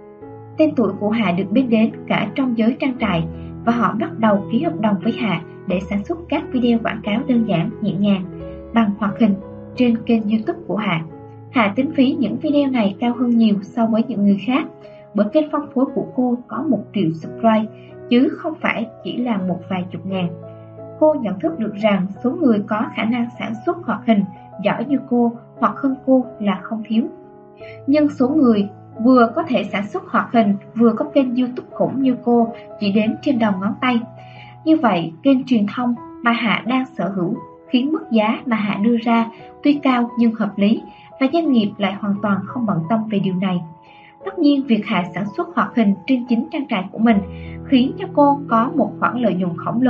Tên tuổi của Hà được biết đến cả trong giới trang trại và họ bắt đầu ký hợp đồng với Hà để sản xuất các video quảng cáo đơn giản, nhẹ nhàng, bằng hoạt hình trên kênh YouTube của Hà. Hà tính phí những video này cao hơn nhiều so với những người khác bởi kênh phân phối của cô có 1 triệu subscribe chứ không phải chỉ là một vài chục ngàn. Cô nhận thức được rằng số người có khả năng sản xuất hoạt hình giỏi như cô hoặc hơn cô là không thiếu. Nhưng số người vừa có thể sản xuất hoạt hình vừa có kênh YouTube khủng như cô chỉ đếm trên đầu ngón tay. Như vậy, kênh truyền thông mà Hạ đang sở hữu khiến mức giá mà Hạ đưa ra tuy cao nhưng hợp lý và doanh nghiệp lại hoàn toàn không bận tâm về điều này. Tất nhiên, việc Hạ sản xuất hoạt hình trên chính trang trại của mình khiến cho cô có một khoản lợi nhuận khổng lồ,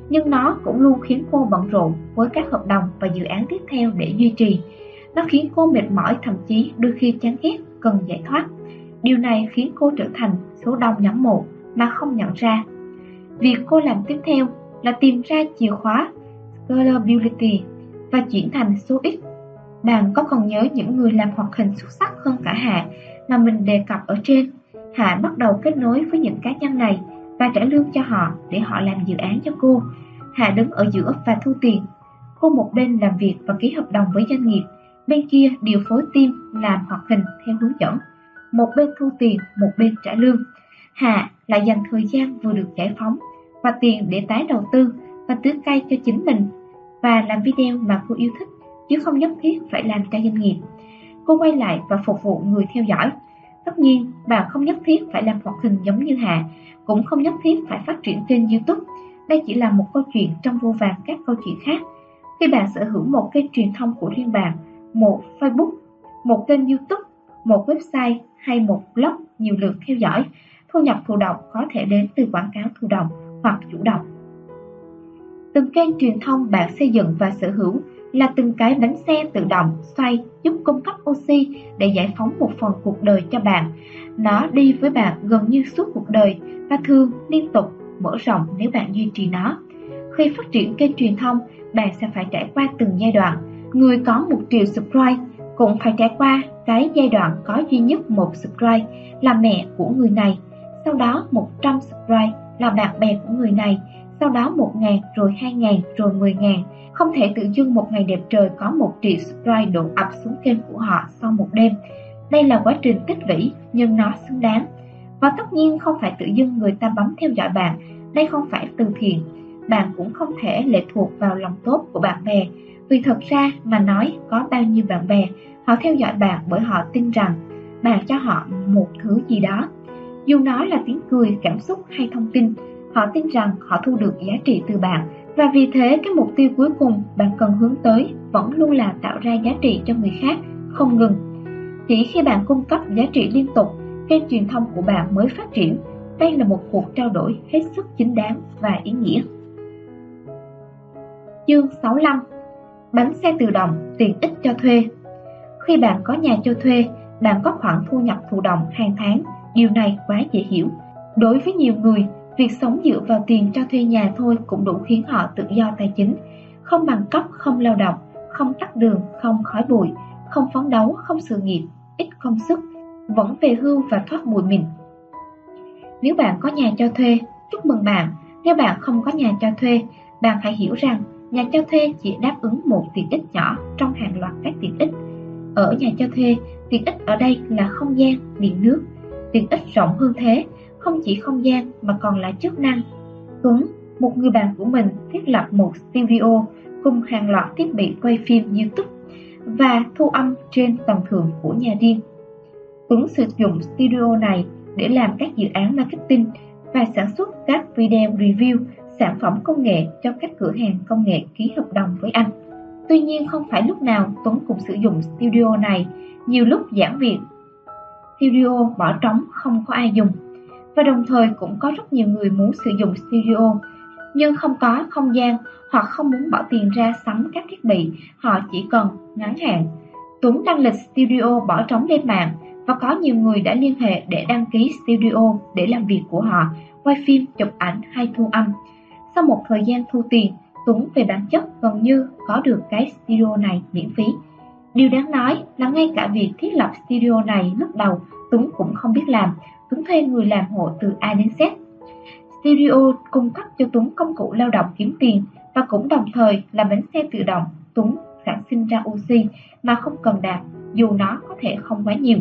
nhưng nó cũng luôn khiến cô bận rộn với các hợp đồng và dự án tiếp theo để duy trì. Nó khiến cô mệt mỏi, thậm chí đôi khi chán ghét, cần giải thoát. Điều này khiến cô trở thành số đông nhóm 1 mà không nhận ra. Việc cô làm tiếp theo là tìm ra chìa khóa Scalability và chuyển thành số ít. Bạn có còn nhớ những người làm hoạt hình xuất sắc hơn cả Hạ mà mình đề cập ở trên? Hạ bắt đầu kết nối với những cá nhân này và trả lương cho họ để họ làm dự án cho cô. Hạ đứng ở giữa và thu tiền. Cô một bên làm việc và ký hợp đồng với doanh nghiệp, bên kia điều phối team làm hoạt hình theo hướng dẫn. Một bên thu tiền, một bên trả lương. Hạ lại dành thời gian vừa được giải phóng và tiền để tái đầu tư và tưới cây cho chính mình và làm video mà cô yêu thích, chứ không nhất thiết phải làm cho doanh nghiệp. Cô quay lại và phục vụ người theo dõi. Tất nhiên, bạn không nhất thiết phải làm hoạt hình giống như Hạ, cũng không nhất thiết phải phát triển kênh YouTube. Đây chỉ là một câu chuyện trong vô vàn các câu chuyện khác. Khi bạn sở hữu một kênh truyền thông của riêng bạn, một Facebook, một kênh YouTube, một website hay một blog nhiều lượt theo dõi, thu nhập thụ động có thể đến từ quảng cáo thụ động hoặc chủ động. Từng kênh truyền thông bạn xây dựng và sở hữu là từng cái bánh xe tự động xoay giúp cung cấp oxy để giải phóng một phần cuộc đời cho bạn. Nó đi với bạn gần như suốt cuộc đời và thường liên tục mở rộng nếu bạn duy trì nó. Khi phát triển kênh truyền thông, bạn sẽ phải trải qua từng giai đoạn. Người có 1 triệu subscribe cũng phải trải qua cái giai đoạn có duy nhất 1 subscribe là mẹ của người này, sau đó 100 subscribe là bạn bè của người này, sau đó 1.000, rồi 2.000, rồi 10.000. Không thể tự dưng một ngày đẹp trời có 1 triệu subscribe đổ ập xuống kênh của họ sau một đêm. Đây là quá trình tích lũy, nhưng nó xứng đáng. Và tất nhiên không phải tự dưng người ta bấm theo dõi bạn. Đây không phải từ thiện. Bạn cũng không thể lệ thuộc vào lòng tốt của bạn bè. Vì thật ra mà nói, có bao nhiêu bạn bè, họ theo dõi bạn bởi họ tin rằng bạn cho họ một thứ gì đó. Dù nó là tiếng cười, cảm xúc hay thông tin, họ tin rằng họ thu được giá trị từ bạn. Và vì thế, cái mục tiêu cuối cùng bạn cần hướng tới vẫn luôn là tạo ra giá trị cho người khác, không ngừng. Chỉ khi bạn cung cấp giá trị liên tục, kênh truyền thông của bạn mới phát triển. Đây là một cuộc trao đổi hết sức chính đáng và ý nghĩa. Chương 65. Bánh xe tự động, tiền ích cho thuê. Khi bạn có nhà cho thuê, bạn có khoản thu nhập thụ động hàng tháng. Điều này quá dễ hiểu. Đối với nhiều người, việc sống dựa vào tiền cho thuê nhà thôi cũng đủ khiến họ tự do tài chính. Không bằng cấp, không lao động, không tắc đường, không khói bụi, không phấn đấu, không sự nghiệp, ít công sức, vẫn về hưu và thoát bụi mịn. Nếu bạn có nhà cho thuê, chúc mừng bạn. Nếu bạn không có nhà cho thuê, bạn hãy hiểu rằng nhà cho thuê chỉ đáp ứng một tiện ích nhỏ trong hàng loạt các tiện ích. Ở nhà cho thuê, tiện ích ở đây là không gian, điện nước. Tiện ích rộng hơn thế, không chỉ không gian mà còn là chức năng. Tuấn, một người bạn của mình, thiết lập một studio cùng hàng loạt thiết bị quay phim YouTube và thu âm trên tầng thượng của nhà riêng. Tuấn sử dụng studio này để làm các dự án marketing và sản xuất các video review sản phẩm công nghệ cho các cửa hàng công nghệ ký hợp đồng với anh. Tuy nhiên không phải lúc nào Tuấn cũng sử dụng studio này, nhiều lúc giảng việc studio bỏ trống không có ai dùng. Và đồng thời cũng có rất nhiều người muốn sử dụng studio nhưng không có không gian hoặc không muốn bỏ tiền ra sắm các thiết bị, họ chỉ cần ngắn hạn. Tuấn đăng lịch studio bỏ trống lên mạng và có nhiều người đã liên hệ để đăng ký studio để làm việc của họ, quay phim, chụp ảnh hay thu âm. Sau một thời gian thu tiền, Tuấn về bản chất gần như có được cái studio này miễn phí. Điều đáng nói là ngay cả việc thiết lập studio này lúc đầu Tuấn cũng không biết làm. Tuấn thuê người làm hộ từ A đến Z. Studio cung cấp cho Tuấn công cụ lao động kiếm tiền và cũng đồng thời là bánh xe tự động. Tuấn sản sinh ra oxy mà không cần đạp, dù nó có thể không quá nhiều.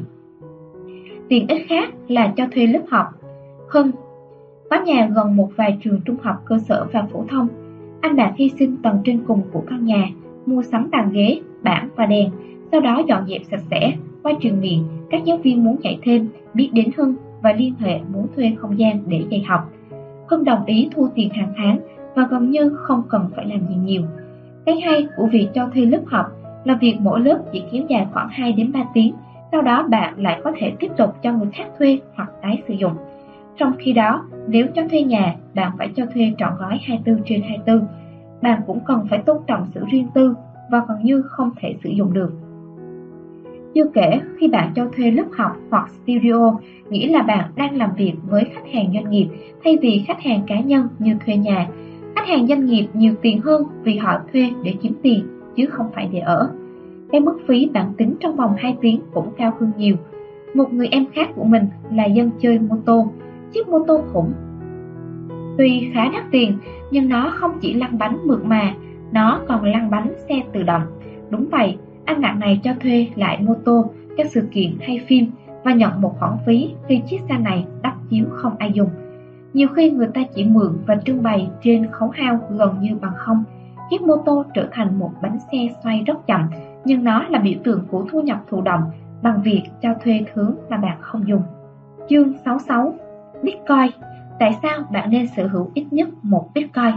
Tiện ích khác là cho thuê lớp học. Hưng có nhà gần một vài trường trung học cơ sở và phổ thông. Anh bạn hy sinh tầng trên cùng của căn nhà, mua sắm bàn ghế, bảng và đèn, sau đó dọn dẹp sạch sẽ. Qua truyền miệng, các giáo viên muốn dạy thêm biết đến Hưng và liên hệ muốn thuê không gian để dạy học. Hưng đồng ý thu tiền hàng tháng và gần như không cần phải làm gì nhiều. Cái hay của việc cho thuê lớp học là việc mỗi lớp chỉ kéo dài khoảng 2 đến 3 tiếng, sau đó bạn lại có thể tiếp tục cho người khác thuê hoặc tái sử dụng. Trong khi đó, nếu cho thuê nhà, bạn phải cho thuê trọn gói 24/24. Bạn cũng cần phải tôn trọng sự riêng tư và gần như không thể sử dụng được. Chưa kể, khi bạn cho thuê lớp học hoặc studio, nghĩa là bạn đang làm việc với khách hàng doanh nghiệp thay vì khách hàng cá nhân như thuê nhà. Khách hàng doanh nghiệp nhiều tiền hơn vì họ thuê để kiếm tiền, chứ không phải để ở. Cái mức phí bạn tính trong vòng 2 tiếng cũng cao hơn nhiều. Một người em khác của mình là dân chơi mô tô, chiếc mô tô khủng. Tuy khá đắt tiền, nhưng nó không chỉ lăn bánh mượt mà, nó còn lăn bánh xe tự động. Đúng vậy, anh bạn này cho thuê lại mô tô cho sự kiện hay phim và nhận một khoản phí khi chiếc xe này đắp chiếu không ai dùng. Nhiều khi người ta chỉ mượn và trưng bày trên khấu hao gần như bằng không. Chiếc mô tô trở thành một bánh xe xoay rất chậm, nhưng nó là biểu tượng của thu nhập thụ động bằng việc cho thuê thứ mà bạn không dùng. Chương 66: Bitcoin. Tại sao bạn nên sở hữu ít nhất một Bitcoin?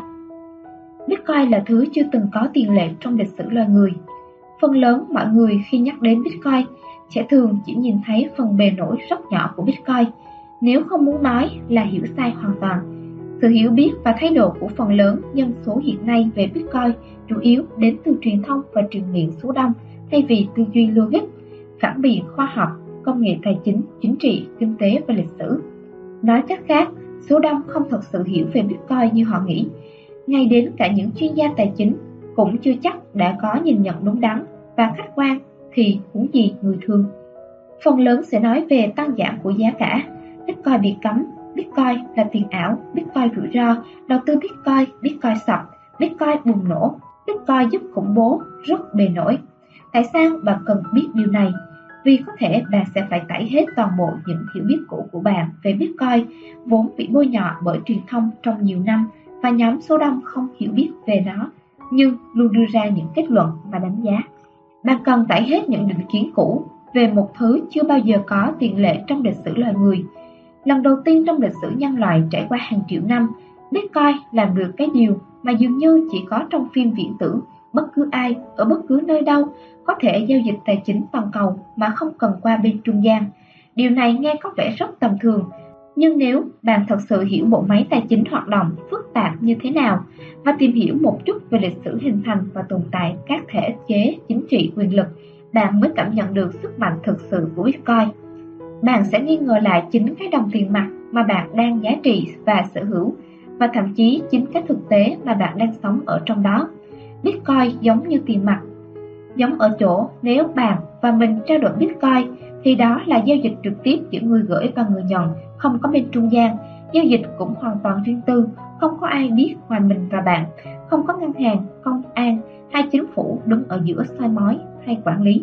Bitcoin là thứ chưa từng có tiền lệ trong lịch sử loài người. Phần lớn mọi người khi nhắc đến Bitcoin sẽ thường chỉ nhìn thấy phần bề nổi rất nhỏ của Bitcoin, nếu không muốn nói là hiểu sai hoàn toàn. Sự hiểu biết và thái độ của phần lớn dân số hiện nay về Bitcoin chủ yếu đến từ truyền thông và truyền miệng số đông thay vì tư duy logic, phản biện khoa học, công nghệ tài chính, chính trị, kinh tế và lịch sử. Nói cách khác, số đông không thật sự hiểu về Bitcoin như họ nghĩ. Ngay đến cả những chuyên gia tài chính cũng chưa chắc đã có nhìn nhận đúng đắn và khách quan, thì huống gì người thường. Phần lớn sẽ nói về tăng giảm của giá cả, Bitcoin bị cấm, Bitcoin là tiền ảo, Bitcoin rủi ro, đầu tư Bitcoin, Bitcoin sập, Bitcoin bùng nổ, Bitcoin giúp khủng bố, rất bề nổi. Tại sao bạn cần biết điều này? Vì có thể bạn sẽ phải tẩy hết toàn bộ những hiểu biết cũ của bạn về Bitcoin, vốn bị bôi nhọ bởi truyền thông trong nhiều năm và nhóm số đông không hiểu biết về nó, nhưng luôn đưa ra những kết luận và đánh giá. Bạn cần tẩy hết những định kiến cũ về một thứ chưa bao giờ có tiền lệ trong lịch sử loài người. Lần đầu tiên trong lịch sử nhân loại trải qua hàng triệu năm, Bitcoin làm được cái điều mà dường như chỉ có trong phim viễn tưởng. Bất cứ ai, ở bất cứ nơi đâu, có thể giao dịch tài chính toàn cầu mà không cần qua bên trung gian. Điều này nghe có vẻ rất tầm thường, nhưng nếu bạn thật sự hiểu bộ máy tài chính hoạt động phức tạp như thế nào và tìm hiểu một chút về lịch sử hình thành và tồn tại các thể chế chính trị quyền lực, bạn mới cảm nhận được sức mạnh thực sự của Bitcoin. Bạn sẽ nghi ngờ lại chính cái đồng tiền mặt mà bạn đang giá trị và sở hữu, và thậm chí chính cái thực tế mà bạn đang sống ở trong đó. Bitcoin giống như tiền mặt, giống ở chỗ nếu bạn và mình trao đổi Bitcoin thì đó là giao dịch trực tiếp giữa người gửi và người nhận, không có bên trung gian. Giao dịch cũng hoàn toàn riêng tư, không có ai biết ngoài mình và bạn, không có ngân hàng, công an hay chính phủ đứng ở giữa soi mói hay quản lý.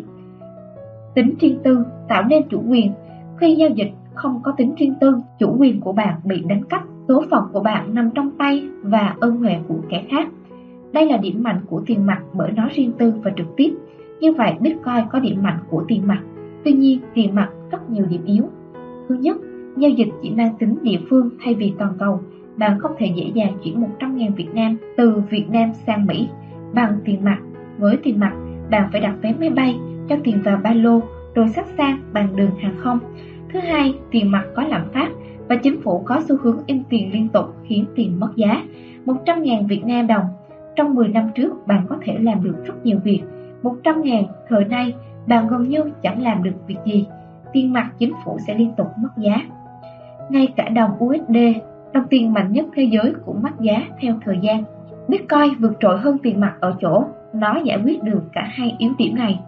Tính riêng tư tạo nên chủ quyền. Khi giao dịch không có tính riêng tư, chủ quyền của bạn bị đánh cắp, số phận của bạn nằm trong tay và ân huệ của kẻ khác. Đây là điểm mạnh của tiền mặt bởi nó riêng tư và trực tiếp. Như vậy, Bitcoin có điểm mạnh của tiền mặt. Tuy nhiên, tiền mặt rất nhiều điểm yếu. Thứ nhất, giao dịch chỉ mang tính địa phương thay vì toàn cầu. Bạn không thể dễ dàng chuyển 100.000 Việt Nam từ Việt Nam sang Mỹ bằng tiền mặt. Với tiền mặt, bạn phải đặt vé máy bay, cho tiền vào ba lô, rồi xách sang bằng đường hàng không. Thứ hai, tiền mặt có lạm phát và chính phủ có xu hướng in tiền liên tục khiến tiền mất giá. 100.000 Việt Nam đồng trong 10 năm trước bạn có thể làm được rất nhiều việc. 100.000 thời nay bạn gần như chẳng làm được việc gì. Tiền mặt chính phủ sẽ liên tục mất giá. Ngay cả đồng USD, đồng tiền mạnh nhất thế giới cũng mất giá theo thời gian. Bitcoin vượt trội hơn tiền mặt ở chỗ nó giải quyết được cả hai yếu điểm này.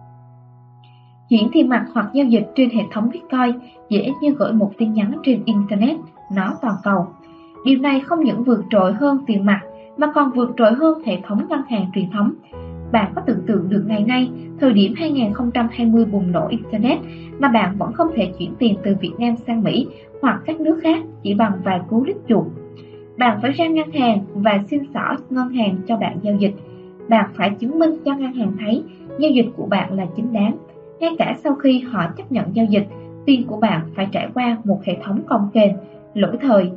Chuyển tiền mặt hoặc giao dịch trên hệ thống Bitcoin dễ như gửi một tin nhắn trên Internet, nó toàn cầu. Điều này không những vượt trội hơn tiền mặt mà còn vượt trội hơn hệ thống ngân hàng truyền thống. Bạn có tưởng tượng được ngày nay, thời điểm 2020 bùng nổ Internet, mà bạn vẫn không thể chuyển tiền từ Việt Nam sang Mỹ hoặc các nước khác chỉ bằng vài cú click chuột. Bạn phải ra ngân hàng và xin xỏ ngân hàng cho bạn giao dịch. Bạn phải chứng minh cho ngân hàng thấy giao dịch của bạn là chính đáng. Ngay cả sau khi họ chấp nhận giao dịch, tiền của bạn phải trải qua một hệ thống cồng kềnh, lỗi thời,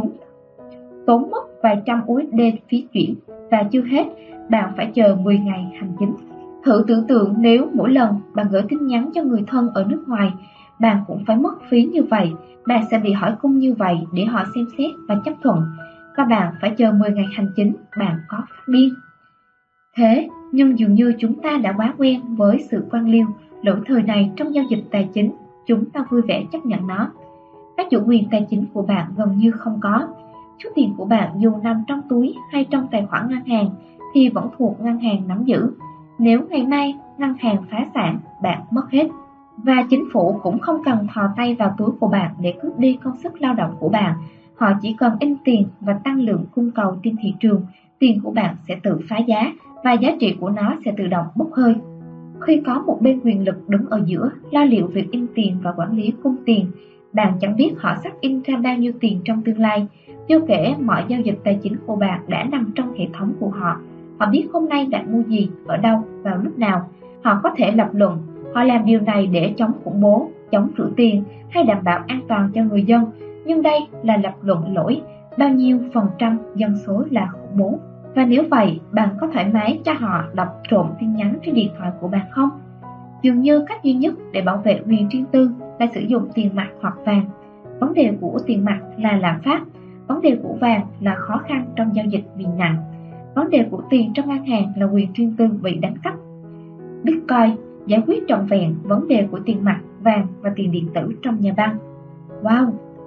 tốn mất vài trăm USD phí chuyển, và chưa hết, bạn phải chờ 10 ngày hành chính. Thử tưởng tượng nếu mỗi lần bạn gửi tin nhắn cho người thân ở nước ngoài, bạn cũng phải mất phí như vậy, bạn sẽ bị hỏi cung như vậy để họ xem xét và chấp thuận, và bạn phải chờ 10 ngày hành chính, bạn có phát điên. Thế nhưng dường như chúng ta đã quá quen với sự quan liêu, lỗi thời này trong giao dịch tài chính, chúng ta vui vẻ chấp nhận nó. Các chủ quyền tài chính của bạn gần như không có. Số tiền của bạn dù nằm trong túi hay trong tài khoản ngân hàng thì vẫn thuộc ngân hàng nắm giữ. Nếu ngày mai ngân hàng phá sản, bạn mất hết. Và chính phủ cũng không cần thò tay vào túi của bạn để cướp đi công sức lao động của bạn. Họ chỉ cần in tiền và tăng lượng cung cầu trên thị trường, tiền của bạn sẽ tự phá giá và giá trị của nó sẽ tự động bốc hơi. Khi có một bên quyền lực đứng ở giữa lo liệu việc in tiền và quản lý cung tiền, bạn chẳng biết họ sắp in ra bao nhiêu tiền trong tương lai. Chưa kể mọi giao dịch tài chính của bạn đã nằm trong hệ thống của họ. Họ biết hôm nay bạn mua gì, ở đâu, vào lúc nào. Họ có thể lập luận họ làm điều này để chống khủng bố, chống rửa tiền hay đảm bảo an toàn cho người dân. Nhưng đây là lập luận lỗi, bao nhiêu phần trăm dân số là khủng bố. Và nếu vậy, bạn có thoải mái cho họ đọc trộm tin nhắn trên điện thoại của bạn không? Dường như cách duy nhất để bảo vệ quyền riêng tư là sử dụng tiền mặt hoặc vàng. Vấn đề của tiền mặt là lạm phát, vấn đề của vàng là khó khăn trong giao dịch vì nặng, vấn đề của tiền trong ngân hàng là quyền riêng tư bị đánh cắp. Bitcoin giải quyết trọn vẹn vấn đề của tiền mặt, vàng và tiền điện tử trong nhà băng. Wow!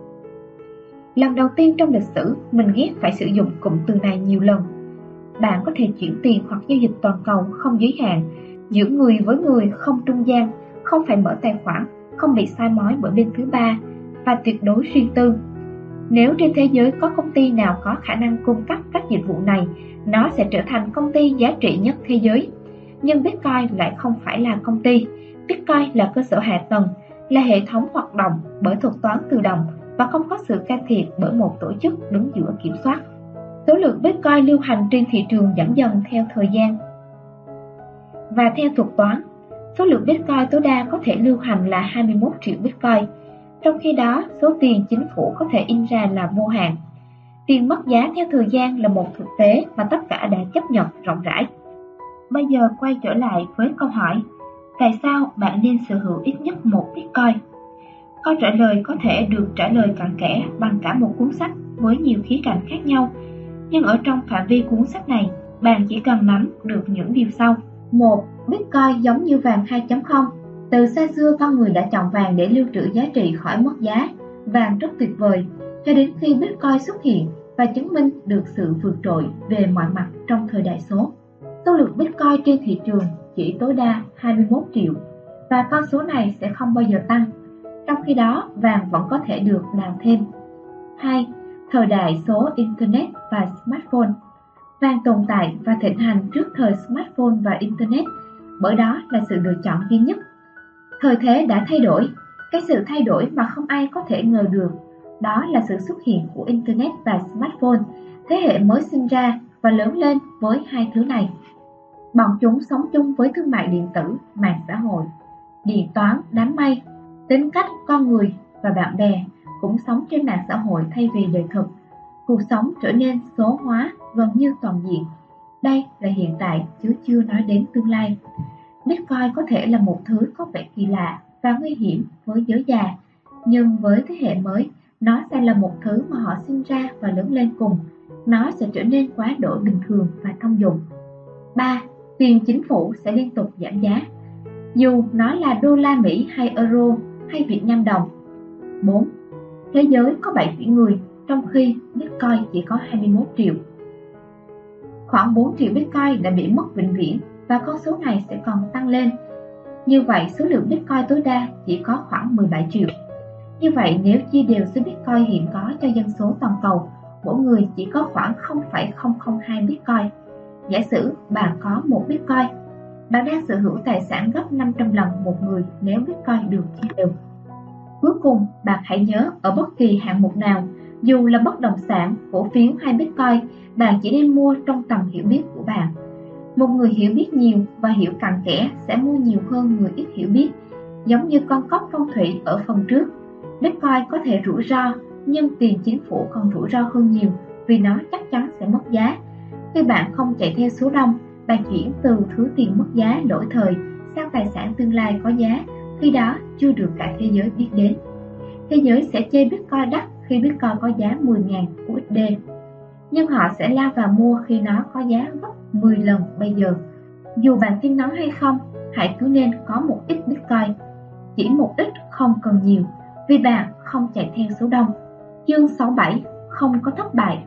Lần đầu tiên trong lịch sử, mình ghét phải sử dụng cụm từ này nhiều lần. Bạn có thể chuyển tiền hoặc giao dịch toàn cầu không giới hạn, giữa người với người không trung gian, không phải mở tài khoản, không bị soi mói bởi bên thứ ba và tuyệt đối riêng tư. Nếu trên thế giới có công ty nào có khả năng cung cấp các dịch vụ này, nó sẽ trở thành công ty giá trị nhất thế giới. Nhưng Bitcoin lại không phải là công ty. Bitcoin là cơ sở hạ tầng, là hệ thống hoạt động bởi thuật toán tự động và không có sự can thiệp bởi một tổ chức đứng giữa kiểm soát. Số lượng Bitcoin lưu hành trên thị trường giảm dần theo thời gian. Và theo thuật toán, số lượng Bitcoin tối đa có thể lưu hành là 21 triệu Bitcoin. Trong khi đó, số tiền chính phủ có thể in ra là vô hạn. Tiền mất giá theo thời gian là một thực tế mà tất cả đã chấp nhận rộng rãi. Bây giờ quay trở lại với câu hỏi, tại sao bạn nên sở hữu ít nhất một Bitcoin? Câu trả lời có thể được trả lời cặn kẽ bằng cả một cuốn sách với nhiều khía cạnh khác nhau. Nhưng ở trong phạm vi cuốn sách này, bạn chỉ cần nắm được những điều sau. 1. Bitcoin giống như vàng 2.0. Từ xa xưa con người đã chọn vàng để lưu trữ giá trị khỏi mất giá. Vàng rất tuyệt vời, cho đến khi Bitcoin xuất hiện và chứng minh được sự vượt trội về mọi mặt trong thời đại số. Số lượng Bitcoin trên thị trường chỉ tối đa 21 triệu và con số này sẽ không bao giờ tăng. Trong khi đó, vàng vẫn có thể được đào thêm. 2. Thời đại số Internet và Smartphone. Vàng tồn tại và thịnh hành trước thời Smartphone và Internet, bởi đó là sự lựa chọn duy nhất. Thời thế đã thay đổi, cái sự thay đổi mà không ai có thể ngờ được, đó là sự xuất hiện của Internet và Smartphone, thế hệ mới sinh ra và lớn lên với hai thứ này. Bọn chúng sống chung với thương mại điện tử, mạng xã hội, điện toán, đám mây. Tính cách con người và bạn bè cũng sống trên mạng xã hội thay vì đời thực. Cuộc sống trở nên số hóa gần như toàn diện. Đây là hiện tại chứ chưa nói đến tương lai. Bitcoin có thể là một thứ có vẻ kỳ lạ và nguy hiểm với giới già, nhưng với thế hệ mới, nó sẽ là một thứ mà họ sinh ra và lớn lên cùng. Nó sẽ trở nên quá đổi bình thường và thông dụng. 3. Tiền chính phủ sẽ liên tục giảm giá, dù nó là đô la Mỹ hay euro hay Việt Nam đồng. 4. Thế giới có 7 tỷ người, trong khi Bitcoin chỉ có 21 triệu. Khoảng 4 triệu Bitcoin đã bị mất vĩnh viễn và con số này sẽ còn tăng lên. Như vậy, số lượng Bitcoin tối đa chỉ có khoảng 17 triệu. Như vậy, nếu chia đều số Bitcoin hiện có cho dân số toàn cầu, mỗi người chỉ có khoảng 0,002 Bitcoin. Giả sử bạn có một Bitcoin, bạn đang sở hữu tài sản gấp 500 lần một người nếu Bitcoin được chia đều. Cuối cùng, bạn hãy nhớ ở bất kỳ hạng mục nào, dù là bất động sản, cổ phiếu hay Bitcoin, bạn chỉ nên mua trong tầm hiểu biết của bạn. Một người hiểu biết nhiều và hiểu cặn kẽ sẽ mua nhiều hơn người ít hiểu biết. Giống như con cóc phong thủy ở phần trước, Bitcoin có thể rủi ro, nhưng tiền chính phủ còn rủi ro hơn nhiều vì nó chắc chắn sẽ mất giá. Khi bạn không chạy theo số đông, bạn chuyển từ thứ tiền mất giá lỗi thời sang tài sản tương lai có giá khi đó chưa được cả thế giới biết đến. Thế giới sẽ chê Bitcoin đắt khi Bitcoin có giá 10.000 USD, nhưng họ sẽ lao vào mua khi nó có giá gấp 10 lần bây giờ. Dù bạn tin nó hay không, hãy cứ nên có một ít Bitcoin. Chỉ một ít, không cần nhiều, vì bạn không chạy theo số đông. Chương 67. Không có thất bại.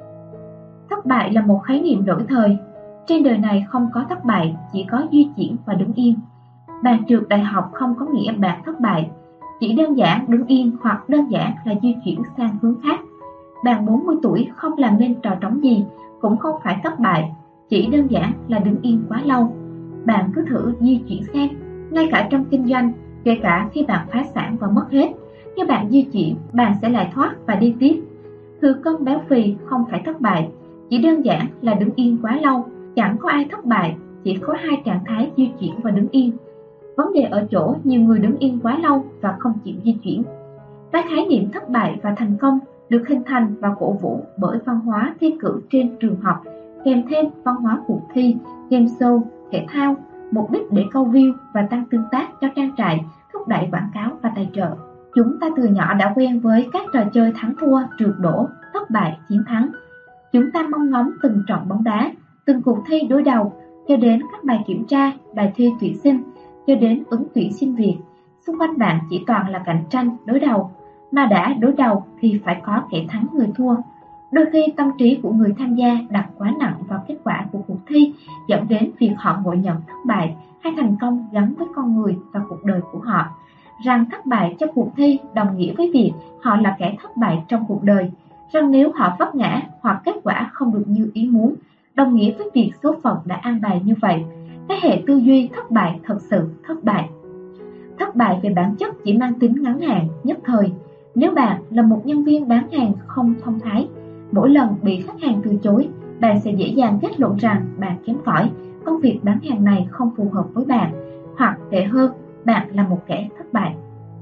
Thất bại là một khái niệm lỗi thời. Trên đời này không có thất bại, chỉ có di chuyển và đứng yên. Bạn trượt đại học không có nghĩa bạn thất bại, chỉ đơn giản đứng yên hoặc đơn giản là di chuyển sang hướng khác. Bạn 40 tuổi không làm nên trò trống gì, cũng không phải thất bại, chỉ đơn giản là đứng yên quá lâu. Bạn cứ thử di chuyển xem, ngay cả trong kinh doanh, kể cả khi bạn phá sản và mất hết, nếu bạn di chuyển, bạn sẽ lại thoát và đi tiếp. Thừa cân béo phì không phải thất bại, chỉ đơn giản là đứng yên quá lâu. Chẳng có ai thất bại, chỉ có hai trạng thái di chuyển và đứng yên. Vấn đề ở chỗ nhiều người đứng yên quá lâu và không chịu di chuyển. Các khái niệm thất bại và thành công được hình thành và cổ vũ bởi văn hóa thi cử trên trường học, kèm thêm văn hóa cuộc thi, game show, thể thao, mục đích để câu view và tăng tương tác cho trang trại, thúc đẩy quảng cáo và tài trợ. Chúng ta từ nhỏ đã quen với các trò chơi thắng thua, trượt đổ, thất bại, chiến thắng. Chúng ta mong ngóng từng trận bóng đá, từng cuộc thi đối đầu, cho đến các bài kiểm tra, bài thi tuyển sinh, cho đến ứng tuyển xin việc. Xung quanh bạn chỉ toàn là cạnh tranh, đối đầu. Mà đã đối đầu thì phải có kẻ thắng người thua. Đôi khi tâm trí của người tham gia đặt quá nặng vào kết quả của cuộc thi, dẫn đến việc họ ngộ nhận thất bại hay thành công gắn với con người và cuộc đời của họ. Rằng thất bại trong cuộc thi đồng nghĩa với việc họ là kẻ thất bại trong cuộc đời. Rằng nếu họ vấp ngã hoặc kết quả không được như ý muốn, đồng nghĩa với việc số phận đã an bài như vậy. Cái hệ tư duy thất bại thật sự thất bại. Thất bại về bản chất chỉ mang tính ngắn hạn, nhất thời. Nếu bạn là một nhân viên bán hàng không thông thái, mỗi lần bị khách hàng từ chối, bạn sẽ dễ dàng kết luận rằng bạn kém cỏi, công việc bán hàng này không phù hợp với bạn, hoặc tệ hơn, bạn là một kẻ thất bại.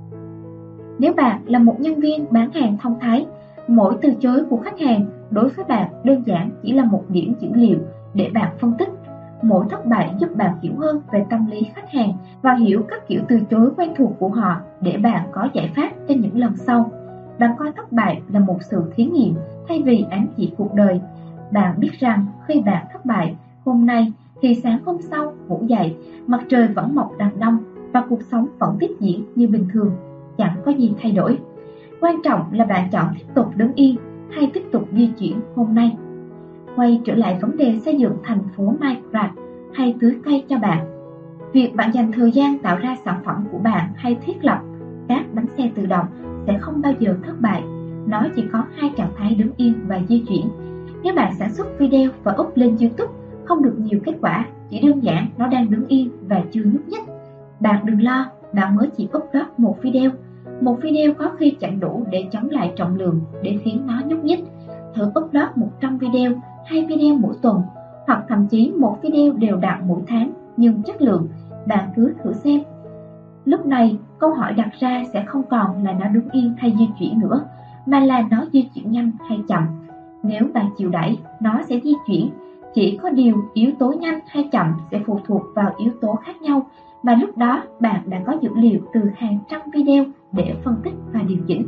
Nếu bạn là một nhân viên bán hàng thông thái, mỗi từ chối của khách hàng đối với bạn đơn giản chỉ là một điểm dữ liệu để bạn phân tích. Mỗi thất bại giúp bạn hiểu hơn về tâm lý khách hàng và hiểu các kiểu từ chối quen thuộc của họ để bạn có giải pháp cho những lần sau. Bạn coi thất bại là một sự thí nghiệm thay vì ám chỉ cuộc đời. Bạn biết rằng khi bạn thất bại hôm nay thì sáng hôm sau ngủ dậy, mặt trời vẫn mọc đằng đông và cuộc sống vẫn tiếp diễn như bình thường, chẳng có gì thay đổi. Quan trọng là bạn chọn tiếp tục đứng yên hay tiếp tục di chuyển hôm nay. Quay trở lại vấn đề xây dựng thành phố Minecraft hay tưới cây cho bạn. Việc bạn dành thời gian tạo ra sản phẩm của bạn hay thiết lập các bánh xe tự động sẽ không bao giờ thất bại. Nó chỉ có hai trạng thái đứng yên và di chuyển. Nếu bạn sản xuất video và up lên YouTube không được nhiều kết quả, chỉ đơn giản nó đang đứng yên và chưa nhúc nhích. Bạn đừng lo, bạn mới chỉ upload một video. Một video có khi chẳng đủ để chống lại trọng lượng để khiến nó nhúc nhích. Thử upload 100 video, 2 video mỗi tuần, hoặc thậm chí một video đều đặn mỗi tháng nhưng chất lượng. Bạn cứ thử xem. Lúc này, câu hỏi đặt ra sẽ không còn là nó đứng yên hay di chuyển nữa, mà là nó di chuyển nhanh hay chậm. Nếu bạn chịu đẩy, nó sẽ di chuyển. Chỉ có điều yếu tố nhanh hay chậm sẽ phụ thuộc vào yếu tố khác nhau, mà lúc đó bạn đã có dữ liệu từ hàng trăm video để phân tích và điều chỉnh.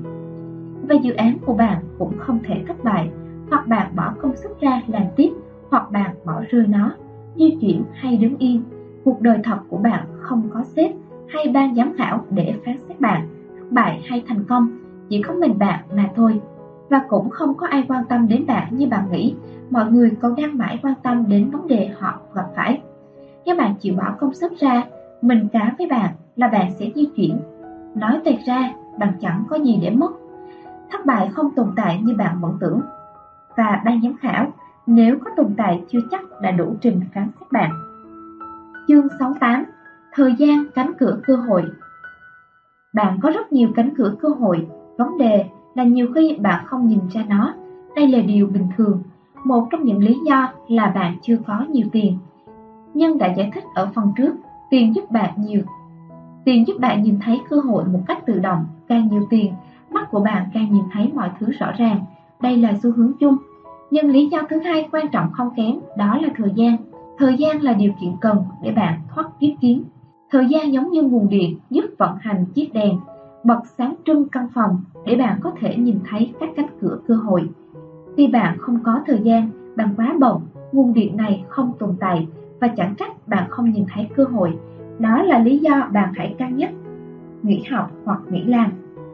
Và dự án của bạn cũng không thể thất bại, hoặc bạn bỏ công sức ra làm tiếp, hoặc bạn bỏ rơi nó. Di chuyển hay đứng yên, cuộc đời thật của bạn không có sếp hay ban giám khảo để phán xét bạn thất bại hay thành công, chỉ có mình bạn mà thôi. Và cũng không có ai quan tâm đến bạn như bạn nghĩ. Mọi người còn đang mãi quan tâm đến vấn đề họ gặp phải. Nếu bạn chịu bỏ công sức ra, mình cá với bạn là bạn sẽ di chuyển. Nói tuyệt ra, bạn chẳng có gì để mất. Thất bại không tồn tại như bạn vẫn tưởng. Và ban giám khảo, nếu có tồn tại chưa chắc đã đủ trình phán xét bạn. Chương 68. Thời gian, cánh cửa cơ hội. Bạn có rất nhiều cánh cửa cơ hội. Vấn đề là nhiều khi bạn không nhìn ra nó. Đây là điều bình thường. Một trong những lý do là bạn chưa có nhiều tiền. Nhưng đã giải thích ở phần trước, tiền giúp bạn nhìn thấy cơ hội một cách tự động. Càng nhiều tiền, mắt của bạn càng nhìn thấy mọi thứ rõ ràng. Đây là xu hướng chung. Nhưng lý do thứ hai quan trọng không kém, đó là thời gian. Thời gian là điều kiện cần để bạn thoát kiếp kiến. Thời gian giống như nguồn điện giúp vận hành chiếc đèn, bật sáng trưng căn phòng để bạn có thể nhìn thấy các cánh cửa cơ hội. Khi bạn không có thời gian, bạn quá bận, nguồn điện này không tồn tại và chẳng trách bạn không nhìn thấy cơ hội. Đó là lý do bạn phải cân nhắc nghỉ học hoặc nghỉ làm.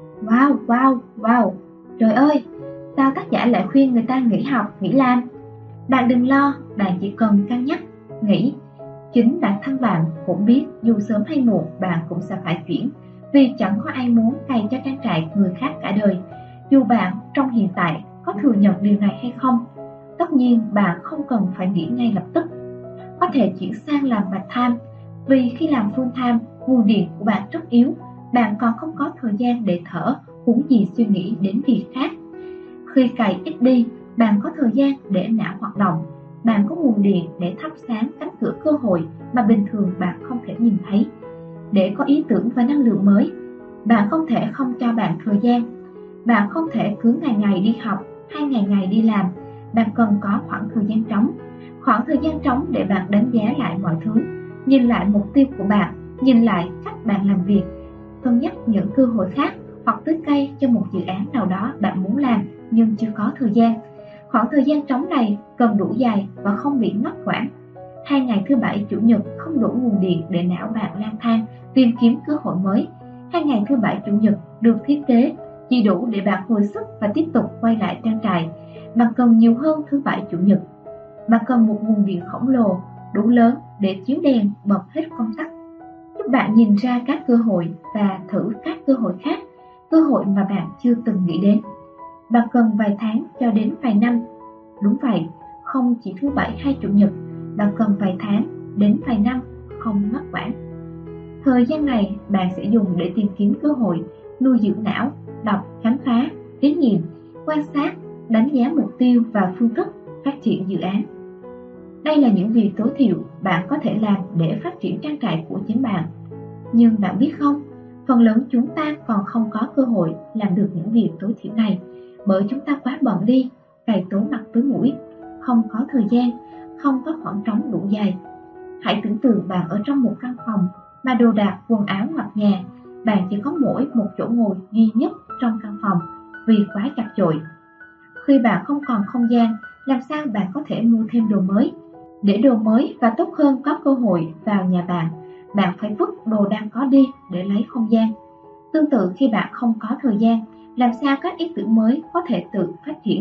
Wow, trời ơi, sao tác giả lại khuyên người ta nghỉ học, nghỉ làm? Bạn đừng lo, bạn chỉ cần cân nhắc, nghỉ. Chính bản thân bạn cũng biết dù sớm hay muộn bạn cũng sẽ phải chuyển, vì chẳng có ai muốn cày cho trang trại người khác cả đời. Dù bạn trong hiện tại có thừa nhận điều này hay không, tất nhiên bạn không cần phải nghỉ ngay lập tức. Có thể chuyển sang làm part-time, vì khi làm full-time, nguồn điện của bạn rất yếu, bạn còn không có thời gian để thở, huống gì suy nghĩ đến việc khác. Khi cày ít đi, bạn có thời gian để não hoạt động, bạn có nguồn điện để thắp sáng cánh cửa cơ hội mà bình thường bạn không thể nhìn thấy. Để có ý tưởng và năng lượng mới, bạn không thể không cho bạn thời gian. Bạn không thể cứ ngày đi học hay ngày đi làm. Bạn cần có khoảng thời gian trống. Khoảng thời gian trống để bạn đánh giá lại mọi thứ, nhìn lại mục tiêu của bạn, nhìn lại cách bạn làm việc, cân nhắc những cơ hội khác hoặc tưới cây cho một dự án nào đó bạn muốn làm nhưng chưa có thời gian. Khoảng thời gian trống này cần đủ dài và không bị ngắt quãng. 2 ngày thứ Bảy, Chủ nhật không đủ nguồn điện để não bạn lang thang tìm kiếm cơ hội mới. 2 ngày thứ Bảy, Chủ nhật được thiết kế chỉ đủ để bạn hồi sức và tiếp tục quay lại trang trại. Bạn cần nhiều hơn thứ Bảy, Chủ nhật. Bạn cần một nguồn điện khổng lồ, đủ lớn để chiếu đèn bật hết công tắc, giúp bạn nhìn ra các cơ hội và thử các cơ hội khác, cơ hội mà bạn chưa từng nghĩ đến. Bạn cần vài tháng cho đến vài năm. Đúng vậy, không chỉ thứ Bảy hay Chủ nhật, bạn cần vài tháng đến vài năm, không ngắt quãng. Thời gian này bạn sẽ dùng để tìm kiếm cơ hội, nuôi dưỡng não, đọc, khám phá, thí nghiệm, quan sát, đánh giá mục tiêu và phương thức phát triển dự án. Đây là những việc tối thiểu bạn có thể làm để phát triển trang trại của chính bạn. Nhưng bạn biết không, phần lớn chúng ta còn không có cơ hội làm được những việc tối thiểu này, bởi chúng ta quá bận đi, cày tối mặt tối mũi, không có thời gian, không có khoảng trống đủ dài. Hãy tưởng tượng bạn ở trong một căn phòng mà đồ đạc, quần áo ngập ngà, bạn chỉ có mỗi một chỗ ngồi duy nhất trong căn phòng vì quá chật chội. Khi bạn không còn không gian, làm sao bạn có thể mua thêm đồ mới? Để đồ mới và tốt hơn có cơ hội vào nhà bạn, bạn phải vứt đồ đang có đi để lấy không gian. Tương tự, khi bạn không có thời gian, làm sao các ý tưởng mới có thể tự phát triển?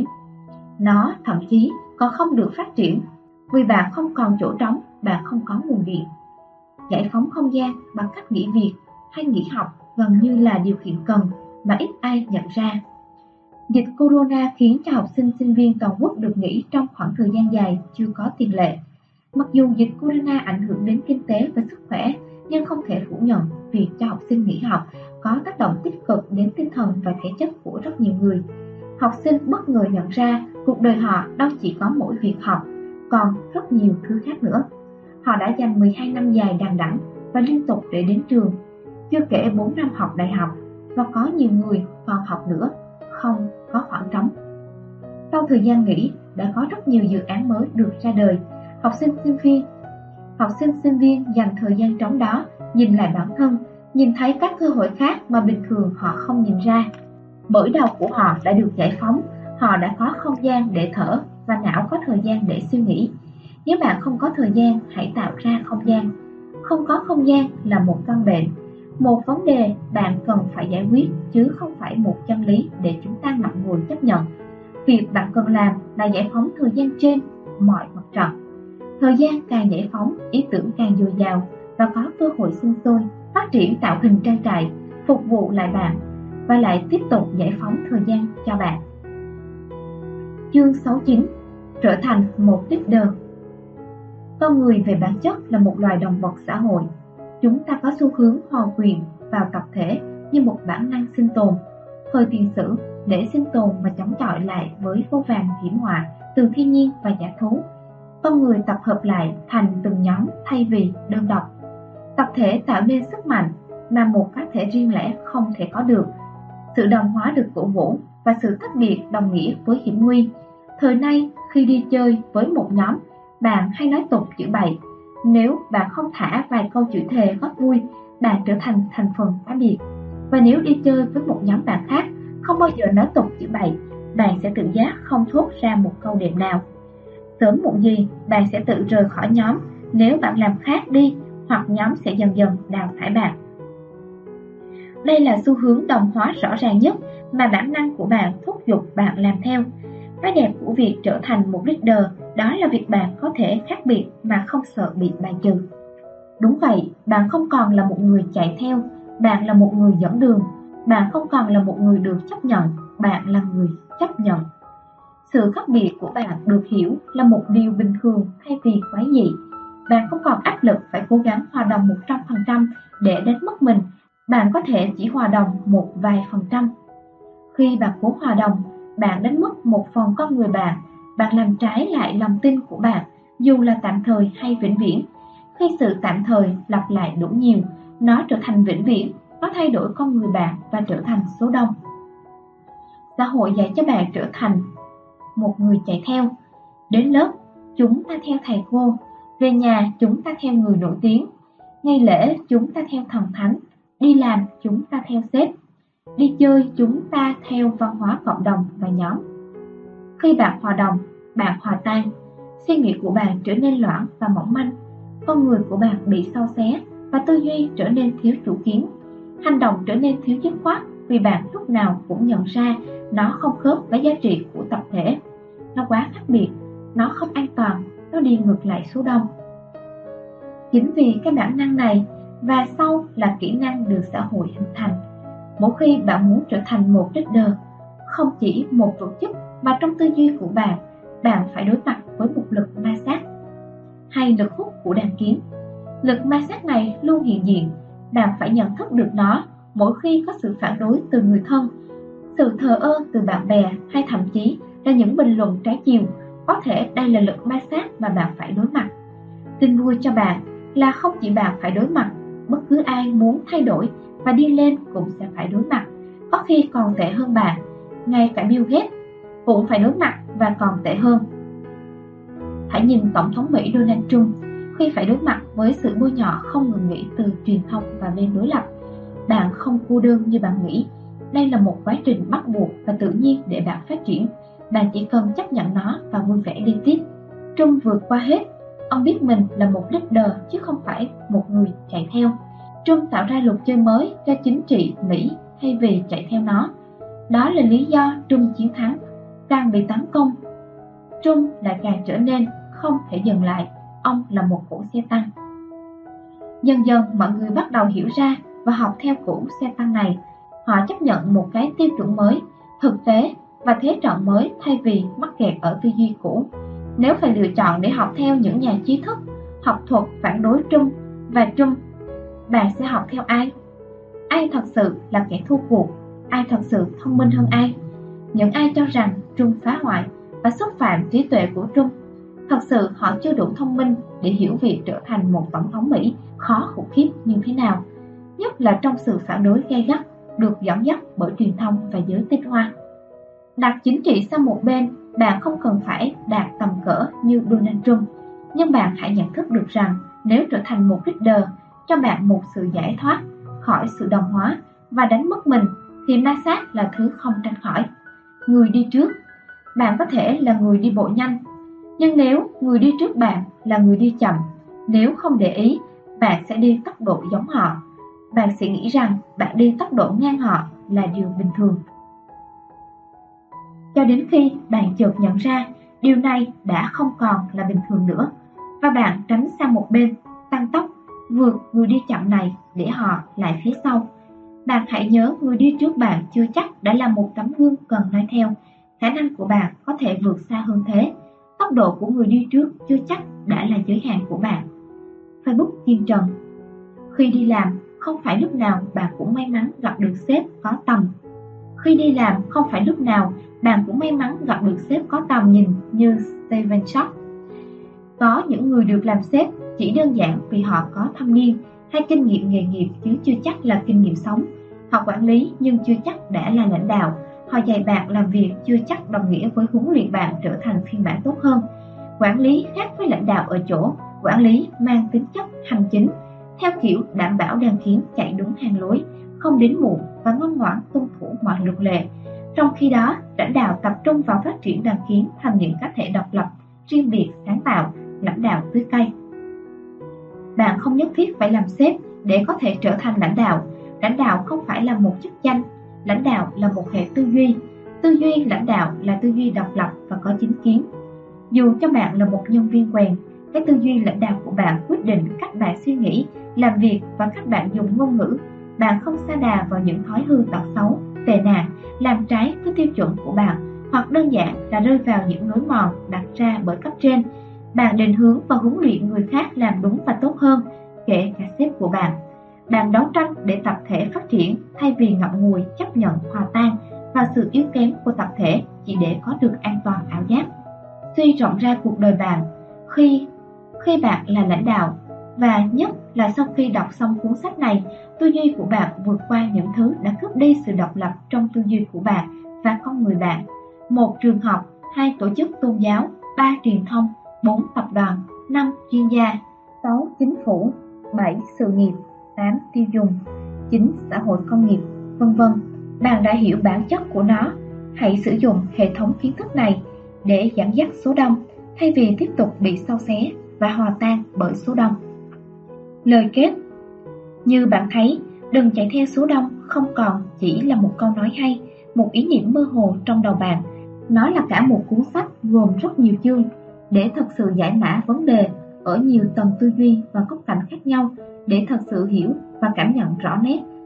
Nó thậm chí còn không được phát triển vì bạn không còn chỗ trống, bạn không có nguồn điện. Giải phóng không gian bằng cách nghỉ việc hay nghỉ học gần như là điều kiện cần mà ít ai nhận ra. Dịch Corona khiến cho học sinh, sinh viên toàn quốc được nghỉ trong khoảng thời gian dài chưa có tiền lệ. Mặc dù dịch Corona ảnh hưởng đến kinh tế và sức khỏe, nhưng không thể phủ nhận việc cho học sinh nghỉ học có tác động tích cực đến tinh thần và thể chất của rất nhiều người. Học sinh bất ngờ nhận ra cuộc đời họ đâu chỉ có mỗi việc học, còn rất nhiều thứ khác nữa. Họ đã dành 12 năm dài đằng đẵng và liên tục để đến trường, chưa kể 4 năm học đại học, và có nhiều người còn học nữa, không có khoảng trống. Sau thời gian nghỉ, đã có rất nhiều dự án mới được ra đời. Học sinh, sinh viên dành thời gian trống đó nhìn lại bản thân, nhìn thấy các cơ hội khác mà bình thường họ không nhìn ra. Bởi đầu của họ đã được giải phóng, họ đã có không gian để thở và não có thời gian để suy nghĩ. Nếu bạn không có thời gian, hãy tạo ra không gian. Không có không gian là một căn bệnh, một vấn đề bạn cần phải giải quyết, chứ không phải một chân lý để chúng ta ngậm ngùi chấp nhận. Việc bạn cần làm là giải phóng thời gian trên mọi mặt trận. Thời gian càng giải phóng, ý tưởng càng dồi dào và có cơ hội sinh sôi, phát triển, tạo hình trang trại, phục vụ lại bạn và lại tiếp tục giải phóng thời gian cho bạn. Chương 69: Trở thành một leader. Con người về bản chất là một loài động vật xã hội. Chúng ta có xu hướng hòa quyện vào tập thể như một bản năng sinh tồn. Thời tiền sử, để sinh tồn và chống chọi lại với vô vàn hiểm họa từ thiên nhiên và dã thú, con người tập hợp lại thành từng nhóm thay vì đơn độc. Tập thể tạo nên sức mạnh mà một cá thể riêng lẻ không thể có được. Sự đồng hóa được cổ vũ và sự tách biệt đồng nghĩa với hiểm nguy. Thời nay, khi đi chơi với một nhóm, bạn hay nói tục chữ bậy. Nếu bạn không thả vài câu chửi thề góp vui, bạn trở thành thành phần cá biệt. Và nếu đi chơi với một nhóm bạn khác, không bao giờ nói tục chửi bậy, bạn sẽ tự giác không thốt ra một câu đệm nào. Sớm muộn gì, bạn sẽ tự rời khỏi nhóm nếu bạn làm khác đi, hoặc nhóm sẽ dần dần đào thải bạn. Đây là xu hướng đồng hóa rõ ràng nhất mà bản năng của bạn thúc giục bạn làm theo. Cái đẹp của việc trở thành một leader đó là việc bạn có thể khác biệt mà không sợ bị bài trừ. Đúng vậy, bạn không còn là một người chạy theo, bạn là một người dẫn đường. Bạn không còn là một người được chấp nhận, bạn là người chấp nhận. Sự khác biệt của bạn được hiểu là một điều bình thường thay vì quái dị. Bạn không còn áp lực phải cố gắng hòa đồng 100% để đánh mất mình. Bạn có thể chỉ hòa đồng một vài %. Khi bạn cố hòa đồng, bạn đánh mất một phần con người bạn. Bạn làm trái lại lòng tin của bạn, dù là tạm thời hay vĩnh viễn. Khi sự tạm thời lặp lại đủ nhiều, nó trở thành vĩnh viễn. Nó thay đổi con người bạn và trở thành số đông. Xã hội dạy cho bạn trở thành một người chạy theo. Đến lớp, chúng ta theo thầy cô. Về nhà, chúng ta theo người nổi tiếng. Ngày lễ, chúng ta theo thần thánh. Đi làm, chúng ta theo sếp. Đi chơi, chúng ta theo văn hóa cộng đồng và nhóm. Khi bạn hòa đồng, bạn hòa tan. Suy nghĩ của bạn trở nên loãng và mỏng manh. Con người của bạn bị xau xé và tư duy trở nên thiếu chủ kiến. Hành động trở nên thiếu dứt khoát vì bạn lúc nào cũng nhận ra nó không khớp với giá trị của tập thể. Nó quá khác biệt, nó không an toàn, nó đi ngược lại số đông. Chính vì cái bản năng này và sau là kỹ năng được xã hội hình thành. Mỗi khi bạn muốn trở thành một leader, không chỉ một tổ chức mà trong tư duy của bạn, bạn phải đối mặt với một lực ma sát hay lực hút của đàn kiến. Lực ma sát này luôn hiện diện, bạn phải nhận thức được nó mỗi khi có sự phản đối từ người thân, sự thờ ơ từ bạn bè hay thậm chí là những bình luận trái chiều. Có thể đây là lực ma sát mà bạn phải đối mặt. Tin vui cho bạn là không chỉ bạn phải đối mặt, bất cứ ai muốn thay đổi và đi lên cũng sẽ phải đối mặt, có khi còn tệ hơn bạn. Ngay cả Bill Gates cũng phải đối mặt và còn tệ hơn. Hãy nhìn Tổng thống Mỹ Donald Trump khi phải đối mặt với sự bôi nhọ không ngừng nghỉ từ truyền thông và bên đối lập. Bạn không cô đơn như bạn nghĩ. Đây là một quá trình bắt buộc và tự nhiên để bạn phát triển. Bạn chỉ cần chấp nhận nó và vui vẻ đi tiếp. Trump vượt qua hết. Ông biết mình là một leader chứ không phải một người chạy theo. Trump tạo ra luật chơi mới cho chính trị Mỹ thay vì chạy theo nó. Đó là lý do Trump chiến thắng. Càng bị tấn công, Trump lại càng trở nên không thể dừng lại. Ông là một cỗ xe tăng. Dần dần mọi người bắt đầu hiểu ra và học theo cỗ xe tăng này. Họ chấp nhận một cái tiêu chuẩn mới, thực tế và thế trận mới thay vì mắc kẹt ở tư duy cũ. Nếu phải lựa chọn để học theo những nhà trí thức, học thuật phản đối Trump và Trump, bạn sẽ học theo ai? Ai thật sự là kẻ thua cuộc? Ai thật sự thông minh hơn ai? Những ai cho rằng Trump phá hoại và xúc phạm trí tuệ của Trump, thật sự họ chưa đủ thông minh để hiểu việc trở thành một tổng thống Mỹ khó khủng khiếp như thế nào, nhất là trong sự phản đối gay gắt được dẫn dắt bởi truyền thông và giới tinh hoa. Đặt chính trị sang một bên, bạn không cần phải đạt tầm cỡ như Donald Trump, nhưng bạn hãy nhận thức được rằng nếu trở thành một leader cho bạn một sự giải thoát khỏi sự đồng hóa và đánh mất mình, thì ma sát là thứ không tránh khỏi. Người đi trước, bạn có thể là người đi bộ nhanh, nhưng nếu người đi trước bạn là người đi chậm, nếu không để ý, bạn sẽ đi tốc độ giống họ. Bạn sẽ nghĩ rằng bạn đi tốc độ ngang họ là điều bình thường. Cho đến khi bạn chợt nhận ra điều này đã không còn là bình thường nữa, và bạn tránh sang một bên, tăng tốc, vượt người đi chậm này để họ lại phía sau. Bạn hãy nhớ người đi trước bạn chưa chắc đã là một tấm gương cần noi theo. Khả năng của bạn có thể vượt xa hơn thế. Tốc độ của người đi trước chưa chắc đã là giới hạn của bạn. Facebook Kim Trần. Khi đi làm, không phải lúc nào bạn cũng may mắn gặp được sếp có tầm. Khi đi làm, không phải lúc nào bạn cũng may mắn gặp được sếp có tầm nhìn như Steve Jobs. Có những người được làm sếp chỉ đơn giản vì họ có thâm niên hay kinh nghiệm nghề nghiệp chứ chưa chắc là kinh nghiệm sống. Họ quản lý nhưng chưa chắc đã là lãnh đạo. Họ dạy bạn làm việc chưa chắc đồng nghĩa với huấn luyện bạn trở thành phiên bản tốt hơn. Quản lý khác với lãnh đạo ở chỗ quản lý mang tính chất hành chính, theo kiểu đảm bảo đàn kiến chạy đúng hàng lối, không đến muộn và ngoan ngoãn tuân thủ mọi luật lệ. Trong khi đó, lãnh đạo tập trung vào phát triển đàn kiến thành những cá thể độc lập, riêng biệt, sáng tạo, lãnh đạo tưới cây. Bạn không nhất thiết phải làm sếp để có thể trở thành lãnh đạo. Lãnh đạo không phải là một chức danh, lãnh đạo là một hệ tư duy. Tư duy lãnh đạo là tư duy độc lập và có chính kiến. Dù cho bạn là một nhân viên quèn, cái tư duy lãnh đạo của bạn quyết định cách bạn suy nghĩ, làm việc và cách bạn dùng ngôn ngữ. Bạn không sa đà vào những thói hư tật xấu, tệ nạn, làm trái với tiêu chuẩn của bạn, hoặc đơn giản là rơi vào những lối mòn đặt ra bởi cấp trên. Bạn định hướng và huấn luyện người khác làm đúng và tốt hơn, kể cả sếp của bạn. Bạn đấu tranh để tập thể phát triển thay vì ngậm ngùi chấp nhận hòa tan và sự yếu kém của tập thể chỉ để có được an toàn ảo giác. Suy rộng ra cuộc đời bạn khi bạn là lãnh đạo, và nhất là sau khi đọc xong cuốn sách này, tư duy của bạn vượt qua những thứ đã cướp đi sự độc lập trong tư duy của bạn và con người bạn. 1 trường học, 2 tổ chức tôn giáo, 3 truyền thông, 4 tập đoàn, 5 chuyên gia, 6 chính phủ, 7 sự nghiệp, 8 tiêu dùng, 9 xã hội công nghiệp, vân vân. Bạn đã hiểu bản chất của nó. Hãy sử dụng hệ thống kiến thức này để dẫn dắt số đông, thay vì tiếp tục bị xâu xé và hòa tan bởi số đông. Lời kết: như bạn thấy, đừng chạy theo số đông không còn chỉ là một câu nói hay, một ý niệm mơ hồ trong đầu bạn. Nó là cả một cuốn sách gồm rất nhiều chương để thật sự giải mã vấn đề ở nhiều tầng tư duy và góc cạnh khác nhau, để thật sự hiểu và cảm nhận rõ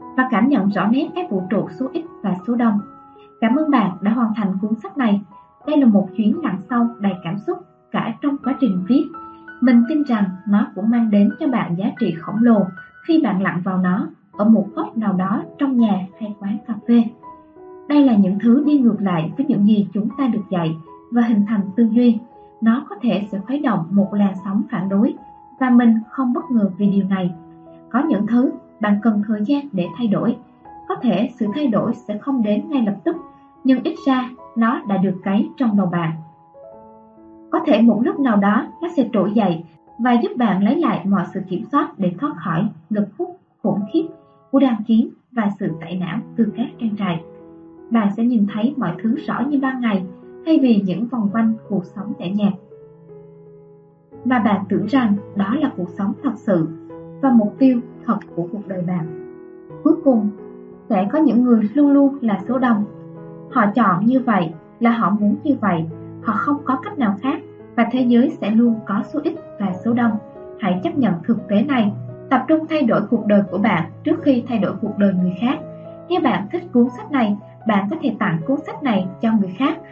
nét các vũ trụ số ít và số đông. Cảm ơn bạn đã hoàn thành cuốn sách này. Đây là một chuyến nặng sâu đầy cảm xúc cả trong quá trình viết. Mình tin rằng nó cũng mang đến cho bạn giá trị khổng lồ khi bạn lặn vào nó ở một góc nào đó trong nhà hay quán cà phê. Đây là những thứ đi ngược lại với những gì chúng ta được dạy và hình thành tư duy. Nó có thể sẽ khuấy động một làn sóng phản đối, và mình không bất ngờ vì điều này. Có những thứ bạn cần thời gian để thay đổi. Có thể sự thay đổi sẽ không đến ngay lập tức, nhưng ít ra nó đã được cấy trong đầu bạn. Có thể một lúc nào đó nó sẽ trỗi dậy và giúp bạn lấy lại mọi sự kiểm soát để thoát khỏi lực hút khủng khiếp của đàn kiến và sự tẩy não từ các trang trại. Bạn sẽ nhìn thấy mọi thứ rõ như ban ngày, thay vì những vòng quanh cuộc sống tẻ nhạt mà bạn tưởng rằng đó là cuộc sống thật sự và mục tiêu thật của cuộc đời bạn. Cuối cùng, sẽ có những người luôn luôn là số đông. Họ chọn như vậy là họ muốn như vậy, họ không có cách nào khác, và thế giới sẽ luôn có số ít và số đông. Hãy chấp nhận thực tế này, tập trung thay đổi cuộc đời của bạn trước khi thay đổi cuộc đời người khác. Nếu bạn thích cuốn sách này, bạn có thể tặng cuốn sách này cho người khác